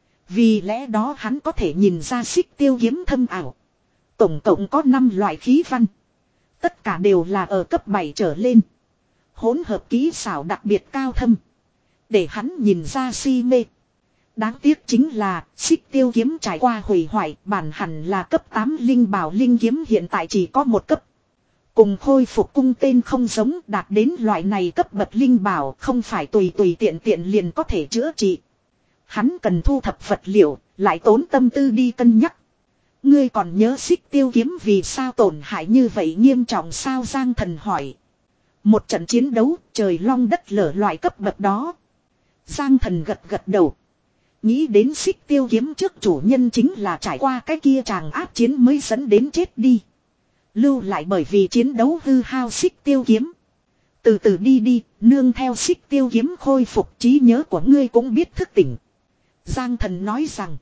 Vì lẽ đó hắn có thể nhìn ra xích tiêu kiếm thâm ảo. Tổng cộng có năm loại khí văn. Tất cả đều là ở cấp bảy trở lên. Hỗn hợp kỹ xảo đặc biệt cao thâm. Để hắn nhìn ra si mê. Đáng tiếc chính là xích tiêu kiếm trải qua hủy hoại, bản hẳn là cấp tám linh bảo linh kiếm hiện tại chỉ có một cấp. Cùng khôi phục cung tên không giống, đạt đến loại này cấp bậc linh bảo không phải tùy tùy tiện tiện liền có thể chữa trị. Hắn cần thu thập vật liệu, lại tốn tâm tư đi cân nhắc. Ngươi còn nhớ xích tiêu kiếm vì sao tổn hại như vậy nghiêm trọng sao? Giang Thần hỏi. Một trận chiến đấu trời long đất lở loại cấp bậc đó. Giang Thần gật gật đầu. Nghĩ đến xích tiêu kiếm trước chủ nhân chính là trải qua cái kia chàng áp chiến mới dẫn đến chết đi. Lưu lại bởi vì chiến đấu hư hao xích tiêu kiếm. Từ từ đi đi, nương theo xích tiêu kiếm khôi phục trí nhớ của ngươi cũng biết thức tỉnh. Giang Thần nói rằng.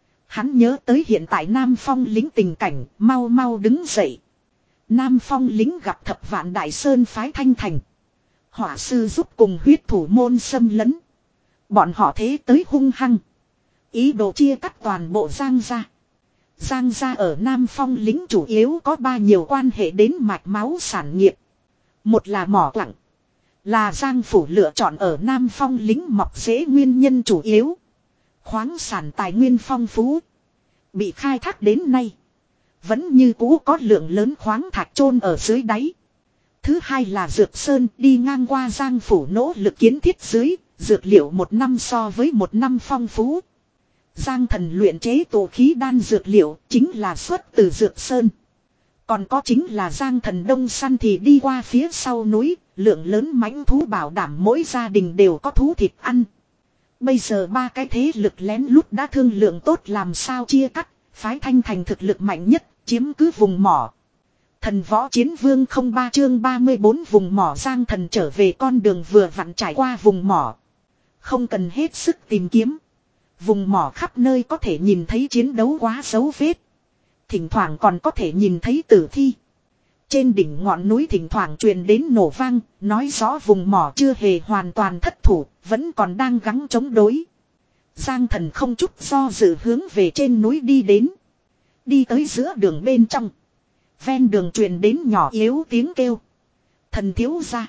Hắn nhớ tới hiện tại Nam Phong lính tình cảnh, mau mau đứng dậy. Nam Phong lính gặp thập vạn đại sơn phái Thanh Thành. Hỏa sư giúp cùng huyết thủ môn xâm lấn. Bọn họ thế tới hung hăng. Ý đồ chia cắt toàn bộ Giang gia. Giang gia ở Nam Phong lính chủ yếu có ba nhiều quan hệ đến mạch máu sản nghiệp. Một là mỏ quặng. Là Giang phủ lựa chọn ở Nam Phong lính mọc rễ nguyên nhân chủ yếu. Khoáng sản tài nguyên phong phú. Bị khai thác đến nay. Vẫn như cũ có lượng lớn khoáng thạch chôn ở dưới đáy. Thứ hai là dược sơn đi ngang qua Giang phủ nỗ lực kiến thiết dưới. Dược liệu một năm so với một năm phong phú. Giang Thần luyện chế tổ khí đan dược liệu chính là xuất từ dược sơn. Còn có chính là Giang Thần đông săn thì đi qua phía sau núi. Lượng lớn mãnh thú bảo đảm mỗi gia đình đều có thú thịt ăn. Bây giờ ba cái thế lực lén lút đã thương lượng tốt làm sao chia cắt, phái Thanh Thành thực lực mạnh nhất, chiếm cứ vùng mỏ. Thần võ chiến vương không ba chương ba mươi bốn vùng mỏ. Giang Thần trở về con đường vừa vặn trải qua vùng mỏ. Không cần hết sức tìm kiếm. Vùng mỏ khắp nơi có thể nhìn thấy chiến đấu quá dấu vết. Thỉnh thoảng còn có thể nhìn thấy tử thi. Trên đỉnh ngọn núi thỉnh thoảng truyền đến nổ vang, nói rõ vùng mỏ chưa hề hoàn toàn thất thủ, vẫn còn đang gắng chống đối. Giang Thần không chút do dự hướng về trên núi đi đến. Đi tới giữa đường bên trong. Ven đường truyền đến nhỏ yếu tiếng kêu. Thần thiếu gia.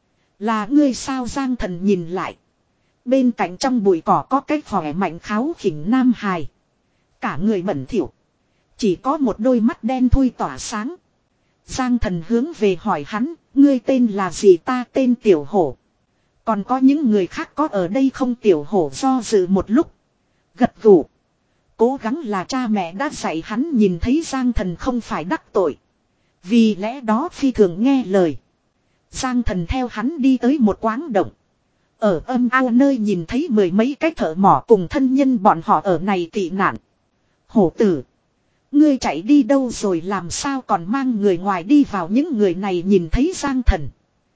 Là ngươi sao? Giang Thần nhìn lại. Bên cạnh trong bụi cỏ có cái khỏe mạnh kháo khỉnh nam hài. Cả người bẩn thỉu. Chỉ có một đôi mắt đen thui tỏa sáng. Giang Thần hướng về hỏi hắn, ngươi tên là gì? Ta tên Tiểu Hổ. Còn có những người khác có ở đây không? Tiểu Hổ do dự một lúc. Gật gù. Cố gắng là cha mẹ đã dạy hắn nhìn thấy Giang Thần không phải đắc tội. Vì lẽ đó phi thường nghe lời. Giang Thần theo hắn đi tới một quáng động. Ở âm ao nơi nhìn thấy mười mấy cái thợ mỏ cùng thân nhân bọn họ ở này tị nạn. Hổ tử. Ngươi chạy đi đâu rồi? Làm sao còn mang người ngoài đi vào? Những người này nhìn thấy Giang Thần.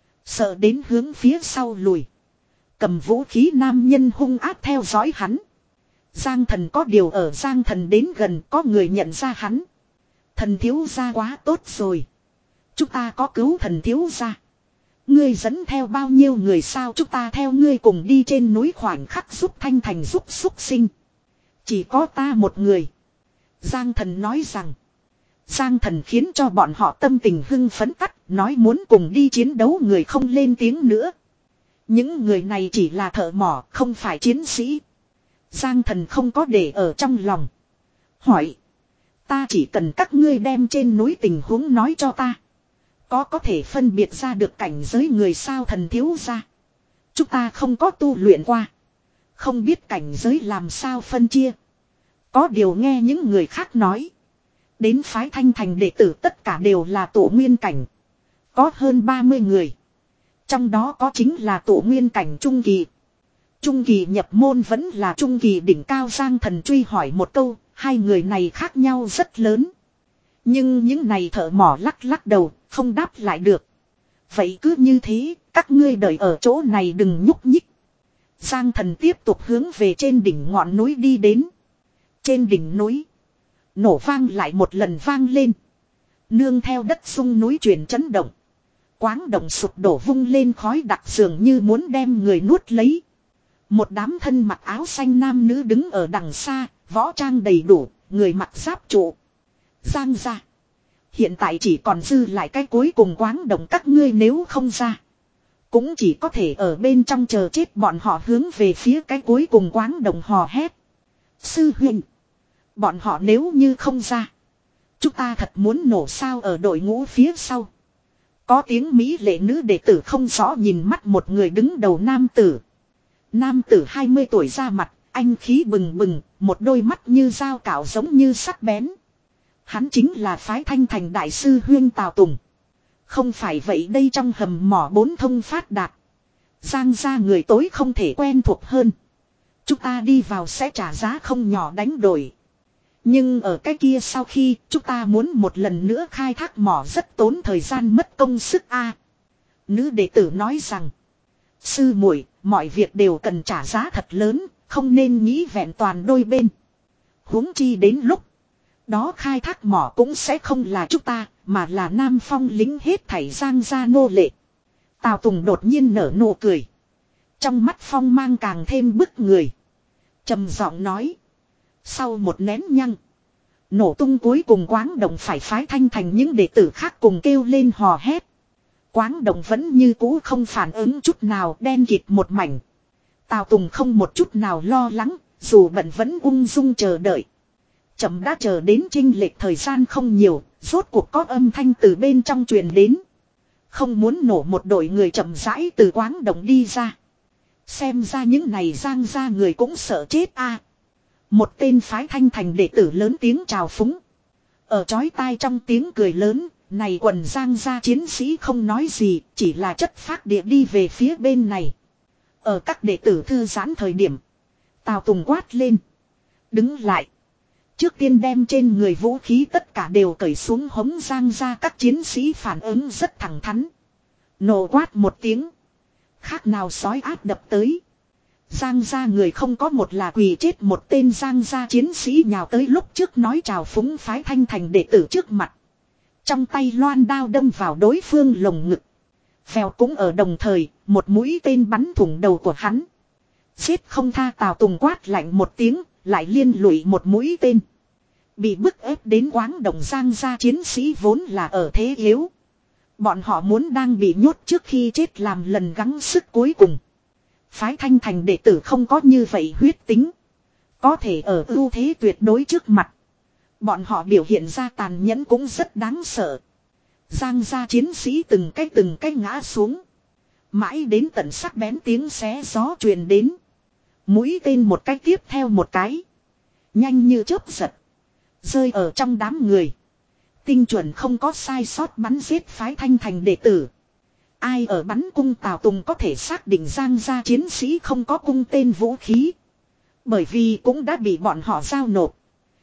Sợ đến hướng phía sau lùi. Cầm vũ khí nam nhân hung ác theo dõi hắn. Giang Thần có điều ở Giang Thần đến gần có người nhận ra hắn. Thần thiếu gia quá tốt rồi. Chúng ta có cứu thần thiếu gia. Ngươi dẫn theo bao nhiêu người sao? Chúng ta theo ngươi cùng đi trên núi khoảnh khắc giúp Thanh Thành giúp xúc sinh. Chỉ có ta một người. Giang Thần nói rằng. Giang Thần khiến cho bọn họ tâm tình hưng phấn tắt. Nói muốn cùng đi chiến đấu người không lên tiếng nữa. Những người này chỉ là thợ mỏ không phải chiến sĩ. Giang Thần không có để ở trong lòng. Hỏi. Ta chỉ cần các ngươi đem trên núi tình huống nói cho ta. Có có thể phân biệt ra được cảnh giới người sao thần thiếu gia. Chúng ta không có tu luyện qua. Không biết cảnh giới làm sao phân chia. Có điều nghe những người khác nói. Đến phái Thanh Thành đệ tử tất cả đều là tổ nguyên cảnh. Có hơn ba mươi người. Trong đó có chính là tổ nguyên cảnh trung kỳ. Trung kỳ nhập môn vẫn là trung kỳ đỉnh cao. Giang Thần truy hỏi một câu. Hai người này khác nhau rất lớn. Nhưng những này thợ mỏ lắc lắc đầu. Không đáp lại được. Vậy cứ như thế. Các ngươi đợi ở chỗ này đừng nhúc nhích. Giang Thần tiếp tục hướng về trên đỉnh ngọn núi đi đến. Trên đỉnh núi. Nổ vang lại một lần vang lên. Nương theo đất sung núi truyền chấn động. Quáng động sụp đổ vung lên khói đặc dường như muốn đem người nuốt lấy. Một đám thân mặc áo xanh nam nữ đứng ở đằng xa. Võ trang đầy đủ. Người mặc giáp trụ. Giang ra. Hiện tại chỉ còn dư lại cái cuối cùng quáng động, các ngươi nếu không ra. Cũng chỉ có thể ở bên trong chờ chết. Bọn họ hướng về phía cái cuối cùng quáng động hò hét. Sư huynh. Bọn họ nếu như không ra. Chúng ta thật muốn nổ sao. Ở đội ngũ phía sau. Có tiếng mỹ lệ nữ đệ tử không rõ nhìn mắt một người đứng đầu nam tử. Nam tử hai mươi tuổi ra mặt. Anh khí bừng bừng. Một đôi mắt như dao cạo giống như sắc bén. Hắn chính là phái Thanh Thành đại sư huyên Tào Tùng. Không phải vậy đây trong hầm mỏ bốn thông phát đạt. Giang ra người tối không thể quen thuộc hơn. Chúng ta đi vào sẽ trả giá không nhỏ đánh đổi. Nhưng ở cái kia sau khi chúng ta muốn một lần nữa khai thác mỏ rất tốn thời gian mất công sức a. Nữ đệ tử nói rằng. Sư muội, mọi việc đều cần trả giá thật lớn. Không nên nghĩ vẹn toàn đôi bên. Huống chi đến lúc. Đó khai thác mỏ cũng sẽ không là chúng ta. Mà là Nam Phong lính hết thảy Giang gia nô lệ. Tào Tùng đột nhiên nở nụ cười. Trong mắt phong mang càng thêm bức người. Trầm giọng nói. Sau một nén nhăng. Nổ tung cuối cùng quáng động phải phái Thanh Thành những đệ tử khác cùng kêu lên hò hét. Quáng động vẫn như cũ không phản ứng chút nào, đen kịt một mảnh. Tào Tùng không một chút nào lo lắng. Dù bận vẫn ung dung chờ đợi. Chậm đã chờ đến chênh lệch thời gian không nhiều. Rốt cuộc có âm thanh từ bên trong truyền đến. Không muốn nổ một đội người chậm rãi từ quáng động đi ra. Xem ra những này Giang ra người cũng sợ chết a. Một tên phái Thanh Thành đệ tử lớn tiếng chào phúng. Ở chói tai trong tiếng cười lớn. Này quần Giang ra chiến sĩ không nói gì. Chỉ là chất phác địa đi về phía bên này. Ở các đệ tử thư giãn thời điểm. Tào Tùng quát lên. Đứng lại. Trước tiên đem trên người vũ khí tất cả đều cởi xuống hống Giang ra. Các chiến sĩ phản ứng rất thẳng thắn. Nổ quát một tiếng. Khác nào sói áp đập tới. Giang ra người không có một là quỳ chết, một tên Giang ra chiến sĩ nhào tới lúc trước nói chào phúng phái Thanh Thành đệ tử trước mặt. Trong tay loan đao đâm vào đối phương lồng ngực. Vèo cũng ở đồng thời, một mũi tên bắn thủng đầu của hắn. Giết không tha. Tào Tùng quát lạnh một tiếng, lại liên lụy một mũi tên. Bị bức ép đến quáng động Giang ra chiến sĩ vốn là ở thế yếu. Bọn họ muốn đang bị nhốt trước khi chết làm lần gắng sức cuối cùng. Phái Thanh Thành đệ tử không có như vậy huyết tính. Có thể ở ưu thế tuyệt đối trước mặt. Bọn họ biểu hiện ra tàn nhẫn cũng rất đáng sợ. Giang ra chiến sĩ từng cái từng cái ngã xuống. Mãi đến tận sắc bén tiếng xé gió truyền đến. Mũi tên một cái tiếp theo một cái. Nhanh như chớp giật. Rơi ở trong đám người. Tinh chuẩn không có sai sót bắn giết phái Thanh Thành đệ tử. Ai ở bắn cung Tào Tùng có thể xác định Giang gia chiến sĩ không có cung tên vũ khí. Bởi vì cũng đã bị bọn họ giao nộp.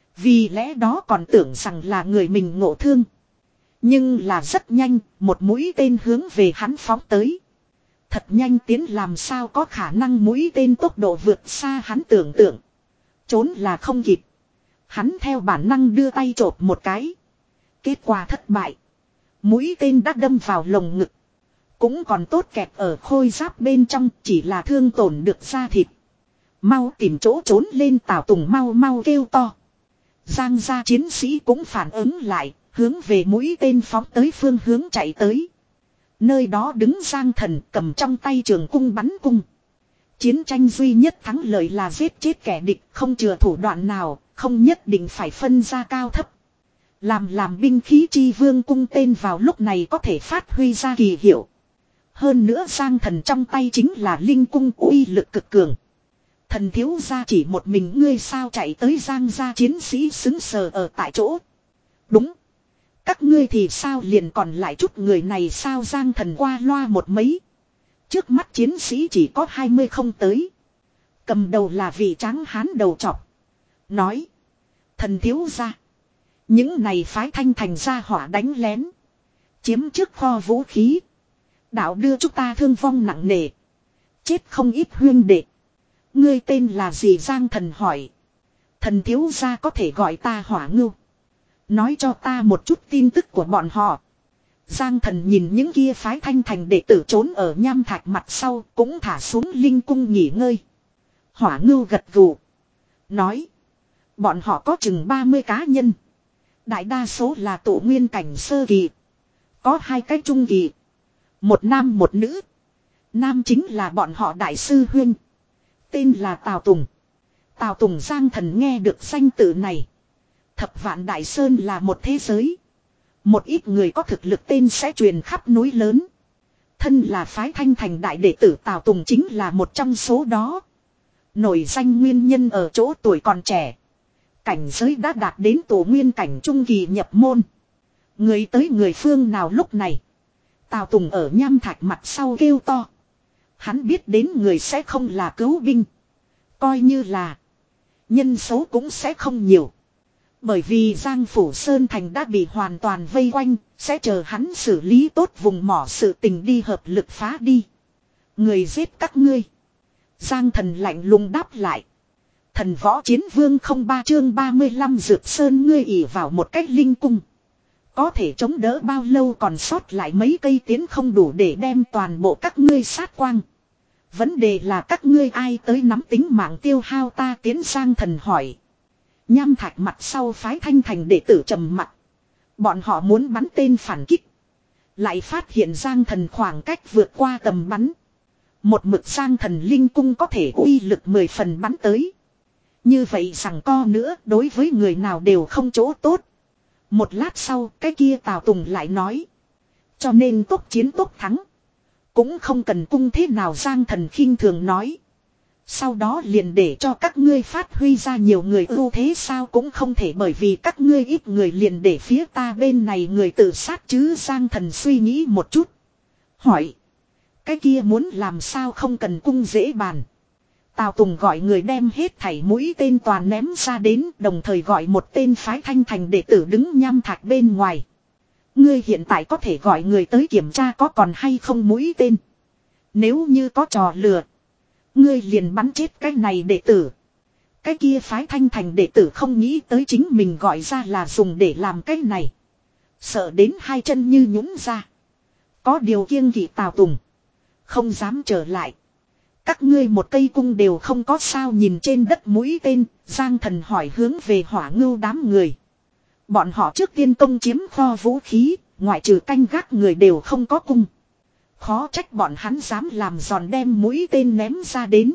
Vì lẽ đó còn tưởng rằng là người mình ngộ thương. Nhưng là rất nhanh, một mũi tên hướng về hắn phóng tới. Thật nhanh tiến làm sao có khả năng mũi tên tốc độ vượt xa hắn tưởng tượng. Trốn là không kịp. Hắn theo bản năng đưa tay chộp một cái. Kết quả thất bại. Mũi tên đã đâm vào lồng ngực. Cũng còn tốt kẹt ở khôi giáp bên trong, chỉ là thương tổn được da thịt. Mau tìm chỗ trốn lên. Tào Tùng mau mau kêu to. Giang gia chiến sĩ cũng phản ứng lại, hướng về mũi tên phóng tới phương hướng chạy tới. Nơi đó đứng Giang Thần cầm trong tay trường cung bắn cung. Chiến tranh duy nhất thắng lợi là giết chết kẻ địch, không chừa thủ đoạn nào, không nhất định phải phân ra cao thấp. Làm làm binh khí chi vương cung tên vào lúc này có thể phát huy ra kỳ hiệu. Hơn nữa Giang Thần trong tay chính là linh cung uy lực cực cường. Thần thiếu gia chỉ một mình ngươi sao chạy tới Giang gia chiến sĩ xứng sờ ở tại chỗ. Đúng. Các ngươi thì sao liền còn lại chút người này sao Giang Thần qua loa một mấy. Trước mắt chiến sĩ chỉ có hai mươi không tới. Cầm đầu là vị tráng hán đầu trọc. Nói. Thần thiếu gia. Những này phái thanh thành ra hỏa đánh lén. Chiếm trước kho vũ khí. Đạo đưa chúng ta thương vong nặng nề. Chết không ít huyên đệ. Ngươi tên là gì Giang Thần hỏi. Thần thiếu gia có thể gọi ta Hỏa Ngưu. Nói cho ta một chút tin tức của bọn họ. Giang Thần nhìn những kia phái thanh thành đệ tử trốn ở nham thạch mặt sau cũng thả xuống linh cung nghỉ ngơi. Hỏa Ngưu gật gù. Nói. Bọn họ có chừng ba mươi cá nhân. Đại đa số là tổ nguyên cảnh sơ kỳ. Có hai cái trung kỳ. Một nam một nữ. Nam chính là bọn họ đại sư huynh. Tên là Tào Tùng. Tào Tùng Giang Thần nghe được danh tự này. Thập Vạn Đại Sơn là một thế giới. Một ít người có thực lực tên sẽ truyền khắp núi lớn. Thân là phái thanh thành đại đệ tử Tào Tùng chính là một trong số đó. Nổi danh nguyên nhân ở chỗ tuổi còn trẻ. Cảnh giới đã đạt đến tổ nguyên cảnh trung kỳ nhập môn. Người tới người phương nào lúc này. Tào Tùng ở nham thạch mặt sau kêu to. Hắn biết đến người sẽ không là cứu binh. Coi như là. Nhân số cũng sẽ không nhiều. Bởi vì Giang Phủ Sơn Thành đã bị hoàn toàn vây quanh. Sẽ chờ hắn xử lý tốt vùng mỏ sự tình đi hợp lực phá đi. Người giết các ngươi. Giang Thần lạnh lùng đáp lại. Thần võ chiến vương không ba chương ba mươi lăm Dược Sơn ngươi ỉ vào một cách linh cung. Có thể chống đỡ bao lâu còn sót lại mấy cây tiến không đủ để đem toàn bộ các ngươi sát quang. Vấn đề là các ngươi ai tới nắm tính mạng tiêu hao ta tiến Giang Thần hỏi. Nham thạch mặt sau phái thanh thành đệ tử trầm mặt. Bọn họ muốn bắn tên phản kích. Lại phát hiện Giang Thần khoảng cách vượt qua tầm bắn. Một mực Giang Thần linh cung có thể uy lực mười phần bắn tới. Như vậy rằng co nữa đối với người nào đều không chỗ tốt. Một lát sau cái kia Tào Tùng lại nói. Cho nên tốc chiến tốc thắng. Cũng không cần cung thế nào Giang Thần khinh thường nói. Sau đó liền để cho các ngươi phát huy ra nhiều người ưu thế sao cũng không thể bởi vì các ngươi ít người liền để phía ta bên này người tự sát chứ Giang Thần suy nghĩ một chút. Hỏi. Cái kia muốn làm sao không cần cung dễ bàn. Tào Tùng gọi người đem hết thảy mũi tên toàn ném ra đến đồng thời gọi một tên phái thanh thành đệ tử đứng nham thạch bên ngoài. Ngươi hiện tại có thể gọi người tới kiểm tra có còn hay không mũi tên. Nếu như có trò lừa. Ngươi liền bắn chết cái này đệ tử. Cái kia phái thanh thành đệ tử không nghĩ tới chính mình gọi ra là dùng để làm cái này. Sợ đến hai chân như nhũn ra. Có điều kiêng kỵ Tào Tùng. Không dám trở lại. Các ngươi một cây cung đều không có sao nhìn trên đất mũi tên. Giang Thần hỏi hướng về Hỏa Ngưu đám người. Bọn họ trước tiên công chiếm kho vũ khí. Ngoại trừ canh gác người đều không có cung. Khó trách bọn hắn dám làm giòn đem mũi tên ném ra đến.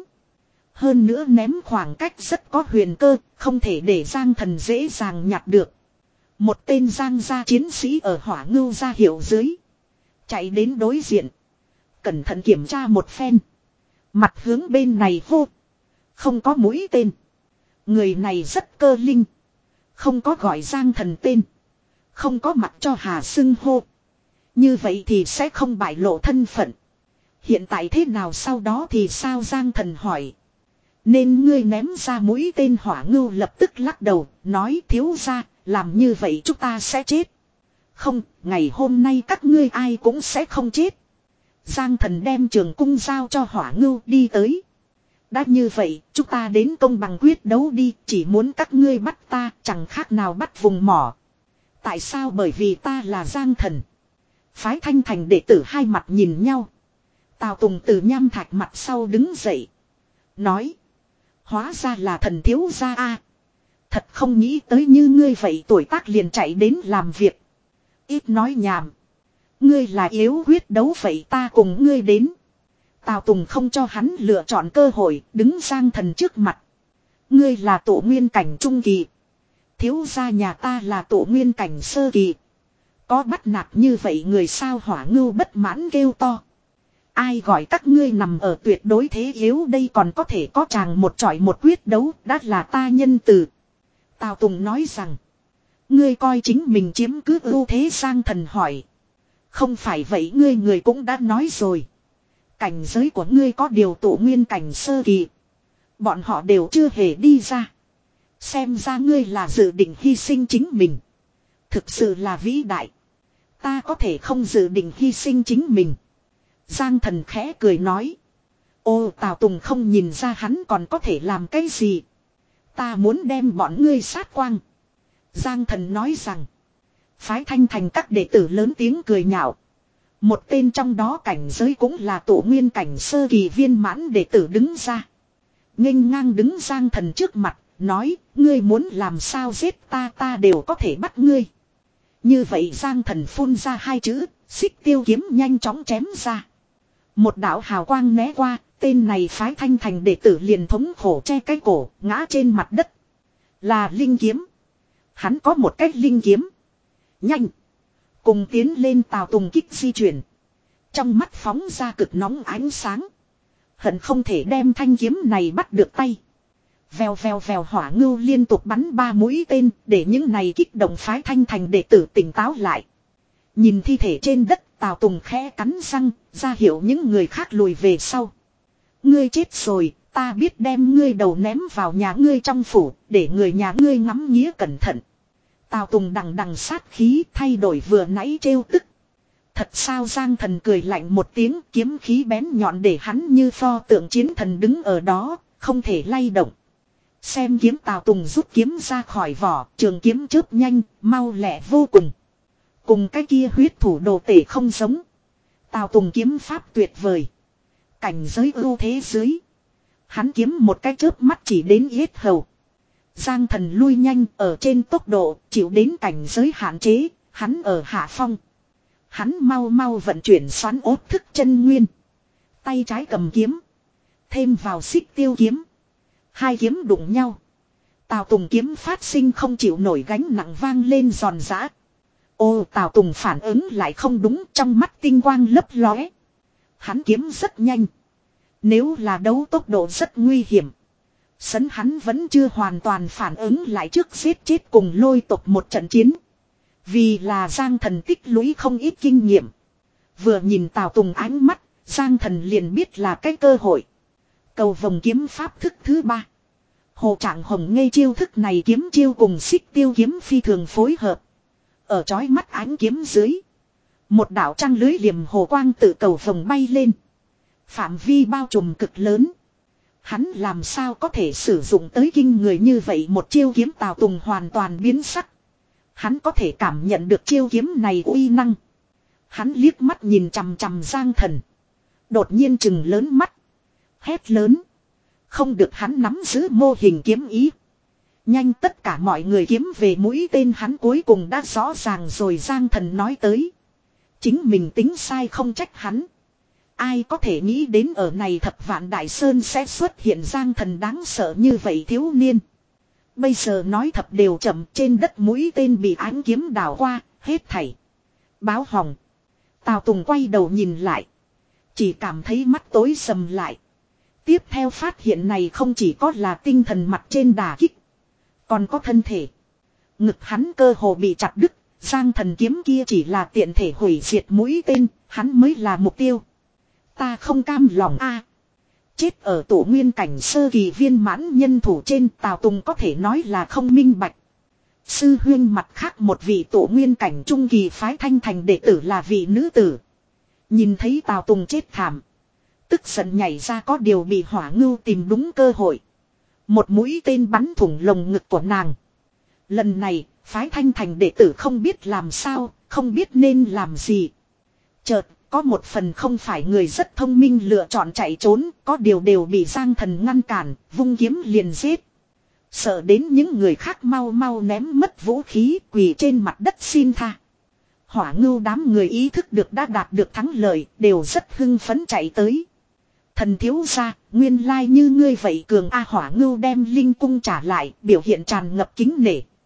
Hơn nữa ném khoảng cách rất có huyền cơ. Không thể để Giang Thần dễ dàng nhặt được. Một tên Giang gia chiến sĩ ở Hỏa Ngưu ra hiệu dưới. Chạy đến đối diện. Cẩn thận kiểm tra một phen. Mặt hướng bên này hô. Không có mũi tên. Người này rất cơ linh. Không có gọi Giang Thần tên. Không có mặt cho Hà xưng hô. Như vậy thì sẽ không bại lộ thân phận. Hiện tại thế nào sau đó thì sao Giang Thần hỏi. Nên ngươi ném ra mũi tên Hỏa Ngưu lập tức lắc đầu. Nói thiếu ra làm như vậy chúng ta sẽ chết. Không, ngày hôm nay các ngươi ai cũng sẽ không chết. Giang Thần đem trường cung giao cho Hỏa Ngưu đi tới. Đã như vậy, chúng ta đến công bằng quyết đấu đi, chỉ muốn các ngươi bắt ta, chẳng khác nào bắt vùng mỏ. Tại sao? Bởi vì ta là Giang Thần. Phái thanh thành đệ tử hai mặt nhìn nhau. Tào Tùng từ nham thạch mặt sau đứng dậy. Nói. Hóa ra là thần thiếu gia a. Thật không nghĩ tới như ngươi vậy tuổi tác liền chạy đến làm việc. Ít nói nhảm. Ngươi là yếu quyết đấu vậy ta cùng ngươi đến. Tào Tùng không cho hắn lựa chọn cơ hội đứng Giang Thần trước mặt. Ngươi là tổ nguyên cảnh trung kỳ. Thiếu gia nhà ta là tổ nguyên cảnh sơ kỳ. Có bắt nạt như vậy người sao? Hỏa Ngưu bất mãn kêu to. Ai gọi các ngươi nằm ở tuyệt đối thế yếu, đây còn có thể có chàng một chọi một quyết đấu, đã là ta nhân từ. Tào Tùng nói rằng. Ngươi coi chính mình chiếm cứ ưu thế. Giang Thần hỏi. Không phải vậy, ngươi người cũng đã nói rồi. Cảnh giới của ngươi có điều tổ nguyên cảnh sơ kỳ. Bọn họ đều chưa hề đi ra. Xem ra ngươi là dự định hy sinh chính mình. Thực sự là vĩ đại. Ta có thể không dự định hy sinh chính mình. Giang Thần khẽ cười nói. Ô, Tào Tùng không nhìn ra hắn còn có thể làm cái gì. Ta muốn đem bọn ngươi sát quang. Giang Thần nói rằng. Phái Thanh Thành các đệ tử lớn tiếng cười nhạo. Một tên trong đó cảnh giới cũng là tổ nguyên cảnh sơ kỳ viên mãn đệ tử đứng ra. Nghênh ngang đứng Giang Thần trước mặt. Nói, ngươi muốn làm sao giết ta, ta đều có thể bắt ngươi. Như vậy Giang Thần phun ra hai chữ, xích tiêu kiếm nhanh chóng chém ra. Một đạo hào quang né qua, tên này phái Thanh Thành đệ tử liền thống khổ che cái cổ, ngã trên mặt đất. Là linh kiếm. Hắn có một cách linh kiếm. Nhanh. Cùng tiến lên Tào Tùng kích di chuyển. Trong mắt phóng ra cực nóng ánh sáng. Hận không thể đem thanh kiếm này bắt được tay. Vèo vèo vèo, Hỏa Ngưu liên tục bắn ba mũi tên, để những này kích động phái Thanh Thành đệ tử tỉnh táo lại. Nhìn thi thể trên đất, Tào Tùng khẽ cắn răng, ra hiệu những người khác lùi về sau. Ngươi chết rồi, ta biết đem ngươi đầu ném vào nhà ngươi trong phủ, để người nhà ngươi ngắm nghía cẩn thận. Tào Tùng đằng đằng sát khí, thay đổi vừa nãy trêu tức. Thật sao? Giang Thần cười lạnh một tiếng, kiếm khí bén nhọn để hắn như pho tượng chiến thần đứng ở đó, không thể lay động. Xem kiếm, Tào Tùng rút kiếm ra khỏi vỏ, trường kiếm chớp nhanh, mau lẹ vô cùng. Cùng cái kia huyết thủ đồ tể không giống. Tào Tùng kiếm pháp tuyệt vời. Cảnh giới ưu thế dưới. Hắn kiếm một cái chớp mắt chỉ đến yết hầu. Giang Thần lui nhanh, ở trên tốc độ, chịu đến cảnh giới hạn chế, hắn ở hạ phong. Hắn mau mau vận chuyển xoắn ốt thức chân nguyên. Tay trái cầm kiếm. Thêm vào xích tiêu kiếm. Hai kiếm đụng nhau. Tào Tùng kiếm phát sinh không chịu nổi gánh nặng vang lên giòn giã. Ô, Tào Tùng phản ứng lại không đúng, trong mắt tinh quang lấp lóe. Hắn kiếm rất nhanh. Nếu là đấu tốc độ rất nguy hiểm. Sấn hắn vẫn chưa hoàn toàn phản ứng lại trước giết chết cùng Lôi tộc một trận chiến. Vì là Giang Thần tích lũy không ít kinh nghiệm. Vừa nhìn Tào Tùng ánh mắt, Giang Thần liền biết là cái cơ hội. Cầu vồng kiếm pháp thức thứ ba. Hồ Trạng Hồng ngây chiêu thức này kiếm chiêu cùng xích tiêu kiếm phi thường phối hợp. Ở chói mắt ánh kiếm dưới. Một đạo trăng lưới liềm hồ quang tự cầu vồng bay lên. Phạm vi bao trùm cực lớn. Hắn làm sao có thể sử dụng tới kinh người như vậy một chiêu kiếm? Tào Tùng hoàn toàn biến sắc. Hắn có thể cảm nhận được chiêu kiếm này uy năng. Hắn liếc mắt nhìn chằm chằm Giang Thần. Đột nhiên chừng lớn mắt. Hét lớn. Không được, hắn nắm giữ mô hình kiếm ý. Nhanh, tất cả mọi người kiếm về mũi tên, hắn cuối cùng đã rõ ràng rồi. Giang Thần nói tới. Chính mình tính sai không trách hắn. Ai có thể nghĩ đến ở này Thập Vạn Đại Sơn sẽ xuất hiện Giang Thần đáng sợ như vậy thiếu niên. Bây giờ nói thập đều chậm, trên đất mũi tên bị ánh kiếm đảo qua, hết thảy. Báo hỏng. Tào Tùng quay đầu nhìn lại. Chỉ cảm thấy mắt tối sầm lại. Tiếp theo phát hiện này không chỉ có là tinh thần mặt trên đả kích. Còn có thân thể. Ngực hắn cơ hồ bị chặt đứt. Giang Thần kiếm kia chỉ là tiện thể hủy diệt mũi tên. Hắn mới là mục tiêu. Ta không cam lòng a. Chết ở tổ nguyên cảnh sơ kỳ viên mãn nhân thủ trên, Tào Tùng có thể nói là không minh bạch. Sư huyên mặt khác một vị tổ nguyên cảnh trung kỳ phái Thanh Thành đệ tử là vị nữ tử. Nhìn thấy Tào Tùng chết thảm. Tức giận nhảy ra, có điều bị Hỏa Ngưu tìm đúng cơ hội. Một mũi tên bắn thủng lồng ngực của nàng. Lần này, phái Thanh Thành đệ tử không biết làm sao, không biết nên làm gì. Chợt, có một phần không phải người rất thông minh lựa chọn chạy trốn, có điều đều bị Giang Thần ngăn cản, vung kiếm liền giết. Sợ đến những người khác mau mau ném mất vũ khí, quỳ trên mặt đất xin tha. Hỏa Ngưu đám người ý thức được đã đạt được thắng lợi, đều rất hưng phấn chạy tới. Thần thiếu gia, nguyên lai như ngươi vậy cường a. Hỏa Ngưu đem linh cung trả lại, biểu hiện tràn ngập kính nể.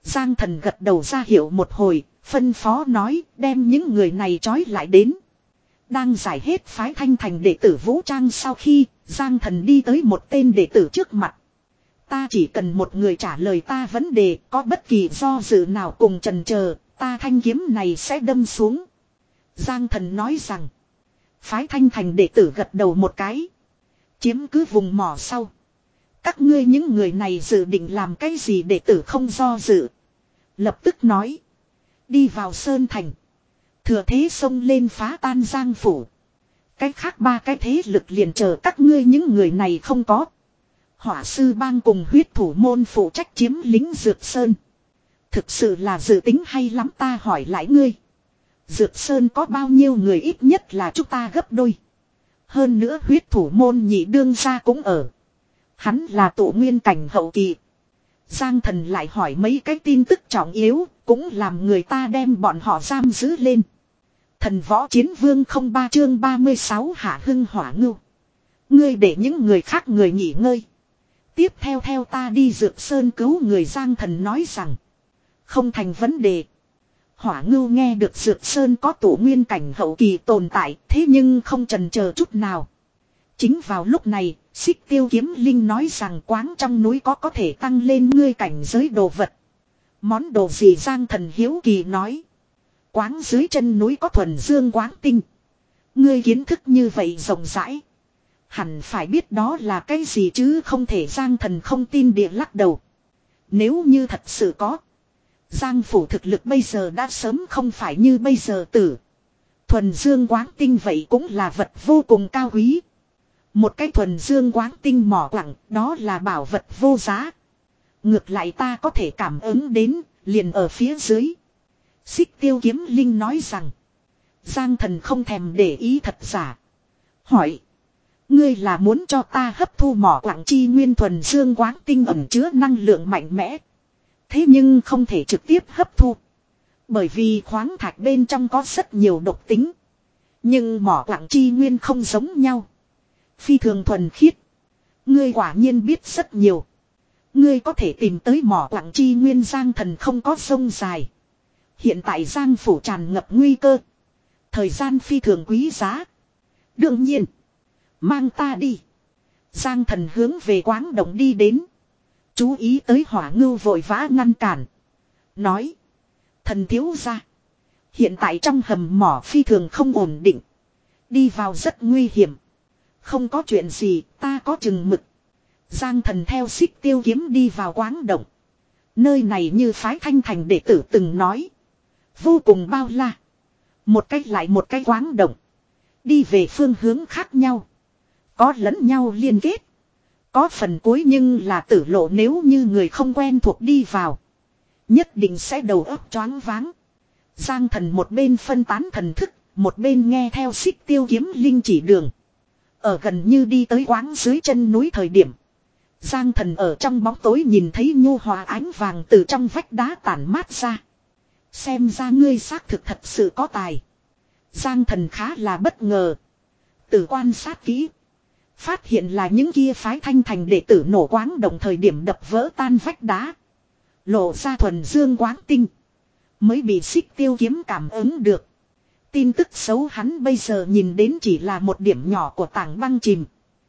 Giang Thần gật đầu ra hiệu một hồi, phân phó nói đem những người này trói lại đến. Đang giải hết phái Thanh Thành đệ tử vũ trang sau khi, Giang Thần đi tới một tên đệ tử trước mặt. Ta chỉ cần một người trả lời ta vấn đề, có bất kỳ do dự nào cùng chần chờ, ta thanh kiếm này sẽ đâm xuống. Giang Thần nói rằng, phái Thanh Thành đệ tử gật đầu một cái. Chiếm cứ vùng mỏ sau. Các ngươi những người này dự định làm cái gì, đệ tử không do dự. Lập tức nói. Đi vào Sơn Thành. Thừa thế xông lên phá tan Giang Phủ. Cái khác ba cái thế lực liền chờ các ngươi những người này không có. Hỏa sư bang cùng huyết thủ môn phụ trách chiếm lính Dược Sơn. Thực sự là dự tính hay lắm, ta hỏi lại ngươi. Dược Sơn có bao nhiêu người, ít nhất là chúng ta gấp đôi. Hơn nữa huyết thủ môn nhị đương gia cũng ở. Hắn là tụ nguyên cảnh hậu kỳ. Giang Thần lại hỏi mấy cái tin tức trọng yếu, cũng làm người ta đem bọn họ giam giữ lên. Thần võ chiến vương không ba chương ba mươi sáu Hạ Hưng Hỏa Ngưu. Ngươi để những người khác người nghỉ ngơi. Tiếp theo theo ta đi Dược Sơn cứu người, Giang Thần nói rằng. Không thành vấn đề. Hỏa Ngưu nghe được Dược Sơn có tụ nguyên cảnh hậu kỳ tồn tại, thế nhưng không chần chờ chút nào. Chính vào lúc này, Xích Tiêu Kiếm Linh nói rằng quáng trong núi có có thể tăng lên ngươi cảnh giới đồ vật. Món đồ gì, Giang Thần hiếu kỳ nói. Quáng dưới chân núi có thuần dương quáng tinh. Ngươi kiến thức như vậy rộng rãi. Hẳn phải biết đó là cái gì chứ không thể, Giang Thần không tin địa lắc đầu. Nếu như thật sự có. Giang Phủ thực lực bây giờ đã sớm không phải như bây giờ tử. Thuần dương quáng tinh vậy cũng là vật vô cùng cao quý. Một cái thuần dương quáng tinh mỏ quặng, đó là bảo vật vô giá. Ngược lại ta có thể cảm ứng đến, liền ở phía dưới. Xích Tiêu Kiếm Linh nói rằng. Giang Thần không thèm để ý thật giả. Hỏi. Ngươi là muốn cho ta hấp thu mỏ quặng chi nguyên, thuần dương quáng tinh ẩn chứa năng lượng mạnh mẽ. Thế nhưng không thể trực tiếp hấp thu. Bởi vì khoáng thạch bên trong có rất nhiều độc tính. Nhưng mỏ quặng chi nguyên không giống nhau. Phi thường thuần khiết. Ngươi quả nhiên biết rất nhiều. Ngươi có thể tìm tới mỏ quặng chi nguyên, Giang Thần không có sông dài. Hiện tại Giang Phủ tràn ngập nguy cơ. Thời gian phi thường quý giá. Đương nhiên. Mang ta đi. Giang Thần hướng về quáng động đi đến. Chú ý tới Hỏa Ngưu vội vã ngăn cản. Nói. Thần thiếu gia. Hiện tại trong hầm mỏ phi thường không ổn định. Đi vào rất nguy hiểm. Không có chuyện gì, ta có chừng mực. Giang Thần theo Xích Tiêu Kiếm đi vào quáng động. Nơi này như phái Thanh Thành đệ tử từng nói. Vô cùng bao la. Một cách lại một cái quáng động. Đi về phương hướng khác nhau. Có lẫn nhau liên kết. Có phần cuối nhưng là tử lộ, nếu như người không quen thuộc đi vào. Nhất định sẽ đầu óc choáng váng. Giang Thần một bên phân tán thần thức, một bên nghe theo Xích Tiêu Kiếm Linh chỉ đường. Ở gần như đi tới quáng dưới chân núi thời điểm. Giang Thần ở trong bóng tối nhìn thấy nhu hòa ánh vàng từ trong vách đá tản mát ra. Xem ra ngươi xác thực thật sự có tài. Giang Thần khá là bất ngờ. Từ quan sát kỹ. Phát hiện là những kia phái Thanh Thành đệ tử nổ quáng đồng thời điểm đập vỡ tan vách đá. Lộ ra thuần dương quáng tinh. Mới bị Xích Tiêu Kiếm cảm ứng được. Tin tức xấu hắn bây giờ nhìn đến chỉ là một điểm nhỏ của tảng băng chìm.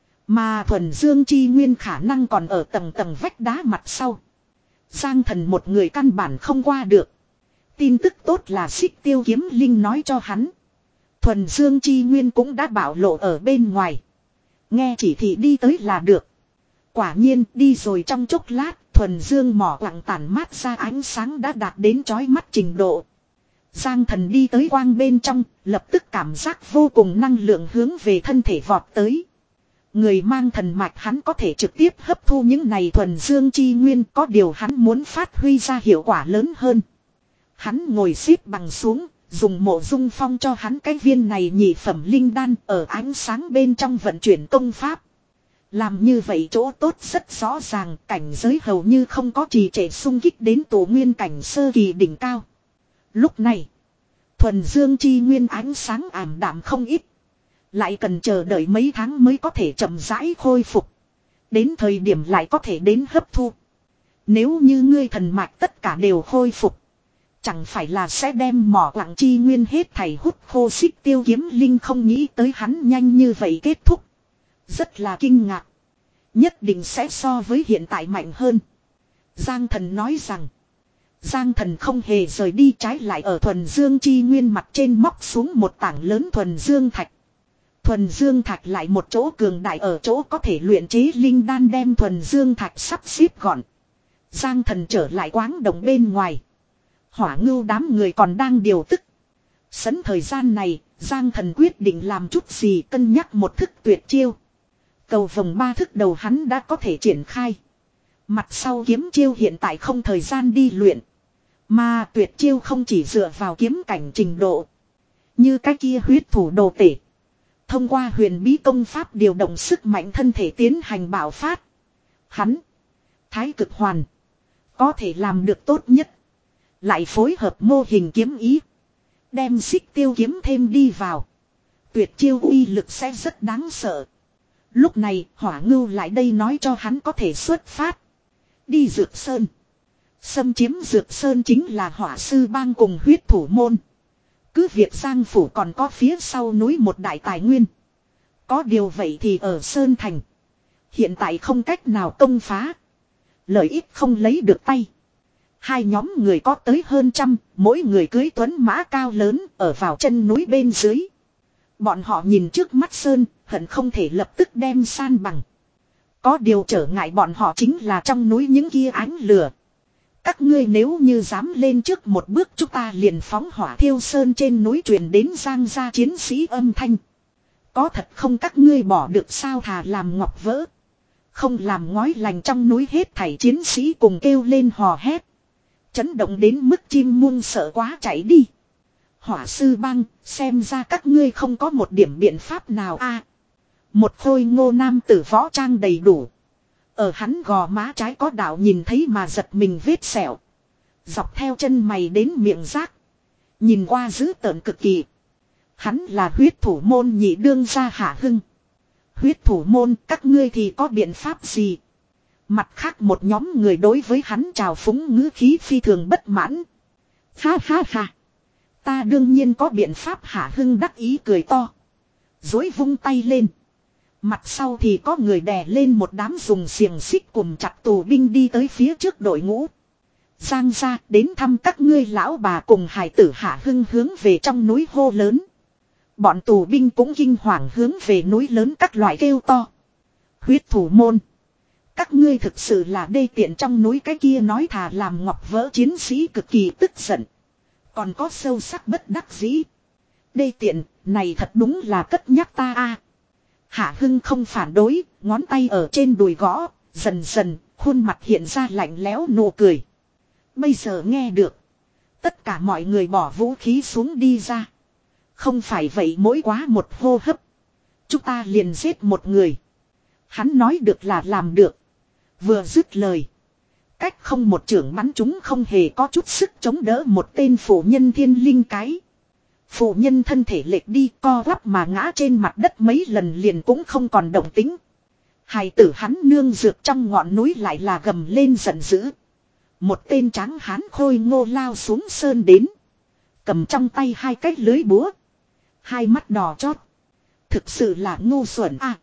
Mà thuần dương chi nguyên khả năng còn ở tầng tầng vách đá mặt sau. Giang Thần một người căn bản không qua được. Tin tức tốt là Xích Tiêu Kiếm Linh nói cho hắn. Thuần dương chi nguyên cũng đã bạo lộ ở bên ngoài. Nghe chỉ thị đi tới là được. Quả nhiên đi rồi trong chốc lát, thuần dương mỏ quặng tản mát ra ánh sáng đã đạt đến chói mắt trình độ. Giang Thần đi tới quang bên trong, lập tức cảm giác vô cùng năng lượng hướng về thân thể vọt tới. Người mang thần mạch hắn có thể trực tiếp hấp thu những này thuần dương chi nguyên, có điều hắn muốn phát huy ra hiệu quả lớn hơn. Hắn ngồi xếp bằng xuống, dùng Mộ Dung Phong cho hắn cái viên này nhị phẩm linh đan ở ánh sáng bên trong vận chuyển công pháp. Làm như vậy chỗ tốt rất rõ ràng, cảnh giới hầu như không có trì trệ, xung kích đến tổ nguyên cảnh sơ kỳ đỉnh cao. Lúc này, thuần dương chi nguyên ánh sáng ảm đạm không ít. Lại cần chờ đợi mấy tháng mới có thể chậm rãi khôi phục. Đến thời điểm lại có thể đến hấp thu. Nếu như ngươi thần mạch tất cả đều khôi phục. Chẳng phải là sẽ đem mỏ quặng chi nguyên hết thảy hút khô. Xích Tiêu Kiếm Linh không nghĩ tới hắn nhanh như vậy kết thúc. Rất là kinh ngạc. Nhất định sẽ so với hiện tại mạnh hơn. Giang Thần nói rằng. Giang Thần không hề rời đi, trái lại ở thuần dương chi nguyên mặt trên móc xuống một tảng lớn thuần dương thạch. Thuần dương thạch lại một chỗ cường đại ở chỗ có thể luyện chế linh đan, đem thuần dương thạch sắp xếp gọn. Giang Thần trở lại quáng đồng bên ngoài. Hỏa Ngưu đám người còn đang điều tức. Sấn thời gian này, Giang Thần quyết định làm chút gì, cân nhắc một thức tuyệt chiêu. Cầu vòng ba thức đầu hắn đã có thể triển khai. Mặt sau kiếm chiêu hiện tại không thời gian đi luyện. Mà tuyệt chiêu không chỉ dựa vào kiếm cảnh trình độ. Như cái kia huyết thủ đồ tể. Thông qua huyền bí công pháp điều động sức mạnh thân thể tiến hành bạo phát. Hắn. Thái cực hoàn. Có thể làm được tốt nhất. Lại phối hợp mô hình kiếm ý. Đem Xích Tiêu kiếm thêm đi vào. Tuyệt chiêu uy lực sẽ rất đáng sợ. Lúc này Hỏa Ngưu lại đây nói cho hắn có thể xuất phát. Đi Dược Sơn. Xâm chiếm Dược Sơn chính là Hỏa Sư Bang cùng huyết thủ môn. Cứ việc Giang Phủ còn có phía sau núi một đại tài nguyên. Có điều vậy thì ở Sơn Thành. Hiện tại không cách nào công phá. Lợi ích không lấy được tay. Hai nhóm người có tới hơn trăm, mỗi người cưới tuấn mã cao lớn ở vào chân núi bên dưới. Bọn họ nhìn trước mắt Sơn, hận không thể lập tức đem san bằng. Có điều trở ngại bọn họ chính là trong núi những kia ánh lửa. Các ngươi nếu như dám lên trước một bước, chúng ta liền phóng hỏa thiêu Sơn. Trên núi truyền đến Giang gia chiến sĩ âm thanh. Có thật không các ngươi bỏ được sao, thà làm ngọc vỡ. Không làm ngói lành. Trong núi hết thảy chiến sĩ cùng kêu lên hò hét. Chấn động đến mức chim muông sợ quá chạy đi. Hỏa Sư Bang, xem ra các ngươi không có một điểm biện pháp nào a. À, một khôi ngô nam tử võ trang đầy đủ. Ở hắn gò má trái có đạo nhìn thấy mà giật mình vết sẹo. Dọc theo chân mày đến miệng rác. Nhìn qua dữ tợn cực kỳ. Hắn là huyết thủ môn nhị đương gia Hạ Hưng. Huyết thủ môn, các ngươi thì có biện pháp gì? Mặt khác một nhóm người đối với hắn trào phúng ngữ khí phi thường bất mãn. Ha ha ha. Ta đương nhiên có biện pháp. Hạ Hưng đắc ý cười to. Dối vung tay lên. Mặt sau thì có người đè lên một đám dùng xiềng xích cùng chặt tù binh đi tới phía trước đội ngũ. Giang gia đến thăm các ngươi lão bà cùng hài tử. Hạ Hưng hướng về trong núi hô lớn. Bọn tù binh cũng kinh hoàng hướng về núi lớn các loại kêu to. Huyết thủ môn. Các ngươi thực sự là đê tiện. Trong núi cái kia nói thà làm ngọc vỡ chiến sĩ cực kỳ tức giận. Còn có sâu sắc bất đắc dĩ. Đê tiện, này thật đúng là cất nhắc ta a. Hạ Hưng không phản đối, ngón tay ở trên đùi gõ, dần dần, khuôn mặt hiện ra lạnh lẽo nụ cười. Bây giờ nghe được. Tất cả mọi người bỏ vũ khí xuống đi ra. Không phải vậy mỗi quá một hô hấp. Chúng ta liền giết một người. Hắn nói được là làm được. Vừa dứt lời. Cách không một trưởng bắn chúng không hề có chút sức chống đỡ một tên phụ nhân thiên linh cái. Phụ nhân thân thể lệch đi co quắp mà ngã trên mặt đất mấy lần liền cũng không còn động tính. Hài tử hắn nương dược trong ngọn núi lại là gầm lên giận dữ. Một tên tráng hán khôi ngô lao xuống sơn đến. Cầm trong tay hai cái lưới búa. Hai mắt đỏ chót. Thực sự là ngu xuẩn à.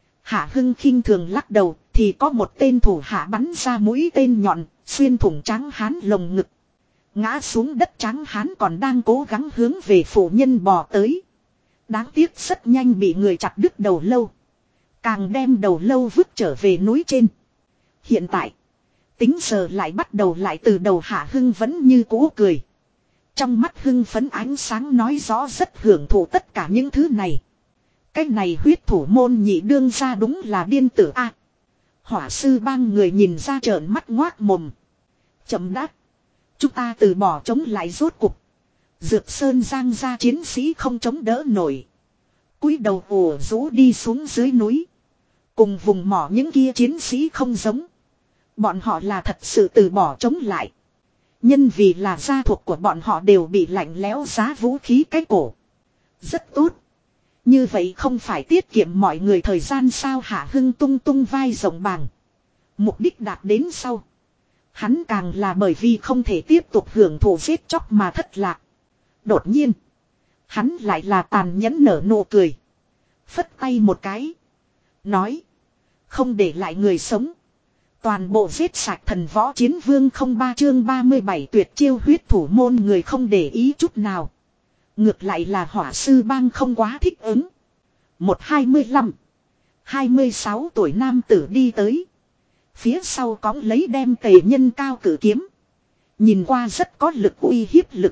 Hạ Hưng khinh thường lắc đầu. Thì có một tên thủ hạ bắn ra mũi tên nhọn. Xuyên thủng tráng hán lồng ngực. Ngã xuống đất trắng hán còn đang cố gắng hướng về phụ nhân bò tới. Đáng tiếc rất nhanh bị người chặt đứt đầu lâu. Càng đem đầu lâu vứt trở về núi trên. Hiện tại. Tính giờ lại bắt đầu lại từ đầu. Hạ Hưng vẫn như cũ cười. Trong mắt hưng phấn ánh sáng nói rõ rất hưởng thụ tất cả những thứ này. Cái này huyết thủ môn nhị đương ra đúng là điên tử a. Hỏa Sư Bang người nhìn ra trợn mắt ngoác mồm. Chậm đáp. Chúng ta từ bỏ chống lại rốt cục. Dược Sơn Giang gia chiến sĩ không chống đỡ nổi. Cúi đầu ùa rũ đi xuống dưới núi. Cùng vùng mỏ những kia chiến sĩ không giống. Bọn họ là thật sự từ bỏ chống lại. Nhân vì là gia thuộc của bọn họ đều bị lạnh lẽo giá vũ khí cái cổ. Rất tốt. Như vậy không phải tiết kiệm mọi người thời gian sao? Hạ Hưng tung tung vai rộng bàng. Mục đích đạt đến sau. Hắn càng là bởi vì không thể tiếp tục hưởng thụ giết chóc mà thất lạc. Đột nhiên. Hắn lại là tàn nhẫn nở nụ cười. Phất tay một cái. Nói. Không để lại người sống. Toàn bộ giết sạch thần võ chiến vương không ba chương ba mươi bảy tuyệt chiêu huyết thủ môn người không để ý chút nào. Ngược lại là hỏa sư bang không quá thích ứng. Một hai mươi lăm. Hai mươi sáu tuổi nam tử đi tới. Phía sau cõng lấy đem tề nhân cao cử kiếm. Nhìn qua rất có lực uy hiếp lực.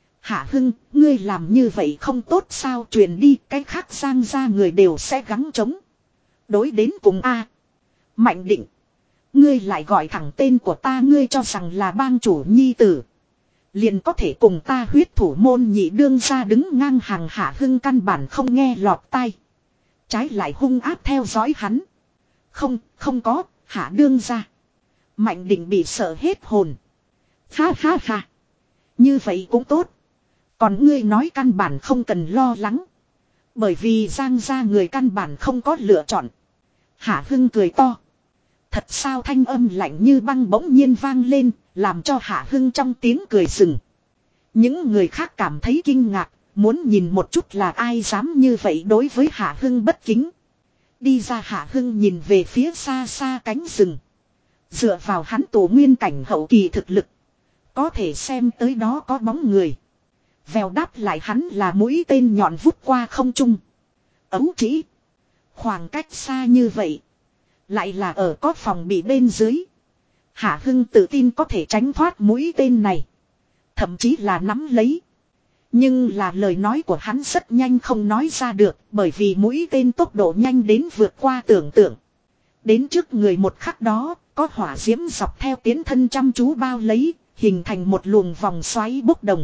Hạ Hưng, ngươi làm như vậy không tốt sao truyền đi cái khác Giang ra người đều sẽ gắng chống. Đối đến cùng A. Mạnh Định. Ngươi lại gọi thẳng tên của ta ngươi cho rằng là bang chủ nhi tử. Liền có thể cùng ta huyết thủ môn nhị đương ra đứng ngang hàng Hạ Hưng căn bản không nghe lọt tai. Trái lại hung áp theo dõi hắn. Không, không có, Hạ đương ra. Mạnh Định bị sợ hết hồn. Ha ha ha. Như vậy cũng tốt. Còn ngươi nói căn bản không cần lo lắng. Bởi vì Giang gia người căn bản không có lựa chọn. Hạ Hưng cười to. Thật sao thanh âm lạnh như băng bỗng nhiên vang lên, làm cho Hạ Hưng trong tiếng cười rừng. Những người khác cảm thấy kinh ngạc, muốn nhìn một chút là ai dám như vậy đối với Hạ Hưng bất kính. Đi ra Hạ Hưng nhìn về phía xa xa cánh rừng. Dựa vào hắn tổ nguyên cảnh hậu kỳ thực lực. Có thể xem tới đó có bóng người. Vèo đáp lại hắn là mũi tên nhọn vút qua không trung. Ấu chỉ. Khoảng cách xa như vậy. Lại là ở có phòng bị bên dưới. Hạ Hưng tự tin có thể tránh thoát mũi tên này. Thậm chí là nắm lấy. Nhưng là lời nói của hắn rất nhanh không nói ra được. Bởi vì mũi tên tốc độ nhanh đến vượt qua tưởng tượng. Đến trước người một khắc đó. Có hỏa diễm dọc theo tiến thân chăm chú bao lấy. Hình thành một luồng vòng xoáy bốc đồng.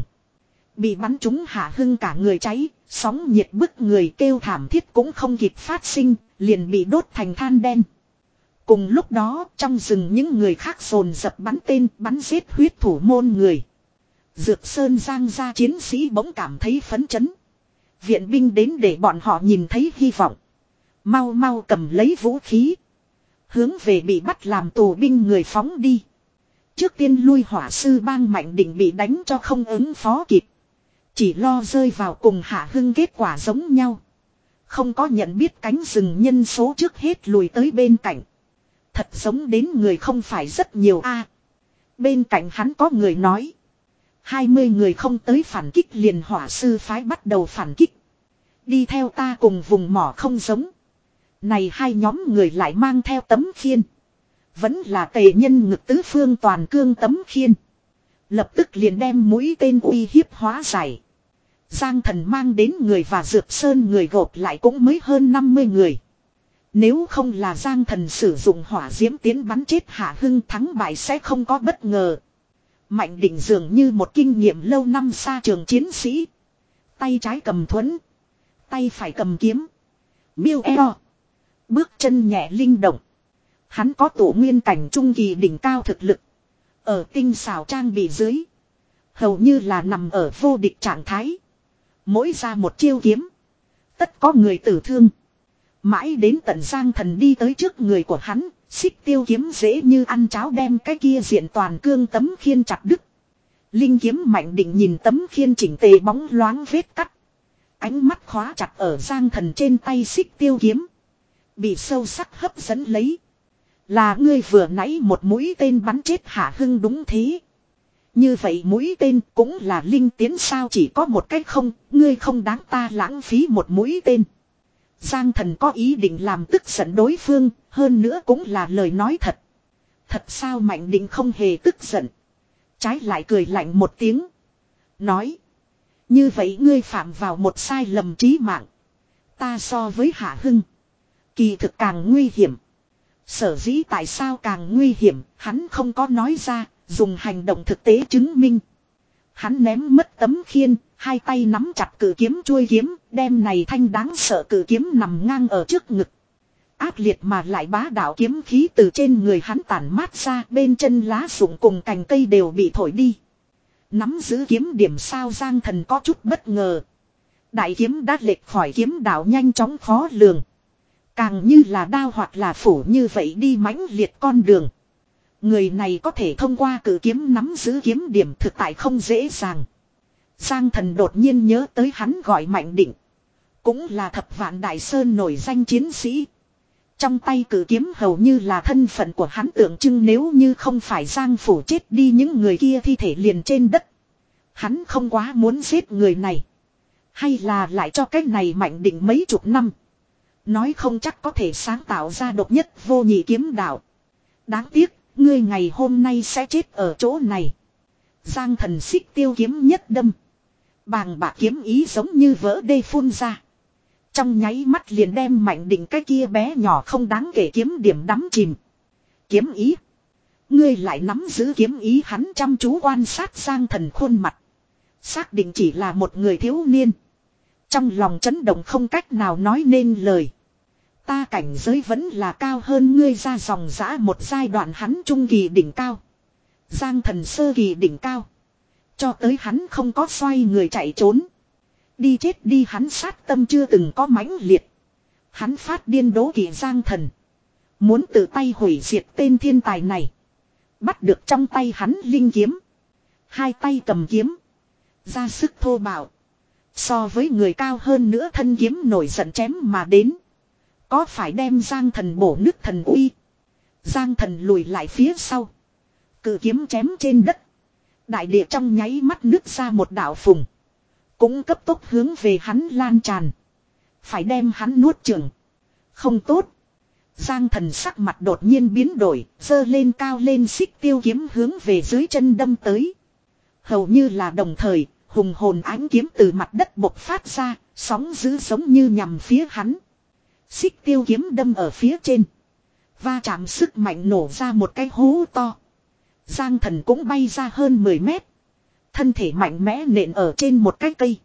Bị bắn trúng Hạ Hưng cả người cháy. Sóng nhiệt bức người kêu thảm thiết cũng không kịp phát sinh. Liền bị đốt thành than đen. Cùng lúc đó trong rừng những người khác dồn dập bắn tên bắn giết huyết thủ môn người. Dược Sơn Giang gia chiến sĩ bỗng cảm thấy phấn chấn. Viện binh đến để bọn họ nhìn thấy hy vọng. Mau mau cầm lấy vũ khí. Hướng về bị bắt làm tù binh người phóng đi. Trước tiên lui hỏa sư bang Mạnh Định bị đánh cho không ứng phó kịp. Chỉ lo rơi vào cùng Hạ Hưng kết quả giống nhau. Không có nhận biết cánh rừng nhân số trước hết lùi tới bên cạnh. Thật giống đến người không phải rất nhiều a. À, bên cạnh hắn có người nói. Hai mươi người không tới phản kích liền hỏa sư phái bắt đầu phản kích. Đi theo ta cùng vùng mỏ không giống. Này hai nhóm người lại mang theo tấm khiên. Vẫn là tề nhân ngực tứ phương toàn cương tấm khiên. Lập tức liền đem mũi tên uy hiếp hóa giải. Giang Thần mang đến người và Dược Sơn người gộp lại cũng mới hơn năm mươi người. Nếu không là Giang Thần sử dụng hỏa diễm tiến bắn chết Hạ Hưng thắng bại sẽ không có bất ngờ. Mạnh Định dường như một kinh nghiệm lâu năm xa trường chiến sĩ. Tay trái cầm thuẫn. Tay phải cầm kiếm. Miêu eo. Bước chân nhẹ linh động. Hắn có tổ nguyên cảnh trung kỳ đỉnh cao thực lực. Ở tinh xảo trang bị dưới. Hầu như là nằm ở vô địch trạng thái. Mỗi ra một chiêu kiếm. Tất có người tử thương. Mãi đến tận Giang Thần đi tới trước người của hắn. Xích tiêu kiếm dễ như ăn cháo đem cái kia diện toàn cương tấm khiên chặt đứt. Linh kiếm Mạnh Định nhìn tấm khiên chỉnh tề bóng loáng vết cắt. Ánh mắt khóa chặt ở Giang Thần trên tay xích tiêu kiếm. Bị sâu sắc hấp dẫn lấy. Là ngươi vừa nãy một mũi tên bắn chết Hạ Hưng đúng thế. Như vậy mũi tên cũng là linh tiến sao chỉ có một cách không, ngươi không đáng ta lãng phí một mũi tên. Giang Thần có ý định làm tức giận đối phương, hơn nữa cũng là lời nói thật. Thật sao Mạnh Định không hề tức giận. Trái lại cười lạnh một tiếng. Nói. Như vậy ngươi phạm vào một sai lầm chí mạng. Ta so với Hạ Hưng. Kỳ thực càng nguy hiểm. Sở dĩ tại sao càng nguy hiểm, hắn không có nói ra, dùng hành động thực tế chứng minh. Hắn ném mất tấm khiên, hai tay nắm chặt cử kiếm chuôi kiếm, đem này thanh đáng sợ cử kiếm nằm ngang ở trước ngực. Ác liệt mà lại bá đạo kiếm khí từ trên người hắn tản mát ra, bên chân lá rụng cùng cành cây đều bị thổi đi. Nắm giữ kiếm điểm sao Giang Thần có chút bất ngờ. Đại kiếm đã lệch khỏi kiếm đạo nhanh chóng khó lường. Càng như là đao hoặc là phủ như vậy đi mãnh liệt con đường. Người này có thể thông qua cử kiếm nắm giữ kiếm điểm thực tại không dễ dàng. Giang Thần đột nhiên nhớ tới hắn gọi Mạnh Định. Cũng là Thập Vạn Đại Sơn nổi danh chiến sĩ. Trong tay cử kiếm hầu như là thân phận của hắn tượng trưng, nếu như không phải Giang Phủ chết đi những người kia thi thể liền trên đất. Hắn không quá muốn giết người này. Hay là lại cho cái này Mạnh Định mấy chục năm. Nói không chắc có thể sáng tạo ra độc nhất vô nhị kiếm đạo. Đáng tiếc, ngươi ngày hôm nay sẽ chết ở chỗ này. Giang Thần xích tiêu kiếm nhất đâm. Bàng bạc kiếm ý giống như vỡ đê phun ra. Trong nháy mắt liền đem Mạnh Định cái kia bé nhỏ không đáng kể kiếm điểm đắm chìm. Kiếm ý. Ngươi lại nắm giữ kiếm ý, hắn chăm chú quan sát Giang Thần khuôn mặt. Xác định chỉ là một người thiếu niên. Trong lòng chấn động không cách nào nói nên lời. Ta cảnh giới vẫn là cao hơn ngươi ra dòng dã một giai đoạn, hắn trung kỳ đỉnh cao. Giang Thần sơ kỳ đỉnh cao. Cho tới hắn không có xoay người chạy trốn. Đi chết đi, hắn sát tâm chưa từng có mãnh liệt. Hắn phát điên đố kỵ Giang Thần. Muốn tự tay hủy diệt tên thiên tài này. Bắt được trong tay hắn linh kiếm. Hai tay cầm kiếm. Ra sức thô bạo. So với người cao hơn nữa thân kiếm nổi giận chém mà đến. Có phải đem Giang Thần bổ nứt thần uy. Giang Thần lùi lại phía sau. Cự kiếm chém trên đất. Đại địa trong nháy mắt nứt ra một đạo phùng. Cũng cấp tốc hướng về hắn lan tràn. Phải đem hắn nuốt chửng. Không tốt. Giang Thần sắc mặt đột nhiên biến đổi. Giơ lên cao lên xích tiêu kiếm hướng về dưới chân đâm tới. Hầu như là đồng thời. Hùng hồn ánh kiếm từ mặt đất bộc phát ra. Sóng dữ giống như nhằm phía hắn. Xích tiêu kiếm đâm ở phía trên. Va chạm sức mạnh nổ ra một cái hố to. Giang Thần cũng bay ra hơn mười mét. Thân thể mạnh mẽ nện ở trên một cái cây.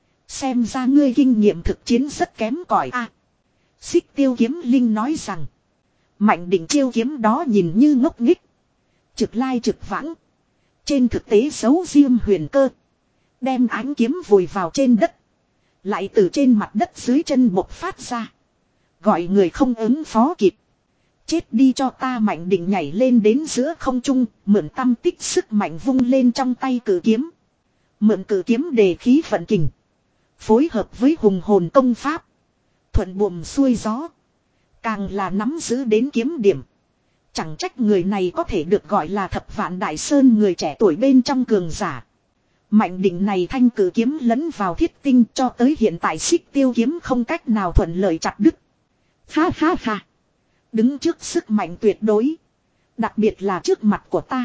Xem ra ngươi kinh nghiệm thực chiến rất kém cỏi a. À, xích tiêu kiếm linh nói rằng. Mạnh Định chiêu kiếm đó nhìn như ngốc nghích. Trực lai trực vãng. Trên thực tế giấu riêng huyền cơ. Đem ánh kiếm vùi vào trên đất. Lại từ trên mặt đất dưới chân bộc phát ra. Gọi người không ứng phó kịp. Chết đi cho ta, Mạnh Định nhảy lên đến giữa không trung, mượn tâm tích sức mạnh vung lên trong tay cử kiếm. Mượn cử kiếm đề khí vận kình. Phối hợp với hùng hồn công pháp. Thuận buồm xuôi gió. Càng là nắm giữ đến kiếm điểm. Chẳng trách người này có thể được gọi là Thập Vạn Đại Sơn người trẻ tuổi bên trong cường giả. Mạnh Định này thanh cử kiếm lẫn vào thiết tinh, cho tới hiện tại xích tiêu kiếm không cách nào thuận lợi chặt đứt. Ha ha ha. Đứng trước sức mạnh tuyệt đối. Đặc biệt là trước mặt của ta.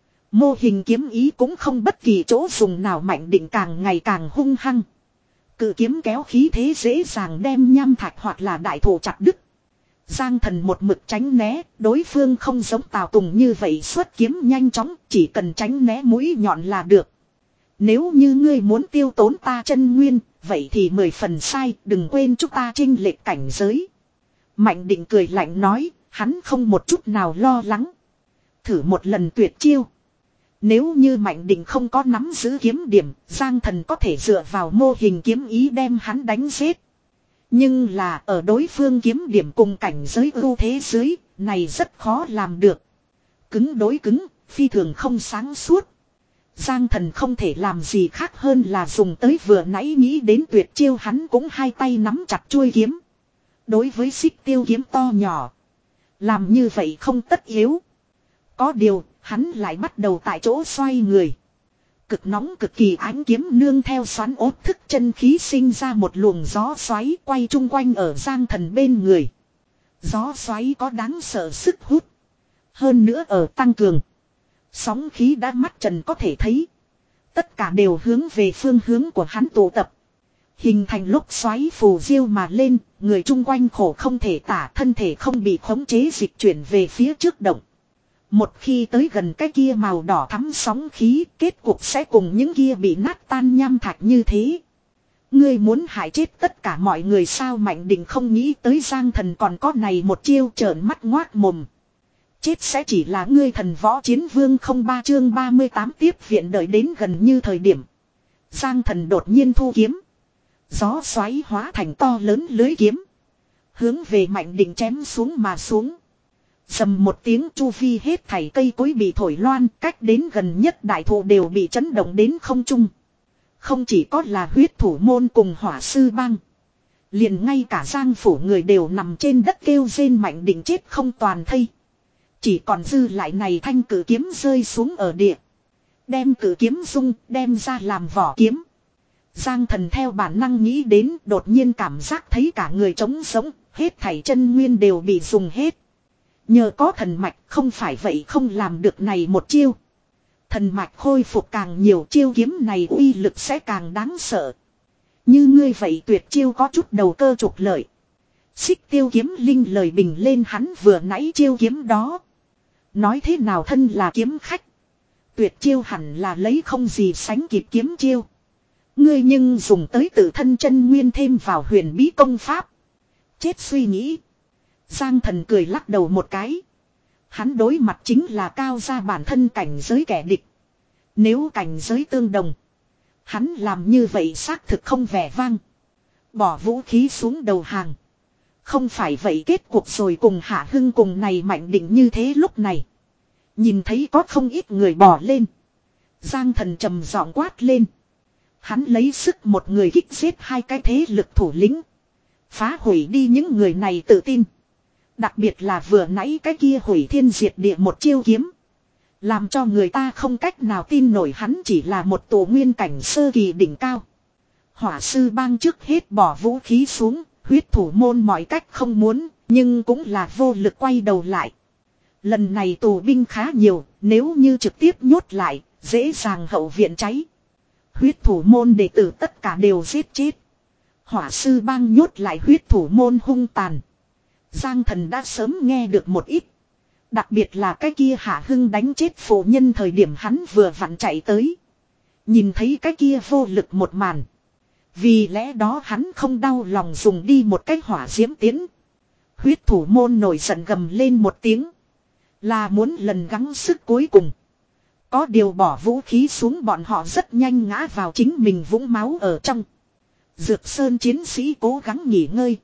Mô hình kiếm ý cũng không bất kỳ chỗ dùng nào. Mạnh Định càng ngày càng hung hăng. Cự kiếm kéo khí thế dễ dàng đem nham thạch hoặc là đại thụ chặt đứt. Giang Thần một mực tránh né. Đối phương không giống Tào Tùng như vậy xuất kiếm nhanh chóng. Chỉ cần tránh né mũi nhọn là được. Nếu như ngươi muốn tiêu tốn ta chân nguyên. Vậy thì mười phần sai. Đừng quên chúng ta chênh lệch cảnh giới. Mạnh Định cười lạnh nói, hắn không một chút nào lo lắng. Thử một lần tuyệt chiêu. Nếu như Mạnh Định không có nắm giữ kiếm điểm, Giang Thần có thể dựa vào mô hình kiếm ý đem hắn đánh giết. Nhưng là ở đối phương kiếm điểm cùng cảnh giới ưu thế dưới, này rất khó làm được. Cứng đối cứng, phi thường không sáng suốt. Giang Thần không thể làm gì khác hơn là dùng tới vừa nãy nghĩ đến tuyệt chiêu, hắn cũng hai tay nắm chặt chuôi kiếm. Đối với xích tiêu kiếm to nhỏ. Làm như vậy không tất yếu. Có điều, hắn lại bắt đầu tại chỗ xoay người. Cực nóng cực kỳ ánh kiếm nương theo xoắn ốt thức chân khí sinh ra một luồng gió xoáy quay chung quanh ở Giang Thần bên người. Gió xoáy có đáng sợ sức hút. Hơn nữa ở tăng cường. Sóng khí đã mắt trần có thể thấy. Tất cả đều hướng về phương hướng của hắn tụ tập. Hình thành lúc xoáy phù diêu mà lên, người chung quanh khổ không thể tả, thân thể không bị khống chế dịch chuyển về phía trước động. Một khi tới gần cái kia màu đỏ thắm sóng khí, kết cục sẽ cùng những kia bị nát tan nham thạch như thế. Ngươi muốn hại chết tất cả mọi người sao? Mạnh Định không nghĩ tới Giang Thần còn có này một chiêu, trợn mắt ngoác mồm. Chết sẽ chỉ là ngươi. Thần Võ Chiến Vương không ba chương ba mươi tám tiếp viện đợi đến gần như thời điểm. Giang Thần đột nhiên thu kiếm. Gió xoáy hóa thành to lớn lưới kiếm. Hướng về Mạnh Định chém xuống mà xuống. Dầm một tiếng, chu vi hết thảy cây cối bị thổi loan, cách đến gần nhất đại thụ đều bị chấn động đến không trung. Không chỉ có là huyết thủ môn cùng hỏa sư bang. Liền ngay cả Giang phủ người đều nằm trên đất kêu rên mạnh định chết không toàn thây. Chỉ còn dư lại này thanh cử kiếm rơi xuống ở địa. Đem cử kiếm dung, đem ra làm vỏ kiếm. Giang Thần theo bản năng nghĩ đến, đột nhiên cảm giác thấy cả người trống sống, hết thảy chân nguyên đều bị dùng hết. Nhờ có thần mạch, không phải vậy không làm được này một chiêu. Thần mạch khôi phục càng nhiều, chiêu kiếm này uy lực sẽ càng đáng sợ. Như ngươi vậy tuyệt chiêu có chút đầu cơ trục lợi. Xích Tiêu kiếm linh lời bình lên hắn vừa nãy chiêu kiếm đó. Nói thế nào thân là kiếm khách. Tuyệt chiêu hẳn là lấy không gì sánh kịp kiếm chiêu. Ngươi nhưng dùng tới tự thân chân nguyên thêm vào huyền bí công pháp. Chết suy nghĩ. Giang Thần cười lắc đầu một cái. Hắn đối mặt chính là cao ra bản thân cảnh giới kẻ địch. Nếu cảnh giới tương đồng, hắn làm như vậy xác thực không vẻ vang. Bỏ vũ khí xuống đầu hàng. Không phải vậy kết cuộc rồi cùng Hạ Hưng cùng này Mạnh Định như thế lúc này. Nhìn thấy có không ít người bỏ lên. Giang Thần trầm giọng quát lên. Hắn lấy sức một người kích giết hai cái thế lực thủ lĩnh. Phá hủy đi những người này tự tin. Đặc biệt là vừa nãy cái kia hủy thiên diệt địa một chiêu kiếm. Làm cho người ta không cách nào tin nổi hắn chỉ là một tổ nguyên cảnh sơ kỳ đỉnh cao. Hỏa sư bang trước hết bỏ vũ khí xuống, huyết thủ môn mọi cách không muốn, nhưng cũng là vô lực quay đầu lại. Lần này tù binh khá nhiều, nếu như trực tiếp nhốt lại, dễ dàng hậu viện cháy. Huyết thủ môn đệ tử tất cả đều giết chết. Hỏa sư bang nhốt lại huyết thủ môn hung tàn. Giang Thần đã sớm nghe được một ít. Đặc biệt là cái kia Hạ Hưng đánh chết phụ nhân thời điểm hắn vừa vặn chạy tới. Nhìn thấy cái kia vô lực một màn. Vì lẽ đó hắn không đau lòng dùng đi một cái hỏa diễm tiến. Huyết thủ môn nổi giận gầm lên một tiếng. Là muốn lần gắng sức cuối cùng. Có điều bỏ vũ khí xuống bọn họ rất nhanh ngã vào chính mình vũng máu ở trong. Dược Sơn chiến sĩ cố gắng nghỉ ngơi.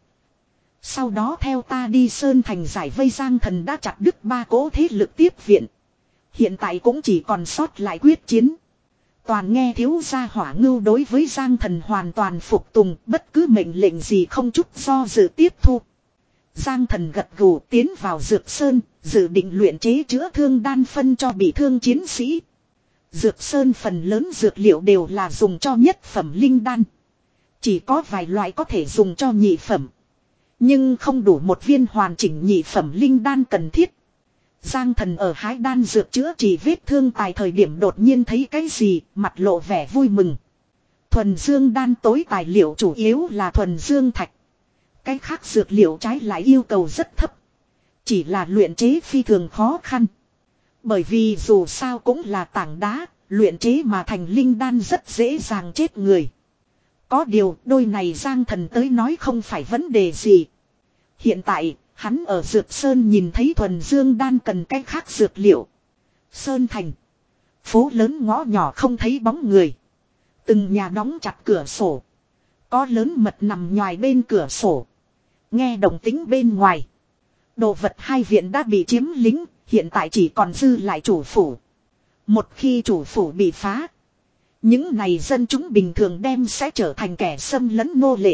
Sau đó theo ta đi Sơn Thành giải vây. Giang Thần đã chặt đứt ba cỗ thế lực tiếp viện. Hiện tại cũng chỉ còn sót lại quyết chiến. Toàn nghe thiếu gia Hỏa Ngưu đối với Giang Thần hoàn toàn phục tùng, bất cứ mệnh lệnh gì không chút do dự tiếp thu. Giang Thần gật gù tiến vào Dược Sơn, dự định luyện chế chữa thương đan phân cho bị thương chiến sĩ. Dược Sơn phần lớn dược liệu đều là dùng cho nhất phẩm linh đan. Chỉ có vài loại có thể dùng cho nhị phẩm. Nhưng không đủ một viên hoàn chỉnh nhị phẩm linh đan cần thiết. Giang Thần ở hái đan dược chữa trị vết thương tại thời điểm đột nhiên thấy cái gì, mặt lộ vẻ vui mừng. Thuần dương đan tối tài liệu chủ yếu là thuần dương thạch. Cái khác dược liệu trái lại yêu cầu rất thấp. Chỉ là luyện chế phi thường khó khăn. Bởi vì dù sao cũng là tảng đá, luyện chế mà thành linh đan rất dễ dàng chết người. Có điều đôi này Giang Thần tới nói không phải vấn đề gì. Hiện tại, hắn ở Dược Sơn nhìn thấy thuần dương đan cần cái khác dược liệu. Sơn Thành. Phố lớn ngõ nhỏ không thấy bóng người. Từng nhà đóng chặt cửa sổ. Có lớn mật nằm ngoài bên cửa sổ. Nghe động tĩnh bên ngoài. Đồ vật hai viện đã bị chiếm lính, hiện tại chỉ còn dư lại chủ phủ. Một khi chủ phủ bị phá, những này dân chúng bình thường đem sẽ trở thành kẻ xâm lấn nô lệ.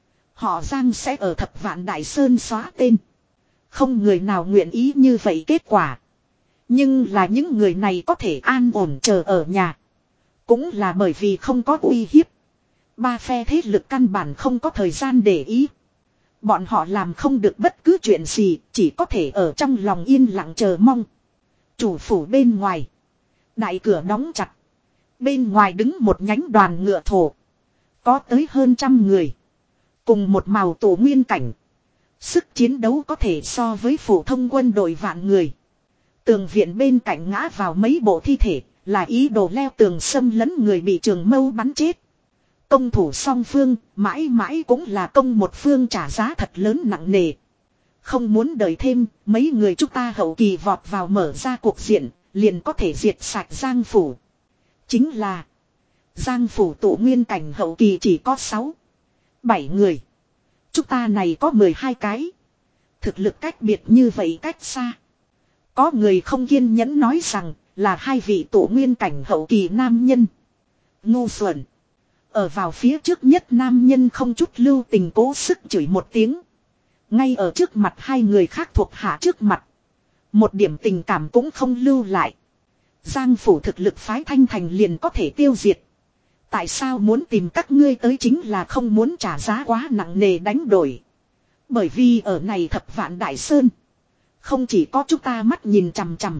Họ Giang sẽ ở Thập Vạn Đại Sơn xóa tên. Không người nào nguyện ý như vậy kết quả. Nhưng là những người này có thể an ổn chờ ở nhà. Cũng là bởi vì không có uy hiếp. Ba phe thế lực căn bản không có thời gian để ý. Bọn họ làm không được bất cứ chuyện gì, chỉ có thể ở trong lòng yên lặng chờ mong. Chủ phủ bên ngoài. Đại cửa đóng chặt. Bên ngoài đứng một nhánh đoàn ngựa thổ. Có tới hơn trăm người. Cùng một màu tổ nguyên cảnh. Sức chiến đấu có thể so với phổ thông quân đội vạn người. Tường viện bên cạnh ngã vào mấy bộ thi thể, là ý đồ leo tường xâm lấn người bị trường mâu bắn chết. Công thủ song phương, mãi mãi cũng là công một phương trả giá thật lớn nặng nề. Không muốn đợi thêm, mấy người chúng ta hậu kỳ vọt vào mở ra cuộc diện, liền có thể diệt sạch Giang Phủ. Chính là, Giang Phủ tụ nguyên cảnh hậu kỳ chỉ có sáu, bảy người. Chúng ta này có mười hai cái. Thực lực cách biệt như vậy cách xa. Có người không kiên nhẫn nói rằng là hai vị tổ nguyên cảnh hậu kỳ nam nhân. Ngu xuẩn. Ở vào phía trước nhất nam nhân không chút lưu tình cố sức chửi một tiếng. Ngay ở trước mặt hai người khác thuộc hạ trước mặt. Một điểm tình cảm cũng không lưu lại. Giang phủ thực lực phái Thanh Thành liền có thể tiêu diệt. Tại sao muốn tìm các ngươi tới chính là không muốn trả giá quá nặng nề đánh đổi. Bởi vì ở này thập vạn đại sơn. Không chỉ có chúng ta mắt nhìn chằm chằm.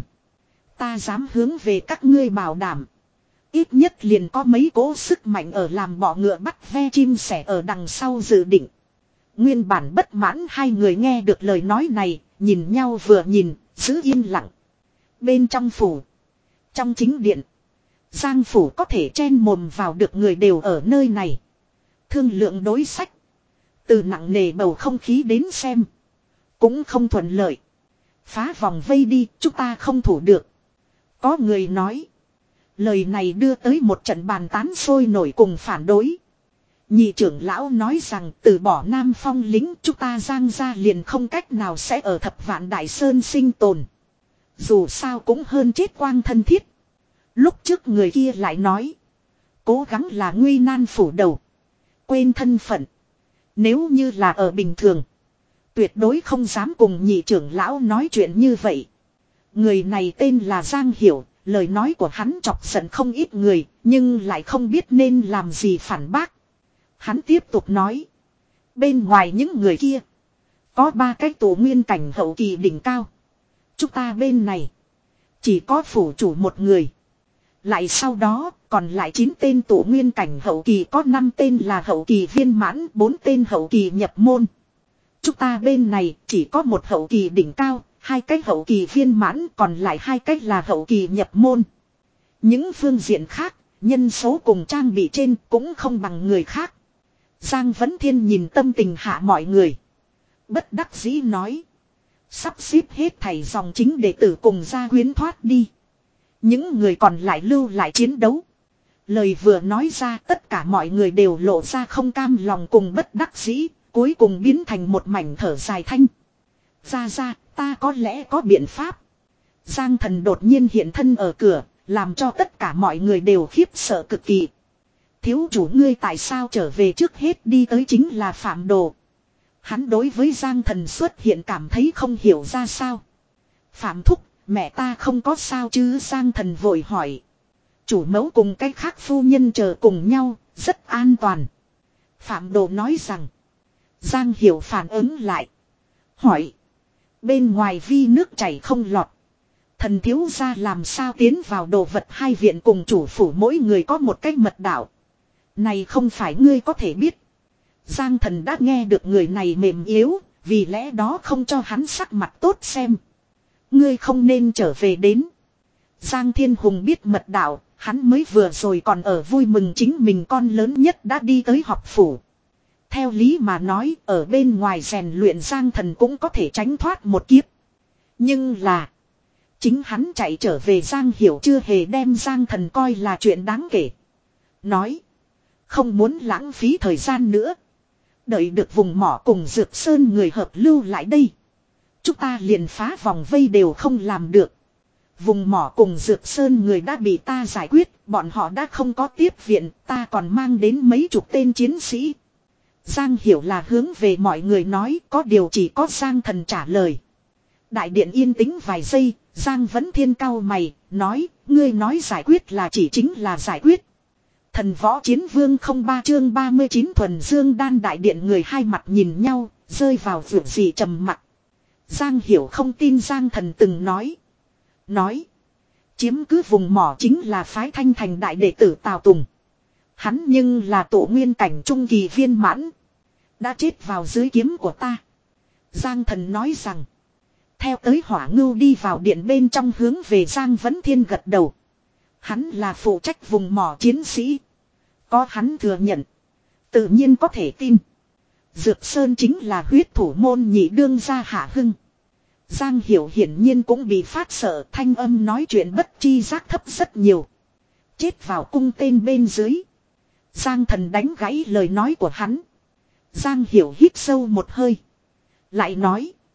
Ta dám hướng về các ngươi bảo đảm. Ít nhất liền có mấy cố sức mạnh ở làm bọ ngựa bắt ve chim sẻ ở đằng sau dự định. Nguyên bản bất mãn hai người nghe được lời nói này, nhìn nhau vừa nhìn, giữ yên lặng. Bên trong phủ, trong chính điện, Giang phủ có thể chen mồm vào được người đều ở nơi này. Thương lượng đối sách. Từ nặng nề bầu không khí đến xem. Cũng không thuận lợi. Phá vòng vây đi, chúng ta không thủ được. Có người nói. Lời này đưa tới một trận bàn tán sôi nổi cùng phản đối. Nhị trưởng lão nói rằng từ bỏ Nam Phong lính chúng ta Giang gia liền không cách nào sẽ ở thập vạn đại sơn sinh tồn. Dù sao cũng hơn chết quang thân thiết. Lúc trước người kia lại nói. Cố gắng là nguy nan phủ đầu. Quên thân phận. Nếu như là ở bình thường. Tuyệt đối không dám cùng nhị trưởng lão nói chuyện như vậy. Người này tên là Giang Hiểu. Lời nói của hắn chọc giận không ít người. Nhưng lại không biết nên làm gì phản bác. Hắn tiếp tục nói. Bên ngoài những người kia. Có ba cái tổ nguyên cảnh hậu kỳ đỉnh cao. Chúng ta bên này. Chỉ có phủ chủ một người. Lại sau đó còn lại chín tên tổ nguyên cảnh hậu kỳ, có năm tên là hậu kỳ viên mãn, bốn tên hậu kỳ nhập môn. Chúng ta bên này chỉ có một hậu kỳ đỉnh cao, hai cái hậu kỳ viên mãn, còn lại hai cái là hậu kỳ nhập môn. Những phương diện khác, nhân số cùng trang bị trên cũng không bằng người khác. Giang Vấn Thiên nhìn tâm tình hạ mọi người. Bất đắc dĩ nói. Sắp xếp hết thầy dòng chính đệ tử cùng gia quyến thoát đi. Những người còn lại lưu lại chiến đấu. Lời vừa nói ra tất cả mọi người đều lộ ra không cam lòng cùng bất đắc dĩ. Cuối cùng biến thành một mảnh thở dài thanh. Ra ra, ta có lẽ có biện pháp. Giang Thần đột nhiên hiện thân ở cửa. Làm cho tất cả mọi người đều khiếp sợ cực kỳ. Thiếu chủ ngươi tại sao trở về trước hết đi tới chính là Phạm Đồ. Hắn đối với Giang Thần xuất hiện cảm thấy không hiểu ra sao. Phạm Thúc, mẹ ta không có sao chứ? Giang Thần vội hỏi. Chủ mẫu cùng cái khác phu nhân chờ cùng nhau, rất an toàn. Phạm Đồ nói rằng. Giang Hiểu phản ứng lại. Hỏi. Bên ngoài vi nước chảy không lọt. Thần thiếu gia làm sao tiến vào đồ vật hai viện cùng chủ phủ mỗi người có một cái mật đạo. Này không phải ngươi có thể biết. Giang Thần đã nghe được người này mềm yếu, vì lẽ đó không cho hắn sắc mặt tốt xem. Ngươi không nên trở về đến. Giang Thiên Hùng biết mật đạo, hắn mới vừa rồi còn ở vui mừng chính mình con lớn nhất đã đi tới học phủ. Theo lý mà nói, ở bên ngoài rèn luyện Giang Thần cũng có thể tránh thoát một kiếp. Nhưng là, chính hắn chạy trở về Giang Hiểu chưa hề đem Giang Thần coi là chuyện đáng kể. Nói, không muốn lãng phí thời gian nữa. Đợi được vùng mỏ cùng Dược Sơn người hợp lưu lại đây. Chúng ta liền phá vòng vây đều không làm được. Vùng mỏ cùng Dược Sơn người đã bị ta giải quyết. Bọn họ đã không có tiếp viện. Ta còn mang đến mấy chục tên chiến sĩ. Giang Hiểu là hướng về mọi người nói. Có điều chỉ có Giang Thần trả lời. Đại điện yên tĩnh vài giây. Giang Vấn Thiên cau mày. Nói, ngươi nói giải quyết là chỉ chính là giải quyết. Thần võ chiến vương không ba chương ba mươi chín thuần dương đan đại điện người hai mặt nhìn nhau, rơi vào vượt gì trầm mặc. Giang Hiểu không tin Giang Thần từng nói. Nói. Chiếm cứ vùng mỏ chính là phái Thanh Thành đại đệ tử Tào Tùng. Hắn nhưng là tổ nguyên cảnh trung kỳ viên mãn. Đã chết vào dưới kiếm của ta. Giang Thần nói rằng. Theo tới Hỏa Ngưu đi vào điện bên trong hướng về Giang Vấn Thiên gật đầu. Hắn là phụ trách vùng mỏ chiến sĩ. Có hắn thừa nhận. Tự nhiên có thể tin. Dược Sơn chính là huyết thủ môn nhị đương gia Hạ Hưng. Giang Hiểu hiển nhiên cũng bị phát sợ, thanh âm nói chuyện bất chi giác thấp rất nhiều. Chết vào cung tên bên dưới. Giang Thần đánh gãy lời nói của hắn. Giang Hiểu hít sâu một hơi. Lại nói.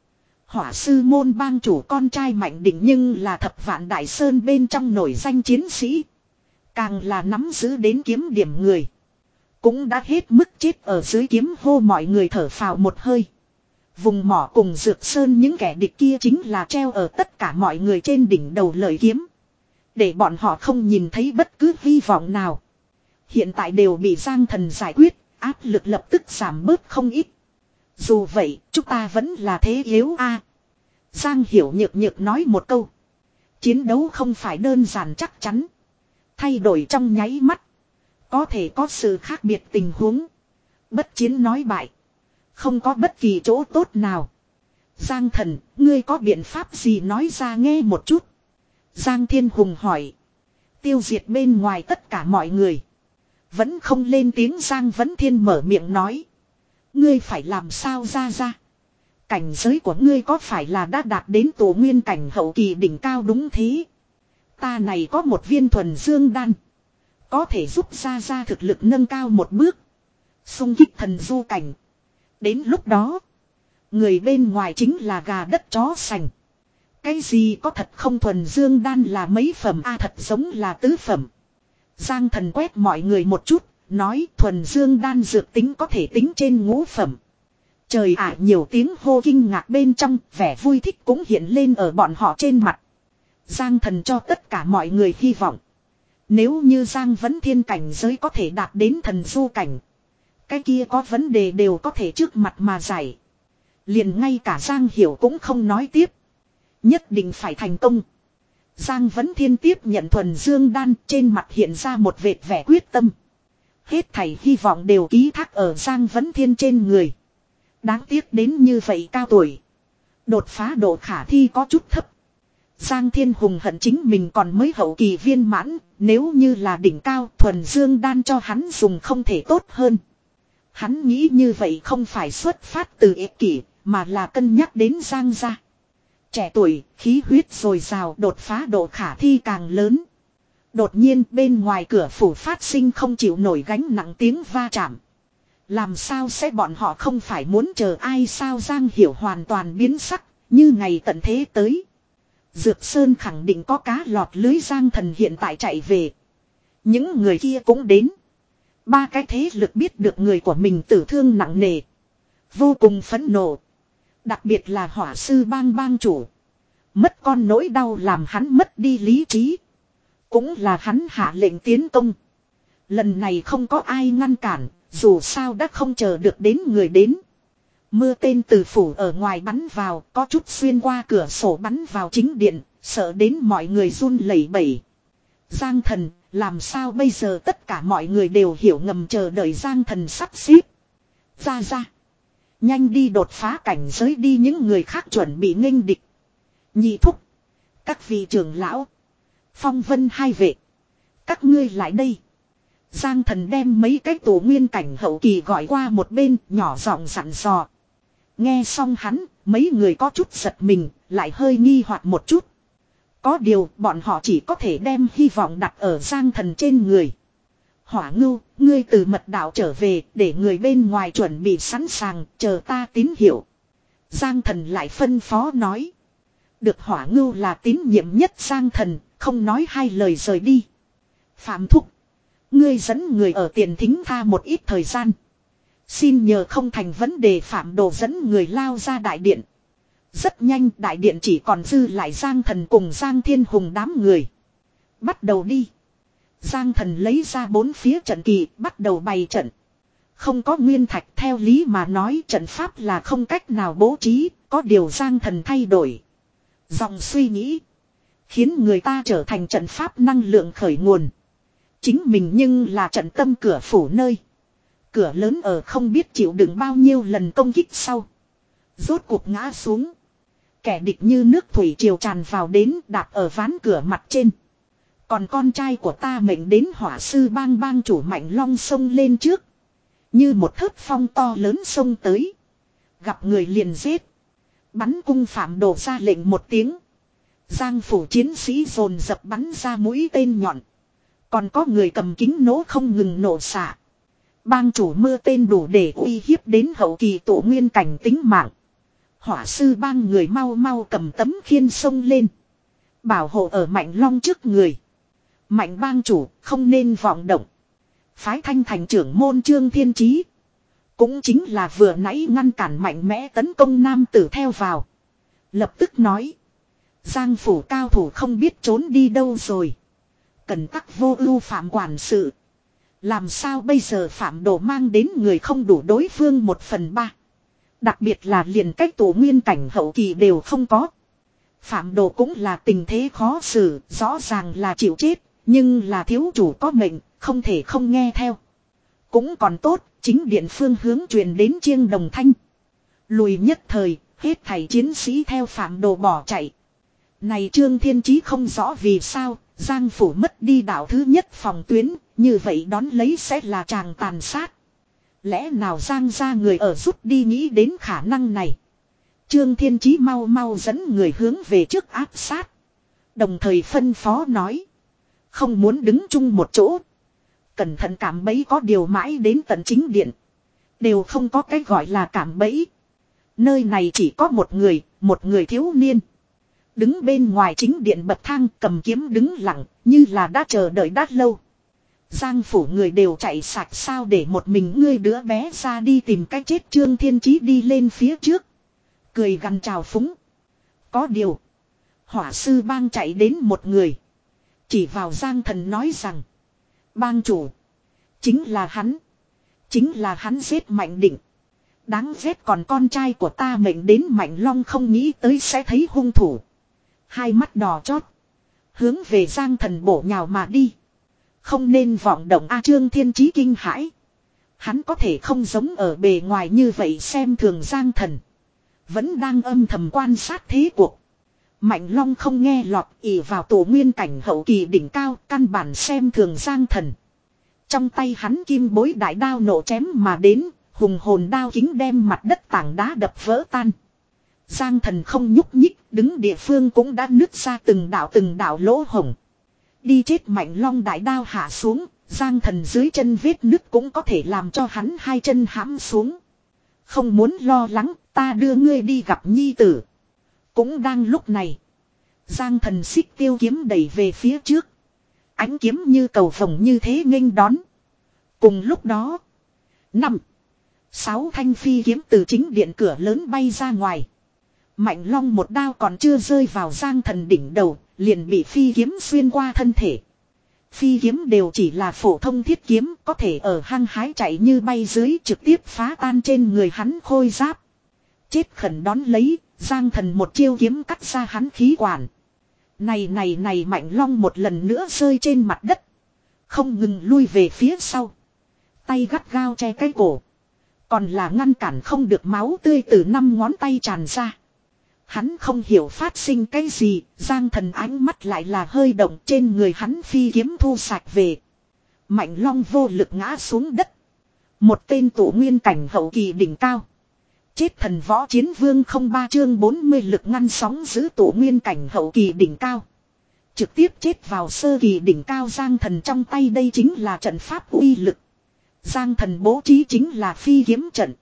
Hỏa sư môn bang chủ con trai Mạnh Định nhưng là thập vạn đại sơn bên trong nổi danh chiến sĩ. Càng là nắm giữ đến kiếm điểm người. Cũng đã hết mức chết ở dưới kiếm hô, mọi người thở phào một hơi. Vùng mỏ cùng dược sơn những kẻ địch kia chính là treo ở tất cả mọi người trên đỉnh đầu lợi kiếm. Để bọn họ không nhìn thấy bất cứ hy vọng nào. Hiện tại đều bị Giang Thần giải quyết, áp lực lập tức giảm bớt không ít. Dù vậy, chúng ta vẫn là thế yếu a. À, Giang Hiểu nhược nhược nói một câu. Chiến đấu không phải đơn giản chắc chắn. Thay đổi trong nháy mắt. Có thể có sự khác biệt tình huống. Bất chiến nói bại. Không có bất kỳ chỗ tốt nào. Giang Thần, ngươi có biện pháp gì nói ra nghe một chút. Giang Thiên Hùng hỏi. Tiêu diệt bên ngoài tất cả mọi người. Vẫn không lên tiếng. Giang Vấn Thiên mở miệng nói. Ngươi phải làm sao ra ra. Cảnh giới của ngươi có phải là đã đạt đến tổ nguyên cảnh hậu kỳ đỉnh cao? Đúng thế. Ta này có một viên thuần dương đan. Có thể giúp ra ra thực lực nâng cao một bước. Xung kích thần du cảnh. Đến lúc đó. Người bên ngoài chính là gà đất chó sành. Cái gì có thật không? Thuần dương đan là mấy phẩm a? À, thật giống là tứ phẩm. Giang Thần quét mọi người một chút. Nói thuần dương đan dược tính có thể tính trên ngũ phẩm. Trời ạ, nhiều tiếng hô kinh ngạc bên trong. Vẻ vui thích cũng hiện lên ở bọn họ trên mặt. Giang Thần cho tất cả mọi người hy vọng. Nếu như Giang Vấn Thiên cảnh giới có thể đạt đến thần du cảnh. Cái kia có vấn đề đều có thể trước mặt mà giải. Liền ngay cả Giang Hiểu cũng không nói tiếp. Nhất định phải thành công. Giang Vấn Thiên tiếp nhận thuần dương đan, trên mặt hiện ra một vệt vẻ quyết tâm. Hết thảy hy vọng đều ký thác ở Giang Vấn Thiên trên người. Đáng tiếc đến như vậy cao tuổi. Đột phá độ khả thi có chút thấp. Giang Thiên Hùng hận chính mình còn mới hậu kỳ viên mãn. Nếu như là đỉnh cao, thuần dương đan cho hắn dùng không thể tốt hơn. Hắn nghĩ như vậy không phải xuất phát từ ích kỷ, mà là cân nhắc đến Giang gia. Trẻ tuổi, khí huyết dồi dào, đột phá độ khả thi càng lớn. Đột nhiên bên ngoài cửa phủ phát sinh không chịu nổi gánh nặng tiếng va chạm. Làm sao sẽ bọn họ không phải muốn chờ ai sao? Giang Hiểu hoàn toàn biến sắc, như ngày tận thế tới. Dược Sơn khẳng định có cá lọt lưới. Giang Thần hiện tại chạy về. Những người kia cũng đến. Ba cái thế lực biết được người của mình tử thương nặng nề. Vô cùng phẫn nộ. Đặc biệt là hỏa sư bang bang chủ. Mất con nỗi đau làm hắn mất đi lý trí. Cũng là hắn hạ lệnh tiến công. Lần này không có ai ngăn cản. Dù sao đã không chờ được đến người đến. Mưa tên từ phủ ở ngoài bắn vào. Có chút xuyên qua cửa sổ bắn vào chính điện. Sợ đến mọi người run lẩy bẩy. Giang Thần, làm sao bây giờ? Tất cả mọi người đều hiểu ngầm chờ đợi Giang Thần sắp xếp. Ra ra. Nhanh đi đột phá cảnh giới đi. Những người khác chuẩn bị nghênh địch. Nhị thúc. Các vị trưởng lão. Phong Vân hai vệ. Các ngươi lại đây. Giang Thần đem mấy cái tổ nguyên cảnh hậu kỳ gọi qua một bên, nhỏ giọng dặn dò. Nghe xong hắn, mấy người có chút giật mình, lại hơi nghi hoặc một chút. Có điều, bọn họ chỉ có thể đem hy vọng đặt ở Giang Thần trên người. Hỏa Ngưu, ngươi từ mật đạo trở về, để người bên ngoài chuẩn bị sẵn sàng, chờ ta tín hiệu. Giang Thần lại phân phó nói. Được. Hỏa Ngưu là tín nhiệm nhất Giang Thần, không nói hai lời rời đi. Phạm Thúc, ngươi dẫn người ở Tiền Thính tha một ít thời gian. Xin nhờ không thành vấn đề. Phạm Đồ dẫn người lao ra đại điện. Rất nhanh đại điện chỉ còn dư lại Giang Thần cùng Giang Thiên Hùng đám người. Bắt đầu đi. Giang Thần lấy ra bốn phía trận kỳ, bắt đầu bày trận. Không có nguyên thạch, theo lý mà nói trận pháp là không cách nào bố trí, có điều Giang Thần thay đổi. Dòng suy nghĩ khiến người ta trở thành trận pháp năng lượng khởi nguồn. Chính mình nhưng là trận tâm cửa phủ nơi. Cửa lớn ở không biết chịu đựng bao nhiêu lần công kích sau. Rốt cuộc ngã xuống. Kẻ địch như nước thủy triều tràn vào đến, đạp ở ván cửa mặt trên. Còn con trai của ta mệnh đến hỏa sư bang bang chủ Mạnh Long xông lên trước. Như một thớt phong to lớn xông tới. Gặp người liền giết. Bắn cung. Phạm Đồ ra lệnh một tiếng. Giang phủ chiến sĩ dồn dập bắn ra mũi tên nhọn. Còn có người cầm kính nổ không ngừng nổ xạ. Bang chủ mưa tên đủ để uy hiếp đến hậu kỳ tổ nguyên cảnh tính mạng. Hỏa sư bang người mau mau cầm tấm khiên sông lên. Bảo hộ ở Mạnh Long trước người. Mạnh bang chủ không nên vọng động. Phái thanh thành trưởng môn Trương Thiên Chí. Cũng chính là vừa nãy ngăn cản mạnh mẽ tấn công nam tử theo vào. Lập tức nói. Giang phủ cao thủ không biết trốn đi đâu rồi. Cần tắc vô ưu phạm quản sự. Làm sao bây giờ phạm đồ mang đến người không đủ đối phương một phần ba. Đặc biệt là liền cách tổ nguyên cảnh hậu kỳ đều không có. Phạm đồ cũng là tình thế khó xử, rõ ràng là chịu chết, nhưng là thiếu chủ có mệnh, không thể không nghe theo. Cũng còn tốt, chính điện phương hướng truyền đến chiêng đồng thanh. Lùi nhất thời, hết thảy chiến sĩ theo phạm đồ bỏ chạy. Này Trương Thiên Chí không rõ vì sao, Giang phủ mất đi đạo thứ nhất phòng tuyến, như vậy đón lấy sẽ là tràng tàn sát. Lẽ nào Giang ra người ở rút đi nghĩ đến khả năng này. Trương Thiên Chí mau mau dẫn người hướng về trước áp sát. Đồng thời phân phó nói. Không muốn đứng chung một chỗ. Cẩn thận cảm bẫy có điều mãi đến tận chính điện. Đều không có cái gọi là cảm bẫy. Nơi này chỉ có một người, một người thiếu niên. Đứng bên ngoài chính điện bậc thang cầm kiếm đứng lặng, như là đã chờ đợi đã lâu. Giang phủ người đều chạy sạch sao để một mình ngươi đứa bé ra đi tìm cách chết. Trương Thiên Chí đi lên phía trước. Cười gằn chào phúng. Có điều. Hỏa sư bang chạy đến một người. Chỉ vào Giang Thần nói rằng. Bang chủ. Chính là hắn. Chính là hắn giết Mạnh Định. Đáng ghét còn con trai của ta mệnh đến Mạnh Long không nghĩ tới sẽ thấy hung thủ. Hai mắt đỏ chót. Hướng về Giang Thần bổ nhào mà đi. Không nên vọng động A. Trương Thiên Chí kinh hãi. Hắn có thể không giống ở bề ngoài như vậy xem thường Giang Thần. Vẫn đang âm thầm quan sát thế cuộc. Mạnh Long không nghe lọt ỷ vào tổ nguyên cảnh hậu kỳ đỉnh cao căn bản xem thường Giang Thần. Trong tay hắn kim bối đại đao nổ chém mà đến, hùng hồn đao kính đem mặt đất tảng đá đập vỡ tan. Giang Thần không nhúc nhích, đứng địa phương cũng đã nứt ra từng đạo từng đạo lỗ hổng. Đi chết Mạnh Long đại đao hạ xuống, Giang Thần dưới chân vết nứt cũng có thể làm cho hắn hai chân hãm xuống. Không muốn lo lắng, ta đưa ngươi đi gặp nhi tử. Cũng đang lúc này, Giang Thần xích tiêu kiếm đẩy về phía trước. Ánh kiếm như cầu vồng như thế nghênh đón. Cùng lúc đó, năm, sáu thanh phi kiếm từ chính điện cửa lớn bay ra ngoài. Mạnh Long một đao còn chưa rơi vào Giang Thần đỉnh đầu, liền bị phi kiếm xuyên qua thân thể. Phi kiếm đều chỉ là phổ thông thiết kiếm, có thể ở hăng hái chạy như bay dưới trực tiếp phá tan trên người hắn khôi giáp. Chết khẩn đón lấy, Giang Thần một chiêu kiếm cắt ra hắn khí quản. Này này này Mạnh Long một lần nữa rơi trên mặt đất. Không ngừng lui về phía sau. Tay gắt gao che cái cổ. Còn là ngăn cản không được máu tươi từ năm ngón tay tràn ra. Hắn không hiểu phát sinh cái gì, Giang Thần ánh mắt lại là hơi động trên người hắn phi kiếm thu sạch về. Mạnh Long vô lực ngã xuống đất. Một tên tổ nguyên cảnh hậu kỳ đỉnh cao. Chết thần võ chiến vương không ba chương bốn mươi lực ngăn sóng giữ tổ nguyên cảnh hậu kỳ đỉnh cao. Trực tiếp chết vào sơ kỳ đỉnh cao Giang Thần trong tay đây chính là trận pháp uy lực. Giang Thần bố trí chính là phi kiếm trận.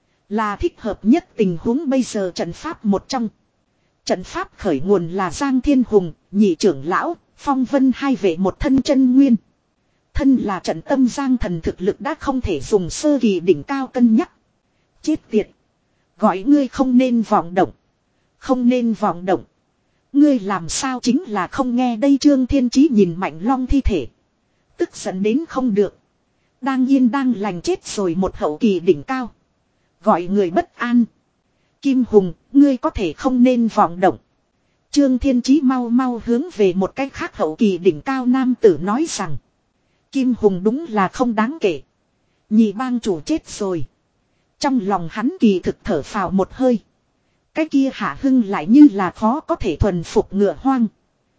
Là thích hợp nhất tình huống bây giờ trận pháp một trong. Trận pháp khởi nguồn là Giang Thiên Hùng, nhị trưởng lão, Phong Vân hai vệ một thân chân nguyên. Thân là trận tâm Giang Thần thực lực đã không thể dùng sơ kỳ đỉnh cao cân nhắc. Chết tiệt. Gọi ngươi không nên vọng động. Không nên vọng động. Ngươi làm sao chính là không nghe đây. Trương Thiên Chí nhìn Mạnh Long thi thể. Tức giận đến không được. Đang yên đang lành chết rồi một hậu kỳ đỉnh cao. Gọi người bất an. Kim Hùng, ngươi có thể không nên vọng động. Trương Thiên Chí mau mau hướng về một cách khác hậu kỳ đỉnh cao nam tử nói rằng. Kim Hùng đúng là không đáng kể. Nhị bang chủ chết rồi. Trong lòng hắn kỳ thực thở phào một hơi. Cái kia Hạ Hưng lại như là khó có thể thuần phục ngựa hoang.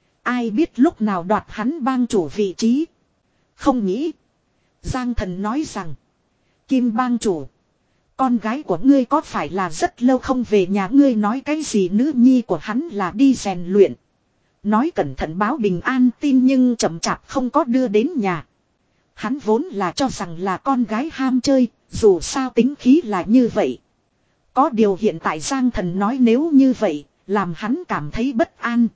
Ai biết lúc nào đoạt hắn bang chủ vị trí. Không nghĩ. Giang Thần nói rằng. Kim bang chủ. Con gái của ngươi có phải là rất lâu không về nhà ngươi nói cái gì nữ nhi của hắn là đi rèn luyện. Nói cẩn thận báo bình an tin nhưng chậm chạp không có đưa đến nhà. Hắn vốn là cho rằng là con gái ham chơi, dù sao tính khí là như vậy. Có điều hiện tại Giang Thần nói nếu như vậy, làm hắn cảm thấy bất an.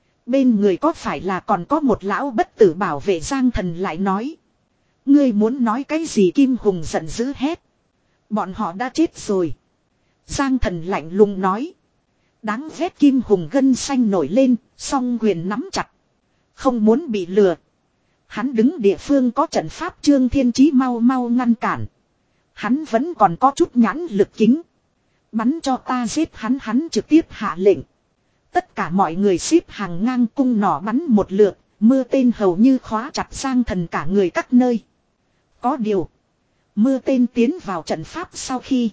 Bên người có phải là còn có một lão bất tử bảo vệ Giang Thần lại nói. Ngươi muốn nói cái gì Kim Hùng giận dữ hét. Bọn họ đã chết rồi. Giang Thần lạnh lùng nói. Đáng ghét Kim Hùng gân xanh nổi lên, song quyền nắm chặt. Không muốn bị lừa. Hắn đứng địa phương có trận pháp Trương Thiên Chí mau mau ngăn cản. Hắn vẫn còn có chút nhãn lực kính. Bắn cho ta giết hắn hắn trực tiếp hạ lệnh. Tất cả mọi người xếp hàng ngang cung nỏ bắn một lượt, mưa tên hầu như khóa chặt Giang Thần cả người các nơi. Có điều, mưa tên tiến vào trận pháp sau khi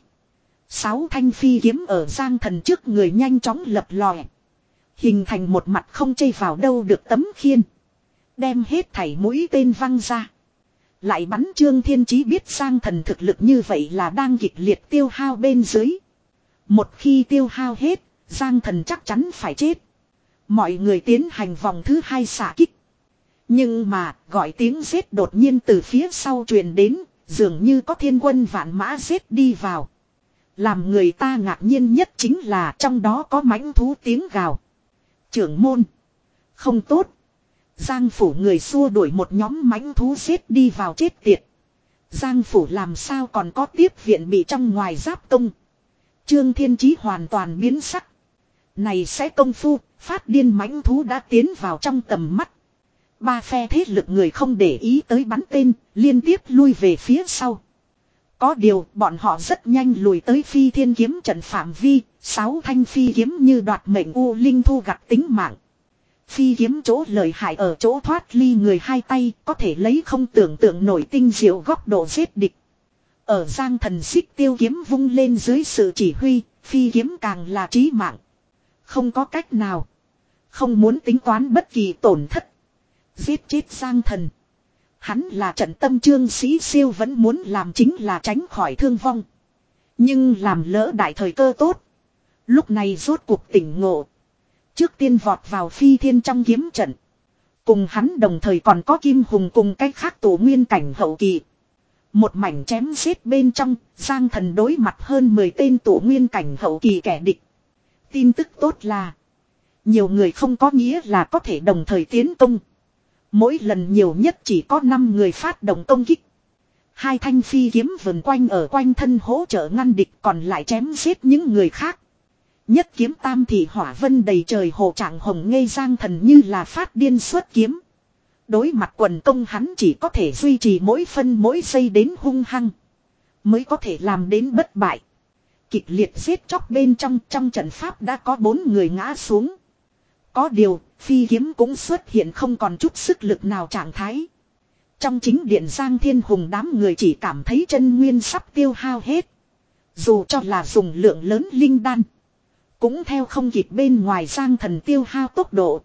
sáu thanh phi kiếm ở Giang Thần trước người nhanh chóng lập lòe. Hình thành một mặt không chây vào đâu được tấm khiên. Đem hết thảy mũi tên văng ra. Lại bắn Trương Thiên Chí biết Giang Thần thực lực như vậy là đang kịch liệt tiêu hao bên dưới. Một khi tiêu hao hết, Giang Thần chắc chắn phải chết. Mọi người tiến hành vòng thứ hai xạ kích. Nhưng mà, gọi tiếng giết đột nhiên từ phía sau truyền đến, dường như có thiên quân vạn mã giết đi vào. Làm người ta ngạc nhiên nhất chính là trong đó có mãnh thú tiếng gào. Trưởng môn. Không tốt. Giang phủ người xua đuổi một nhóm mãnh thú giết đi vào chết tiệt. Giang phủ làm sao còn có tiếp viện bị trong ngoài giáp công. Trương Thiên Chí hoàn toàn biến sắc. Này sẽ công phu, phát điên mãnh thú đã tiến vào trong tầm mắt. Ba phe thế lực người không để ý tới bắn tên, liên tiếp lui về phía sau. Có điều, bọn họ rất nhanh lùi tới phi thiên kiếm trận phạm vi, sáu thanh phi kiếm như đoạt mệnh u linh thu gặt tính mạng. Phi kiếm chỗ lợi hại ở chỗ thoát ly người hai tay, có thể lấy không tưởng tượng nổi tinh diệu góc độ giết địch. Ở Giang Thần xích tiêu kiếm vung lên dưới sự chỉ huy, phi kiếm càng là chí mạng. Không có cách nào. Không muốn tính toán bất kỳ tổn thất. Giết chết Giang Thần. Hắn là trận tâm trương sĩ siêu vẫn muốn làm chính là tránh khỏi thương vong. Nhưng làm lỡ đại thời cơ tốt. Lúc này rốt cuộc tỉnh ngộ. Trước tiên vọt vào phi thiên trong kiếm trận. Cùng hắn đồng thời còn có Kim Hùng cùng cách khác tổ nguyên cảnh hậu kỳ. Một mảnh chém giết bên trong, Giang Thần đối mặt hơn mười tên tổ nguyên cảnh hậu kỳ kẻ địch. Tin tức tốt là, nhiều người không có nghĩa là có thể đồng thời tiến công. Mỗi lần nhiều nhất chỉ có năm người phát động công kích. Hai thanh phi kiếm vần quanh ở quanh thân hỗ trợ ngăn địch còn lại chém giết những người khác. Nhất kiếm tam thị hỏa vân đầy trời hồ trạng hồng ngây Giang Thần như là phát điên xuất kiếm. Đối mặt quần công hắn chỉ có thể duy trì mỗi phân mỗi giây đến hung hăng. Mới có thể làm đến bất bại. Kịch liệt giết chóc bên trong trong trận pháp đã có bốn người ngã xuống. Có điều, phi kiếm cũng xuất hiện không còn chút sức lực nào trạng thái. Trong chính điện Giang Thiên Hùng đám người chỉ cảm thấy chân nguyên sắp tiêu hao hết. Dù cho là dùng lượng lớn linh đan. Cũng theo không kịp bên ngoài Giang Thần tiêu hao tốc độ.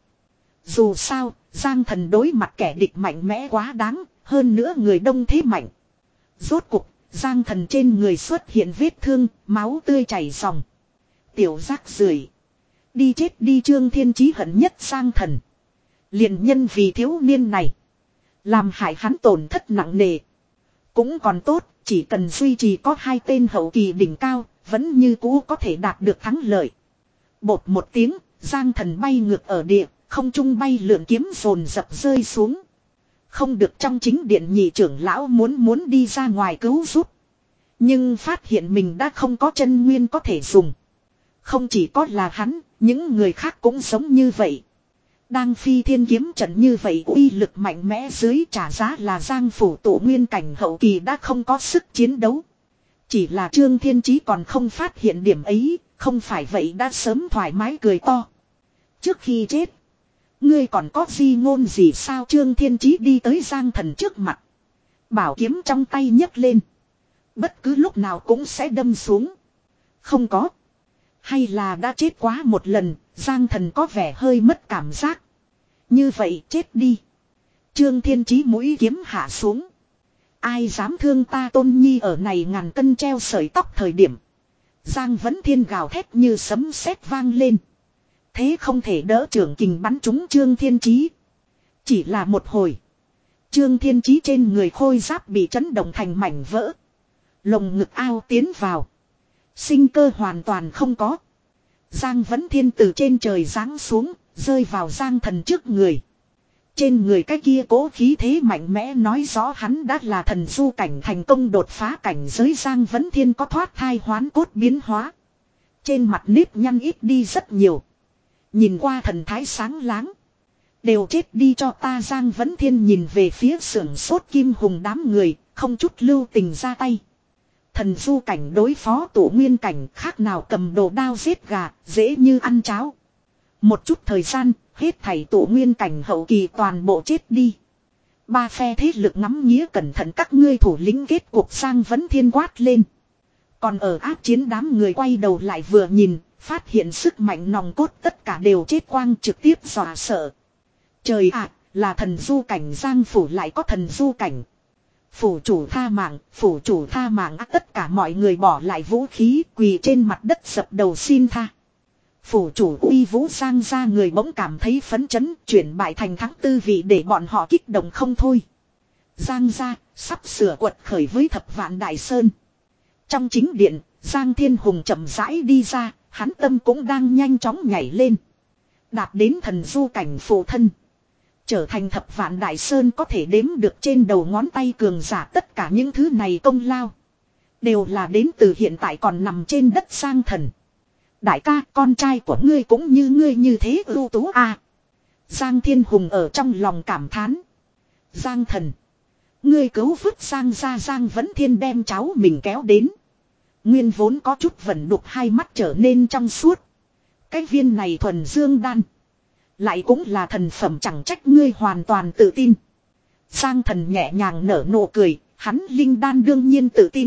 Dù sao, Giang Thần đối mặt kẻ địch mạnh mẽ quá đáng, hơn nữa người đông thế mạnh. Rốt cuộc, Giang Thần trên người xuất hiện vết thương, máu tươi chảy ròng. Tiểu rác rưởi, đi chết đi. Trương Thiên Chí hận nhất Giang Thần. Liền nhân vì thiếu niên này, làm hại hắn tổn thất nặng nề. Cũng còn tốt, chỉ cần duy trì có hai tên hậu kỳ đỉnh cao, vẫn như cũ có thể đạt được thắng lợi. Bột một tiếng, Giang Thần bay ngược ở địa, không trung bay lượn kiếm dồn dập rơi xuống. Không được trong chính điện nhị trưởng lão muốn muốn đi ra ngoài cứu giúp. Nhưng phát hiện mình đã không có chân nguyên có thể dùng. Không chỉ có là hắn, những người khác cũng giống như vậy. Đang phi thiên kiếm trận như vậy uy lực mạnh mẽ dưới trả giá là Giang phủ tổ nguyên cảnh hậu kỳ đã không có sức chiến đấu. Chỉ là Trương Thiên Chí còn không phát hiện điểm ấy, không phải vậy đã sớm thoải mái cười to. Trước khi chết, ngươi còn có di ngôn gì sao? Trương Thiên Chí đi tới Giang Thần trước mặt. Bảo kiếm trong tay nhấc lên. Bất cứ lúc nào cũng sẽ đâm xuống. Không có. Hay là đã chết quá một lần, Giang Thần có vẻ hơi mất cảm giác. Như vậy chết đi. Trương Thiên Chí mũi kiếm hạ xuống. Ai dám thương ta Tôn Nhi ở này ngàn cân treo sợi tóc thời điểm. Giang Vấn Thiên gào thét như sấm sét vang lên. Thế không thể đỡ trưởng kình bắn trúng Trương Thiên Chí. Chỉ là một hồi. Trương Thiên Chí trên người khôi giáp bị chấn động thành mảnh vỡ. Lồng ngực ao tiến vào. Sinh cơ hoàn toàn không có. Giang Vấn Thiên từ trên trời giáng xuống, rơi vào Giang Thần trước người. Trên người cái kia cố khí thế mạnh mẽ nói rõ hắn đã là thần du cảnh thành công đột phá cảnh giới. Giang Vấn Thiên có thoát thai hoán cốt biến hóa. Trên mặt nếp nhăn ít đi rất nhiều. Nhìn qua thần thái sáng láng. Đều chết đi cho ta. Giang Vấn Thiên nhìn về phía sưởng sốt Kim Hùng đám người, không chút lưu tình ra tay. Thần du cảnh đối phó tổ nguyên cảnh khác nào cầm đồ đao giết gà, dễ như ăn cháo. Một chút thời gian, hết thảy tổ nguyên cảnh hậu kỳ toàn bộ chết đi. Ba phe thế lực ngắm nghía cẩn thận các ngươi thủ lĩnh kết cuộc. Giang Vấn Thiên quát lên. Còn ở áp chiến đám người quay đầu lại vừa nhìn, phát hiện sức mạnh nòng cốt tất cả đều chết quang, trực tiếp dọa sợ. Trời ạ, là thần du cảnh. Giang phủ lại có thần du cảnh. Phủ chủ tha mạng, phủ chủ tha mạng. Tất cả mọi người bỏ lại vũ khí, quỳ trên mặt đất dập đầu xin tha. Phủ chủ uy vũ Giang ra người bỗng cảm thấy phấn chấn, chuyển bại thành thắng tư vị để bọn họ kích động không thôi. Giang ra, sắp sửa quật khởi với thập vạn đại sơn. Trong chính điện, Giang Thiên Hùng chậm rãi đi ra, hắn tâm cũng đang nhanh chóng nhảy lên. Đạt đến thần du cảnh phụ thân. Trở thành thập vạn đại sơn có thể đếm được trên đầu ngón tay cường giả. Tất cả những thứ này công lao đều là đến từ hiện tại còn nằm trên đất Giang Thần. Đại ca, con trai của ngươi cũng như ngươi như thế ưu tú à. Giang Thiên Hùng ở trong lòng cảm thán. Giang Thần, ngươi cứu vớt Giang ra. Giang Vấn Thiên đem cháu mình kéo đến. Nguyên vốn có chút vẩn đục hai mắt trở nên trong suốt. Cái viên này thuần dương đan lại cũng là thần phẩm, chẳng trách ngươi hoàn toàn tự tin. Giang Thần nhẹ nhàng nở nụ cười, hắn linh đan đương nhiên tự tin.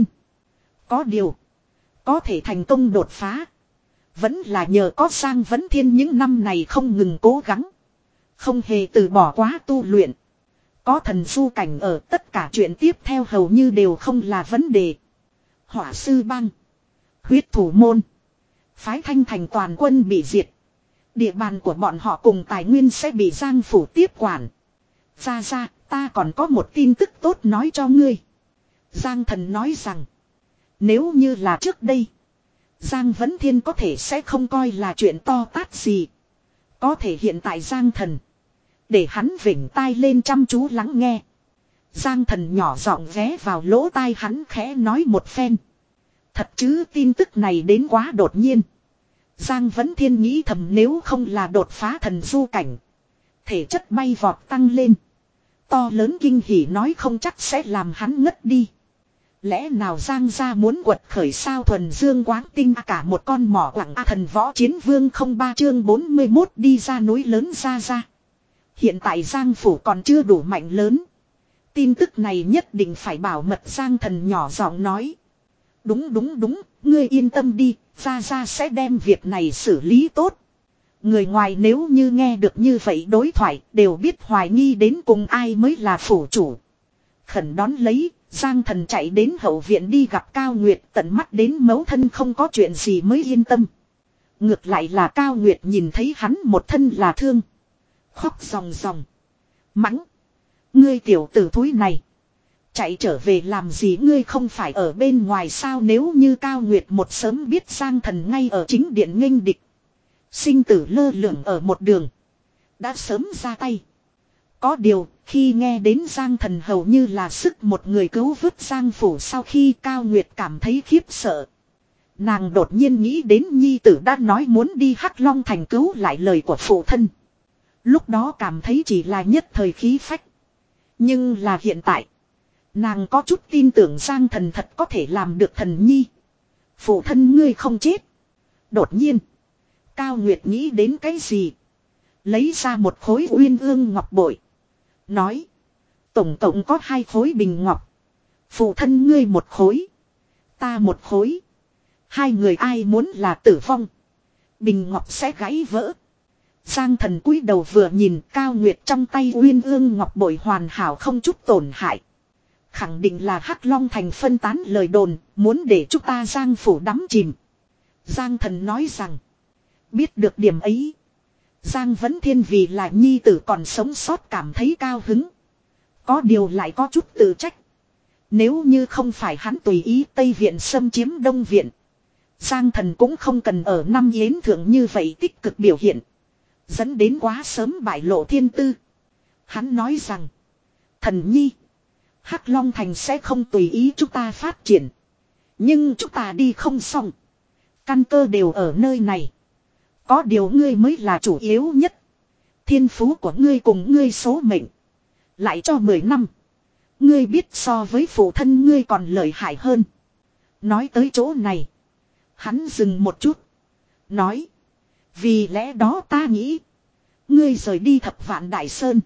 Có điều, có thể thành công đột phá, vẫn là nhờ có Giang Vấn Thiên những năm này không ngừng cố gắng. Không hề từ bỏ quá tu luyện. Có thần du cảnh ở, tất cả chuyện tiếp theo hầu như đều không là vấn đề. Hỏa sư bang, huyết thủ môn, phái Thanh Thành toàn quân bị diệt. Địa bàn của bọn họ cùng tài nguyên sẽ bị Giang phủ tiếp quản. Ra ra, ta còn có một tin tức tốt nói cho ngươi. Giang Thần nói rằng, nếu như là trước đây, Giang Vấn Thiên có thể sẽ không coi là chuyện to tát gì. Có thể hiện tại Giang Thần, để hắn vểnh tai lên chăm chú lắng nghe. Giang Thần nhỏ giọng ghé vào lỗ tai hắn khẽ nói một phen. Thật chứ, tin tức này đến quá đột nhiên. Giang Vấn Thiên nghĩ thầm, nếu không là đột phá thần du cảnh, thể chất bay vọt tăng lên, to lớn kinh hỉ nói không chắc sẽ làm hắn ngất đi. Lẽ nào Giang gia muốn quật khởi sao? Thuần dương quáng tinh cả một con mỏ quặng A. Thần võ chiến vương không ba chương bốn mươi mốt đi ra núi lớn. ra ra Hiện tại Giang phủ còn chưa đủ mạnh lớn, tin tức này nhất định phải bảo mật. Giang Thần nhỏ giọng nói. Đúng đúng đúng, ngươi yên tâm đi, ra ra sẽ đem việc này xử lý tốt. Người ngoài nếu như nghe được như vậy đối thoại, đều biết hoài nghi đến cùng ai mới là phủ chủ. Khẩn đón lấy, Giang Thần chạy đến hậu viện đi gặp Cao Nguyệt, tận mắt đến mẫu thân không có chuyện gì mới yên tâm. Ngược lại là Cao Nguyệt nhìn thấy hắn một thân là thương, khóc ròng ròng, mắng: ngươi tiểu tử thúi này, chạy trở về làm gì? Ngươi không phải ở bên ngoài sao? Nếu như Cao Nguyệt một sớm biết Giang Thần ngay ở chính điện nghênh địch, sinh tử lơ lửng ở một đường, đã sớm ra tay. Có điều, khi nghe đến Giang Thần hầu như là sức một người cứu vớt Giang phủ, sau khi Cao Nguyệt cảm thấy khiếp sợ. Nàng đột nhiên nghĩ đến nhi tử đã nói muốn đi Hắc Long Thành cứu lại lời của phụ thân. Lúc đó cảm thấy chỉ là nhất thời khí phách. Nhưng là hiện tại, nàng có chút tin tưởng Giang Thần thật có thể làm được. Thần nhi, phụ thân ngươi không chết. Đột nhiên, Cao Nguyệt nghĩ đến cái gì, lấy ra một khối uyên ương ngọc bội, nói: tổng cộng có hai khối bình ngọc, phụ thân ngươi một khối, ta một khối, hai người ai muốn là tử vong, bình ngọc sẽ gãy vỡ. Giang Thần cúi đầu vừa nhìn, Cao Nguyệt trong tay uyên ương ngọc bội hoàn hảo không chút tổn hại. Khẳng định là Hắc Long Thành phân tán lời đồn, muốn để chúng ta Giang phủ đắm chìm. Giang Thần nói rằng, biết được điểm ấy, Giang Vấn Thiên vì là nhi tử còn sống sót cảm thấy cao hứng. Có điều lại có chút tự trách. Nếu như không phải hắn tùy ý Tây Viện xâm chiếm Đông Viện, Giang Thần cũng không cần ở năm yến thượng như vậy tích cực biểu hiện. Dẫn đến quá sớm bại lộ thiên tư. Hắn nói rằng. Thần nhi. Hắc Long Thành sẽ không tùy ý chúng ta phát triển. Nhưng chúng ta đi không xong. Căn cơ đều ở nơi này. Có điều ngươi mới là chủ yếu nhất. Thiên phú của ngươi cùng ngươi số mệnh. Lại cho mười năm. Ngươi biết so với phụ thân ngươi còn lợi hại hơn. Nói tới chỗ này. Hắn dừng một chút. Nói. Vì lẽ đó ta nghĩ. Ngươi rời đi Thập Vạn Đại Sơn.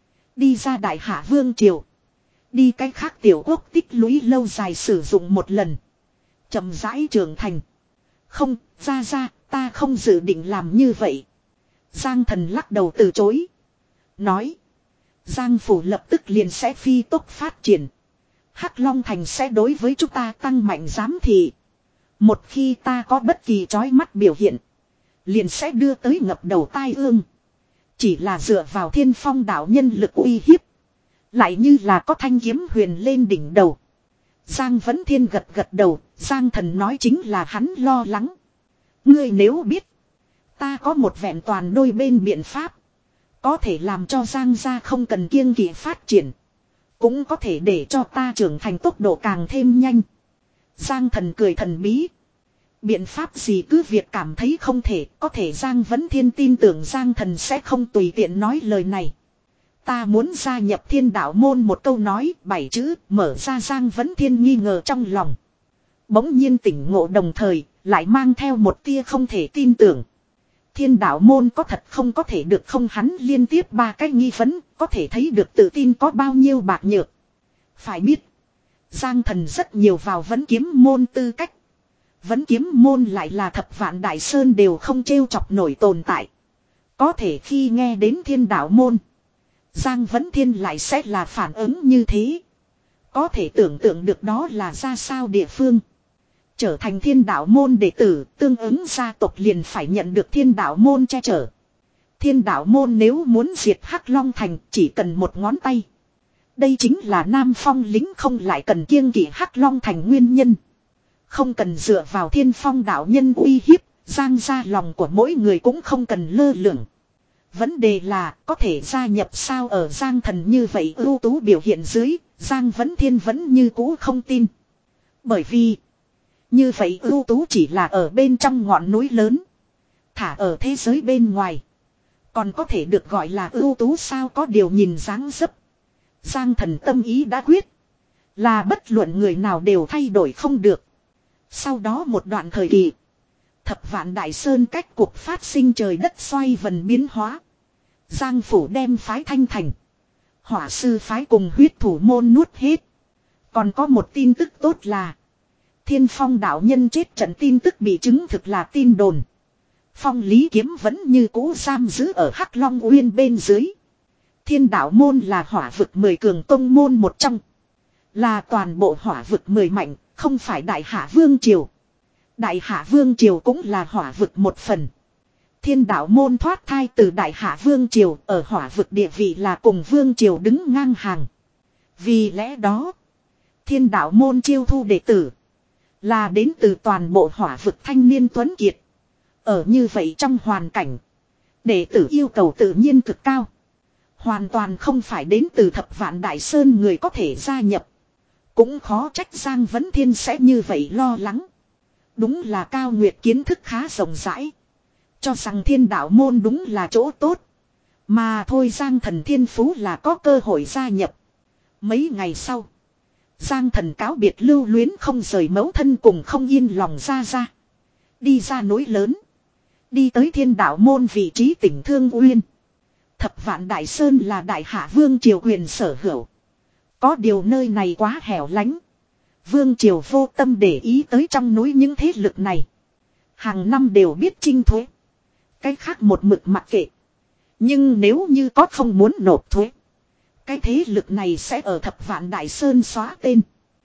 Đi ra Đại Hạ Vương Triều. Đi cách khác tiểu quốc tích lũy lâu dài sử dụng một lần. Chậm rãi trưởng thành. Không, ra ra, ta không dự định làm như vậy. Giang Thần lắc đầu từ chối. Nói. Giang Phủ lập tức liền sẽ phi tốc phát triển. Hắc Long Thành sẽ đối với chúng ta tăng mạnh giám thị. Một khi ta có bất kỳ chói mắt biểu hiện. Liền sẽ đưa tới ngập đầu tai ương. Chỉ là dựa vào Thiên Phong đạo nhân lực uy hiếp. Lại như là có thanh kiếm huyền lên đỉnh đầu. Giang Vấn Thiên gật gật đầu. Giang Thần nói chính là hắn lo lắng. Ngươi nếu biết. Ta có một vẹn toàn đôi bên biện pháp. Có thể làm cho Giang gia không cần kiêng kỵ phát triển. Cũng có thể để cho ta trưởng thành tốc độ càng thêm nhanh. Giang Thần cười thần bí. Biện pháp gì cứ việc cảm thấy không thể. Có thể Giang Vấn Thiên tin tưởng Giang Thần sẽ không tùy tiện nói lời này. Ta muốn gia nhập Thiên Đạo môn, một câu nói bảy chữ mở ra Giang Vấn Thiên nghi ngờ trong lòng. Bỗng nhiên tỉnh ngộ, đồng thời lại mang theo một tia không thể tin tưởng. Thiên Đạo môn có thật không có thể được không? Hắn liên tiếp ba cái nghi vấn, có thể thấy được tự tin có bao nhiêu bạc nhược. Phải biết, Giang Thần rất nhiều vào Vấn Kiếm môn tư cách. Vấn Kiếm môn lại là Thập Vạn Đại Sơn đều không trêu chọc nổi tồn tại. Có thể khi nghe đến Thiên Đạo môn, Giang Vấn Thiên lại sẽ là phản ứng như thế. Có thể tưởng tượng được đó là ra sao địa phương. Trở thành Thiên Đạo môn đệ tử, tương ứng gia tộc liền phải nhận được Thiên Đạo môn che chở. Thiên Đạo môn nếu muốn diệt Hắc Long Thành chỉ cần một ngón tay. Đây chính là Nam Phong lính không lại cần kiêng kỵ Hắc Long Thành nguyên nhân. Không cần dựa vào Thiên Phong đạo nhân uy hiếp, Giang gia lòng của mỗi người cũng không cần lơ lửng. Vấn đề là có thể gia nhập sao? Ở Giang Thần như vậy ưu tú biểu hiện dưới, Giang Vấn Thiên vẫn như cũ không tin. Bởi vì như vậy ưu tú chỉ là ở bên trong ngọn núi lớn. Thả ở thế giới bên ngoài còn có thể được gọi là ưu tú sao? Có điều nhìn dáng dấp, Giang Thần tâm ý đã quyết. Là bất luận người nào đều thay đổi không được. Sau đó một đoạn thời kỳ, Thập Vạn Đại Sơn cách cuộc phát sinh trời đất xoay vần biến hóa. Giang Phủ đem phái Thanh Thành, Hỏa Sư phái cùng huyết thủ môn nuốt hết. Còn có một tin tức tốt là Thiên Phong đạo nhân chết trận tin tức bị chứng thực là tin đồn. Phong Lý Kiếm vẫn như cũ giam giữ ở Hắc Long Uyên bên dưới. Thiên Đạo môn là hỏa vực mười cường tông môn một trong. Là toàn bộ hỏa vực mười mạnh, không phải Đại Hạ Vương Triều. Đại Hạ Vương Triều cũng là hỏa vực một phần. Thiên Đạo môn thoát thai từ Đại Hạ Vương Triều, ở hỏa vực địa vị là cùng Vương Triều đứng ngang hàng. Vì lẽ đó, Thiên Đạo môn chiêu thu đệ tử là đến từ toàn bộ hỏa vực thanh niên tuấn kiệt. Ở như vậy trong hoàn cảnh, đệ tử yêu cầu tự nhiên cực cao. Hoàn toàn không phải đến từ Thập Vạn Đại Sơn người có thể gia nhập. Cũng khó trách Giang Vấn Thiên sẽ như vậy lo lắng. Đúng là Cao Nguyệt kiến thức khá rộng rãi, cho rằng Thiên Đạo môn đúng là chỗ tốt. Mà thôi Giang Thần thiên phú là có cơ hội gia nhập. Mấy ngày sau, Giang Thần cáo biệt lưu luyến không rời mẫu thân cùng không yên lòng ra ra. Đi ra núi lớn, đi tới Thiên Đạo môn vị trí tỉnh Thương Uyên. Thập Vạn Đại Sơn là Đại Hạ Vương Triều quyền sở hữu. Có điều nơi này quá hẻo lánh. Vương Triều vô tâm để ý tới trong núi những thế lực này. Hàng năm đều biết trinh thuế. Cái khác một mực mặc kệ. Nhưng nếu như có không muốn nộp thuế, cái thế lực này sẽ ở Thập Vạn Đại Sơn xóa tên.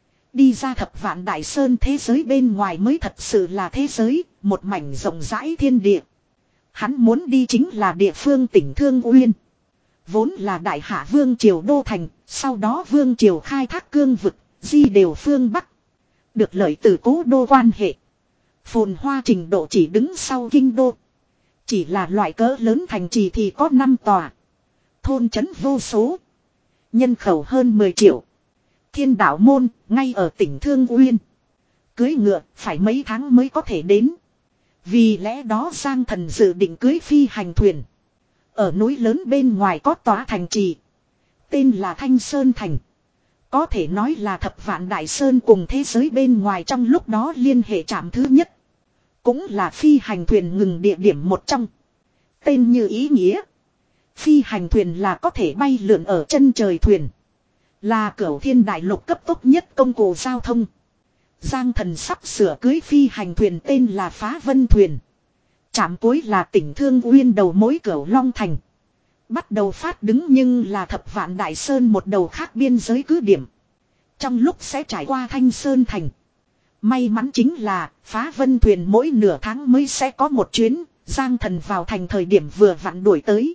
Đi ra Thập Vạn Đại Sơn, thế giới bên ngoài mới thật sự là thế giới, một mảnh rộng rãi thiên địa. Hắn muốn đi chính là địa phương tỉnh Thương Uyên. Vốn là Đại Hạ Vương Triều đô thành, sau đó Vương Triều khai thác cương vực, di đều phương Bắc. Được lợi từ cố đô quan hệ. Phồn hoa trình độ chỉ đứng sau kinh đô. Chỉ là loại cỡ lớn thành trì thì có năm tòa. Thôn trấn vô số. Nhân khẩu hơn mười triệu. Thiên đạo môn, ngay ở tỉnh Thương Uyên. Cưới ngựa, phải mấy tháng mới có thể đến. Vì lẽ đó Giang Thần dự định cưới phi hành thuyền. Ở núi lớn bên ngoài có tòa thành trì. Tên là Thanh Sơn Thành. Có thể nói là thập vạn đại sơn cùng thế giới bên ngoài trong lúc đó liên hệ chạm thứ nhất. Cũng là phi hành thuyền ngừng địa điểm một trong. Tên như ý nghĩa. Phi hành thuyền là có thể bay lượn ở chân trời thuyền. Là cửu thiên đại lục cấp tốc nhất công cụ giao thông. Giang Thần sắp sửa cưới phi hành thuyền tên là Phá Vân Thuyền. Trạm cuối là tỉnh Thương Uyên đầu mối cửu Long Thành. Bắt đầu phát đứng nhưng là thập vạn đại sơn một đầu khác biên giới cứ điểm. Trong lúc sẽ trải qua Thanh Sơn Thành. May mắn chính là Phá Vân Thuyền mỗi nửa tháng mới sẽ có một chuyến. Giang Thần vào thành thời điểm vừa vặn đuổi tới.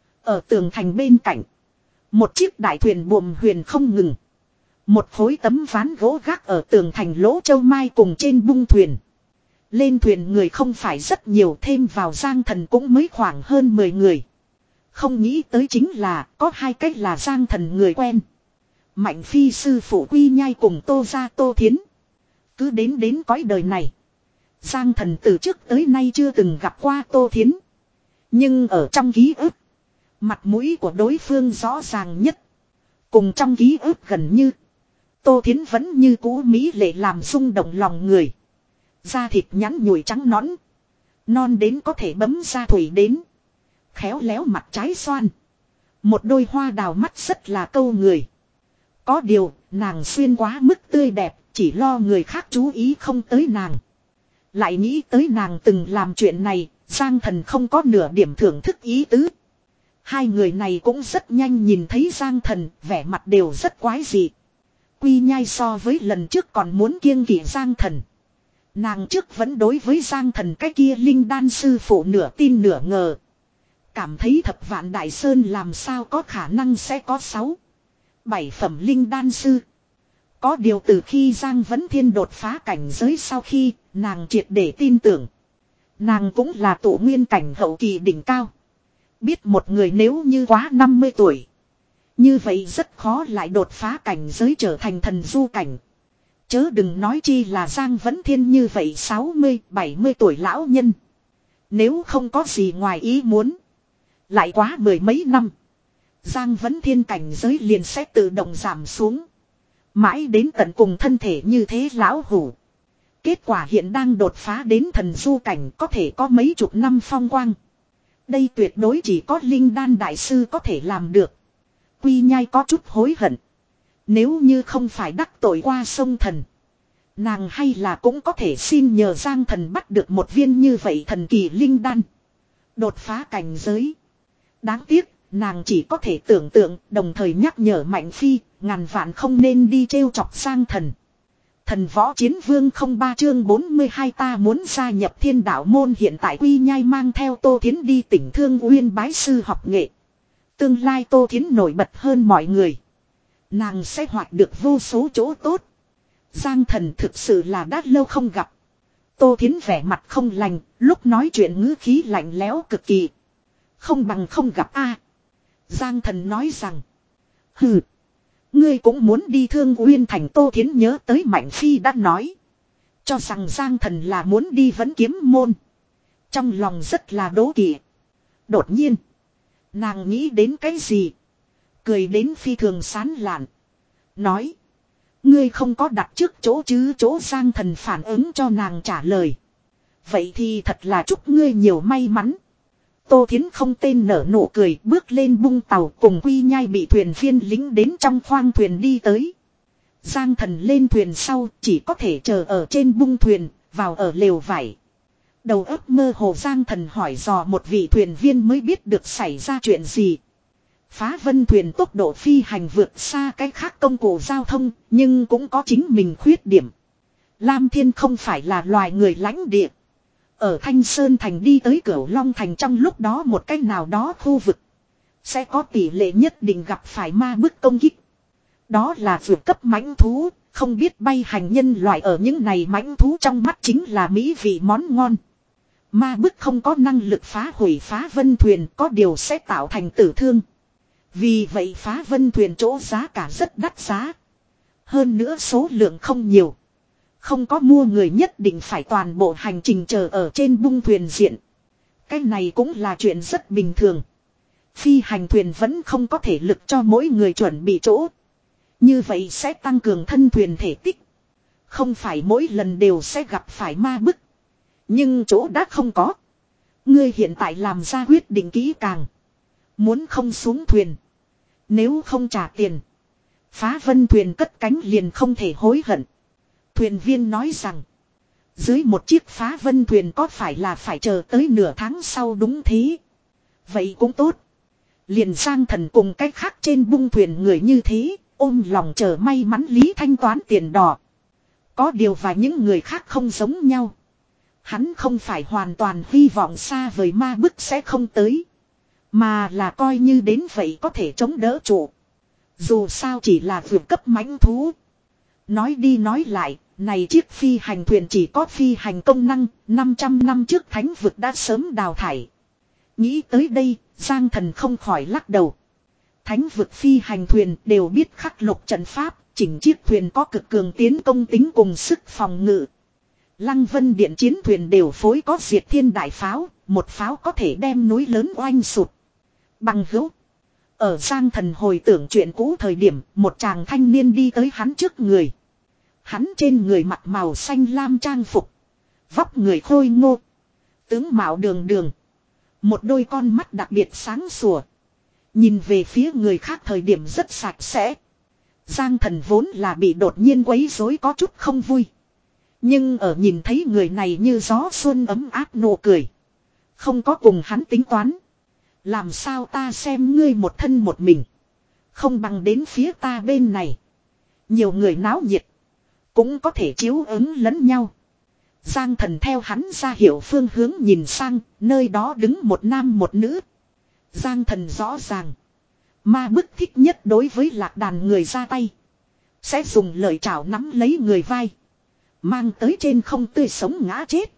Ở tường thành bên cạnh. Một chiếc đại thuyền buồm huyền không ngừng. Một khối tấm ván gỗ gác ở tường thành lỗ châu mai cùng trên bung thuyền. Lên thuyền người không phải rất nhiều, thêm vào Giang Thần cũng mới khoảng hơn mười người. Không nghĩ tới chính là có hai cách là Giang Thần người quen. Mạnh phi sư phụ Quy Nhai cùng Tô Gia Tô Thiến. Cứ đến đến cõi đời này. Giang Thần từ trước tới nay chưa từng gặp qua Tô Thiến. Nhưng ở trong ký ức. Mặt mũi của đối phương rõ ràng nhất. Cùng trong ký ức gần như. Tô Thiến vẫn như cũ mỹ lệ làm rung động lòng người. Da thịt nhắn nhủi trắng nõn. Non đến có thể bấm ra thủy đến. Khéo léo mặt trái xoan. Một đôi hoa đào mắt rất là câu người. Có điều, nàng xuyên quá mức tươi đẹp, chỉ lo người khác chú ý không tới nàng. Lại nghĩ tới nàng từng làm chuyện này, Giang Thần không có nửa điểm thưởng thức ý tứ. Hai người này cũng rất nhanh nhìn thấy Giang Thần, vẻ mặt đều rất quái dị. Quy Nhai so với lần trước còn muốn kiêng kỵ Giang Thần. Nàng trước vẫn đối với Giang Thần cái kia linh đan sư phụ nửa tin nửa ngờ. Cảm thấy thập vạn đại sơn làm sao có khả năng sẽ có sáu, bảy phẩm linh đan sư. Có điều từ khi Giang Vấn Thiên đột phá cảnh giới sau khi nàng triệt để tin tưởng. Nàng cũng là tụ nguyên cảnh hậu kỳ đỉnh cao. Biết một người nếu như quá năm mươi tuổi. Như vậy rất khó lại đột phá cảnh giới trở thành thần du cảnh. Chớ đừng nói chi là Giang Vấn Thiên như vậy sáu mươi, bảy mươi tuổi lão nhân. Nếu không có gì ngoài ý muốn. Lại quá mười mấy năm. Giang Vấn Thiên cảnh giới liền sẽ tự động giảm xuống. Mãi đến tận cùng thân thể như thế lão hủ. Kết quả hiện đang đột phá đến thần du cảnh có thể có mấy chục năm phong quang. Đây tuyệt đối chỉ có linh đan đại sư có thể làm được. Quy Nhai có chút hối hận. Nếu như không phải đắc tội qua sông thần. Nàng hay là cũng có thể xin nhờ Giang Thần bắt được một viên như vậy thần kỳ linh đan. Đột phá cảnh giới. Đáng tiếc, nàng chỉ có thể tưởng tượng, đồng thời nhắc nhở Mạnh Phi, ngàn vạn không nên đi trêu chọc Giang Thần. Thần võ chiến vương không ba chương bốn mươi hai ta muốn gia nhập thiên đạo môn. Hiện tại Quy Nhai mang theo Tô Thiến đi tỉnh Thương Uyên bái sư học nghệ. Tương lai Tô Thiến nổi bật hơn mọi người. Nàng sẽ hoạch được vô số chỗ tốt. Giang Thần thực sự là đã lâu không gặp. Tô Thiến vẻ mặt không lành, lúc nói chuyện ngữ khí lạnh lẽo cực kỳ. Không bằng không gặp a. Giang Thần nói rằng. Hừ. Ngươi cũng muốn đi Thương Uyên thành. Tô Thiến nhớ tới Mạnh Phi đã nói. Cho rằng Giang Thần là muốn đi Vấn Kiếm môn. Trong lòng rất là đố kỵ. Đột nhiên. Nàng nghĩ đến cái gì. Cười đến phi thường sán lạn. Nói. Ngươi không có đặt trước chỗ chứ. Chỗ Giang Thần phản ứng cho nàng trả lời. Vậy thì thật là chúc ngươi nhiều may mắn. Tô Thiến không tên nở nụ cười, bước lên bung tàu cùng Quy Nhai bị thuyền viên lính đến trong khoang thuyền đi tới. Giang Thần lên thuyền sau chỉ có thể chờ ở trên bung thuyền, vào ở lều vải. Đầu óc mơ hồ Giang Thần hỏi dò một vị thuyền viên mới biết được xảy ra chuyện gì. Phá Vân thuyền tốc độ phi hành vượt xa cái khác công cụ giao thông, nhưng cũng có chính mình khuyết điểm. Lam Thiên không phải là loài người lãnh địa. Ở Thanh Sơn Thành đi tới Cửu Long Thành trong lúc đó một cách nào đó khu vực. Sẽ có tỷ lệ nhất định gặp phải ma bức công kích. Đó là vượt cấp mãnh thú, Không biết bay hành nhân loại ở những này mãnh thú trong mắt chính là mỹ vị món ngon. Ma bức không có năng lực phá hủy phá vân thuyền, có điều sẽ tạo thành tử thương. Vì vậy phá vân thuyền chỗ giá cả rất đắt giá. Hơn nữa số lượng không nhiều. Không có mua người nhất định phải toàn bộ hành trình chờ ở trên bung thuyền diện. Cái này cũng là chuyện rất bình thường. Phi hành thuyền vẫn không có thể lực cho mỗi người chuẩn bị chỗ. Như vậy sẽ tăng cường thân thuyền thể tích. Không phải mỗi lần đều sẽ gặp phải ma bức. Nhưng chỗ đã không có. Ngươi hiện tại làm ra quyết định kỹ càng. Muốn không xuống thuyền. Nếu không trả tiền. Phá vân thuyền cất cánh liền không thể hối hận. Thuyền viên nói rằng. Dưới một chiếc phá vân thuyền có phải là phải chờ tới nửa tháng sau đúng thế. Vậy cũng tốt. Liền Giang Thần cùng cách khác trên bung thuyền người như thế. Ôm lòng chờ may mắn lý thanh toán tiền đỏ. Có điều và những người khác không giống nhau. Hắn không phải hoàn toàn hy vọng xa vời ma bức sẽ không tới. Mà là coi như đến vậy có thể chống đỡ trụ. Dù sao chỉ là vượt cấp mãnh thú. Nói đi nói lại, này chiếc phi hành thuyền chỉ có phi hành công năng, năm trăm năm trước thánh vực đã sớm đào thải. Nghĩ tới đây, Giang Thần không khỏi lắc đầu. Thánh vực phi hành thuyền đều biết khắc lục trận pháp, chỉnh chiếc thuyền có cực cường tiến công tính cùng sức phòng ngự. Lăng Vân Điện chiến thuyền đều phối có diệt thiên đại pháo, một pháo có thể đem núi lớn oanh sụt. Bằng hữu. Ở Giang Thần hồi tưởng chuyện cũ thời điểm, một chàng thanh niên đi tới hắn trước người. Hắn trên người mặc màu xanh lam trang phục. Vóc người khôi ngô. Tướng mạo đường đường. Một đôi con mắt đặc biệt sáng sủa. Nhìn về phía người khác thời điểm rất sạch sẽ. Giang Thần vốn là bị đột nhiên quấy rối có chút không vui. Nhưng ở nhìn thấy người này như gió xuân ấm áp nụ cười. Không có cùng hắn tính toán. Làm sao ta xem ngươi một thân một mình. Không bằng đến phía ta bên này. Nhiều người náo nhiệt. Cũng có thể chiếu ứng lẫn nhau. Giang Thần theo hắn ra hiệu phương hướng nhìn sang. Nơi đó đứng một nam một nữ. Giang Thần rõ ràng. Ma bức thích nhất đối với lạc đàn người ra tay. Sẽ dùng lời chảo nắm lấy người vai. Mang tới trên không tươi sống ngã chết.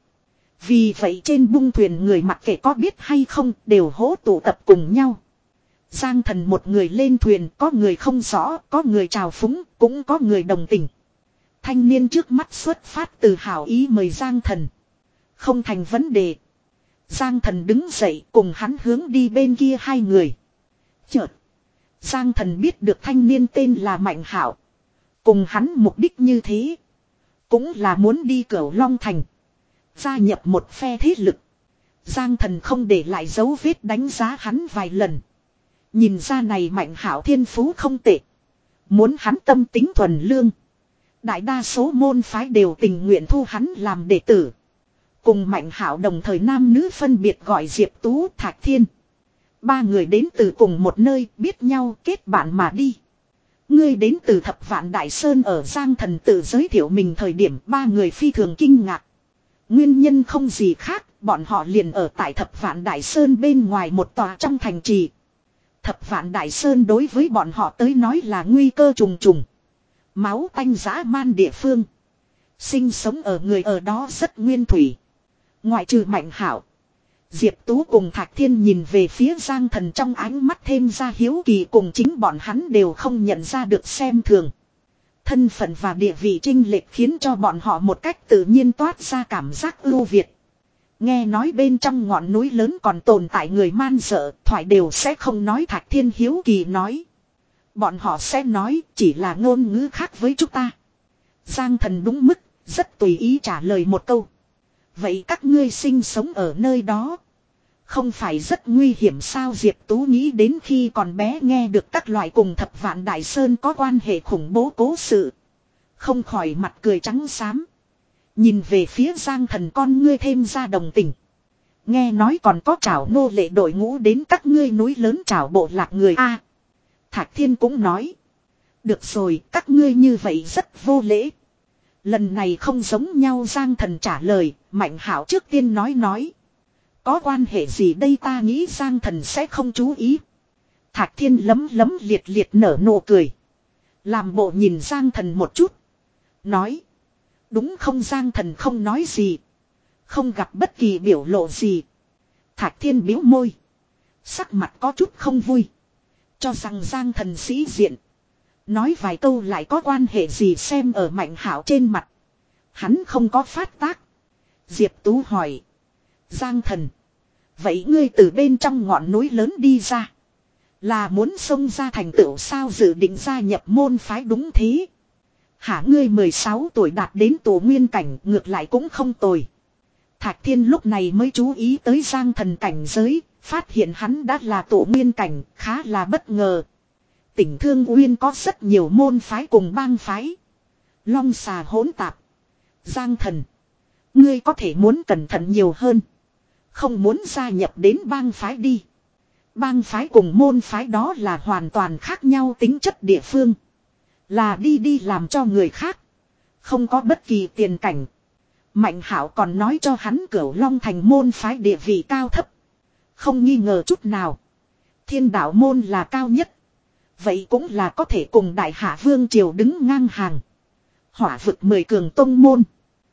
Vì vậy trên bung thuyền người mặc kệ có biết hay không đều hỗ tụ tập cùng nhau. Giang Thần một người lên thuyền, có người không rõ, có người chào phúng, cũng có người đồng tình. Thanh niên trước mắt xuất phát từ hảo ý mời Giang Thần. Không thành vấn đề. Giang Thần đứng dậy cùng hắn hướng đi bên kia hai người. Chợt. Giang Thần biết được thanh niên tên là Mạnh Hảo. Cùng hắn mục đích như thế. Cũng là muốn đi Cửu Long Thành. Gia nhập một phe thế lực. Giang Thần không để lại dấu vết đánh giá hắn vài lần. Nhìn ra này Mạnh Hảo thiên phú không tệ. Muốn hắn tâm tính thuần lương. Đại đa số môn phái đều tình nguyện thu hắn làm đệ tử. Cùng Mạnh Hảo đồng thời nam nữ phân biệt gọi Diệp Tú, Thạch Thiên. Ba người đến từ cùng một nơi, biết nhau kết bạn mà đi. Ngươi đến từ Thập Vạn Đại Sơn ở Giang Thần tự giới thiệu mình thời điểm ba người phi thường kinh ngạc. Nguyên nhân không gì khác, bọn họ liền ở tại Thập Vạn Đại Sơn bên ngoài một tòa trong thành trì. Thập Vạn Đại Sơn đối với bọn họ tới nói là nguy cơ trùng trùng. Máu tanh dã man địa phương. Sinh sống ở người ở đó rất nguyên thủy. Ngoại trừ Mạnh Hảo. Diệp Tú cùng Thạch Thiên nhìn về phía Giang Thần trong ánh mắt thêm ra hiếu kỳ cùng chính bọn hắn đều không nhận ra được xem thường. Thân phận và địa vị chênh lệch khiến cho bọn họ một cách tự nhiên toát ra cảm giác ưu việt. Nghe nói bên trong ngọn núi lớn còn tồn tại người man dợ, thoại đều sẽ không nói. Thạch Thiên hiếu kỳ nói. Bọn họ sẽ nói chỉ là ngôn ngữ khác với chúng ta. Giang Thần đúng mức, rất tùy ý trả lời một câu. Vậy các ngươi sinh sống ở nơi đó. Không phải rất nguy hiểm sao? Diệp Tú nghĩ đến khi còn bé nghe được các loại cùng Thập Vạn Đại Sơn có quan hệ khủng bố cố sự. Không khỏi mặt cười trắng xám. Nhìn về phía Giang Thần con ngươi thêm ra đồng tình. Nghe nói còn có trảo nô lệ đội ngũ đến các ngươi núi lớn trảo bộ lạc người A. Thạch Thiên cũng nói. Được rồi, các ngươi như vậy rất vô lễ. Lần này không giống nhau. Giang Thần trả lời. Mạnh Hảo trước tiên nói nói. Có quan hệ gì đây? Ta nghĩ Giang Thần sẽ không chú ý. Thạch Thiên lấm lấm liệt liệt nở nụ cười. Làm bộ nhìn Giang Thần một chút. Nói. Đúng không? Giang Thần không nói gì. Không gặp bất kỳ biểu lộ gì. Thạch Thiên bĩu môi. Sắc mặt có chút không vui. Cho rằng Giang Thần sĩ diện. Nói vài câu lại có quan hệ gì xem ở Mạnh Hảo trên mặt. Hắn không có phát tác. Diệp Tú hỏi. Giang Thần. Vậy ngươi từ bên trong ngọn núi lớn đi ra. Là muốn xông ra thành tựu sao, dự định gia nhập môn phái? Đúng thế. Hả, ngươi mười sáu tuổi đạt đến tổ nguyên cảnh, ngược lại cũng không tồi. Thạch Thiên lúc này mới chú ý tới Giang Thần cảnh giới, phát hiện hắn đã là tổ nguyên cảnh, khá là bất ngờ. Tỉnh Thương Uyên có rất nhiều môn phái cùng bang phái. Long xà hỗn tạp. Giang Thần, ngươi có thể muốn cẩn thận nhiều hơn. Không muốn gia nhập đến bang phái đi. Bang phái cùng môn phái đó là hoàn toàn khác nhau tính chất địa phương. Là đi đi làm cho người khác. Không có bất kỳ tiền cảnh. Mạnh Hảo còn nói cho hắn Cửu Long thành môn phái địa vị cao thấp. Không nghi ngờ chút nào. Thiên đạo môn là cao nhất. Vậy cũng là có thể cùng Đại Hạ Vương Triều đứng ngang hàng. Hỏa vực mười cường tông môn.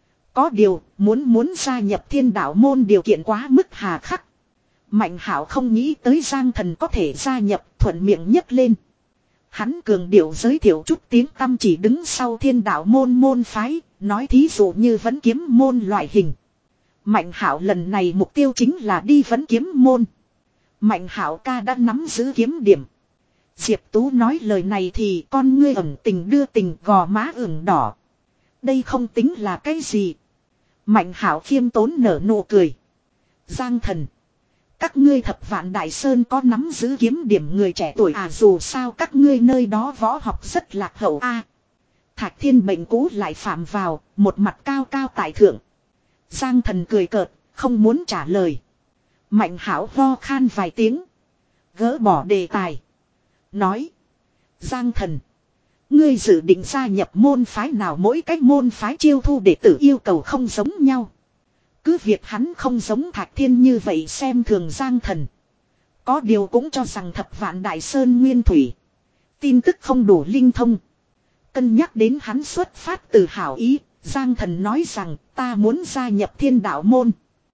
Có điều, muốn muốn gia nhập thiên đạo môn điều kiện quá mức hà khắc. Mạnh Hảo không nghĩ tới Giang Thần có thể gia nhập, thuận miệng nhấc lên. Hắn cường điệu giới thiệu chút tiếng tăm chỉ đứng sau thiên đạo môn môn phái, nói thí dụ như Vẫn Kiếm môn loại hình. Mạnh Hảo lần này mục tiêu chính là đi Vẫn Kiếm môn. Mạnh Hảo ca đã nắm giữ kiếm điểm. Diệp Tú nói lời này thì con ngươi ẩn tình đưa tình, gò má ửng đỏ. Đây không tính là cái gì. Mạnh Hảo khiêm tốn nở nụ cười. Giang Thần, các ngươi Thập Vạn Đại Sơn có nắm giữ kiếm điểm người trẻ tuổi à? Dù sao các ngươi nơi đó võ học rất lạc hậu a. À, Thạch Thiên bệnh cũ lại phạm vào, một mặt cao cao tại thượng. Giang Thần cười cợt, không muốn trả lời. Mạnh Hảo ho khan vài tiếng, gỡ bỏ đề tài. Nói. Giang Thần, ngươi dự định gia nhập môn phái nào? Mỗi cách môn phái chiêu thu đệ tử yêu cầu không giống nhau. Cứ việc hắn không giống Thạch Thiên như vậy xem thường Giang Thần. Có điều cũng cho rằng Thập Vạn Đại Sơn nguyên thủy. Tin tức không đủ linh thông. Cân nhắc đến hắn xuất phát từ hảo ý, Giang Thần nói rằng ta muốn gia nhập thiên đạo môn.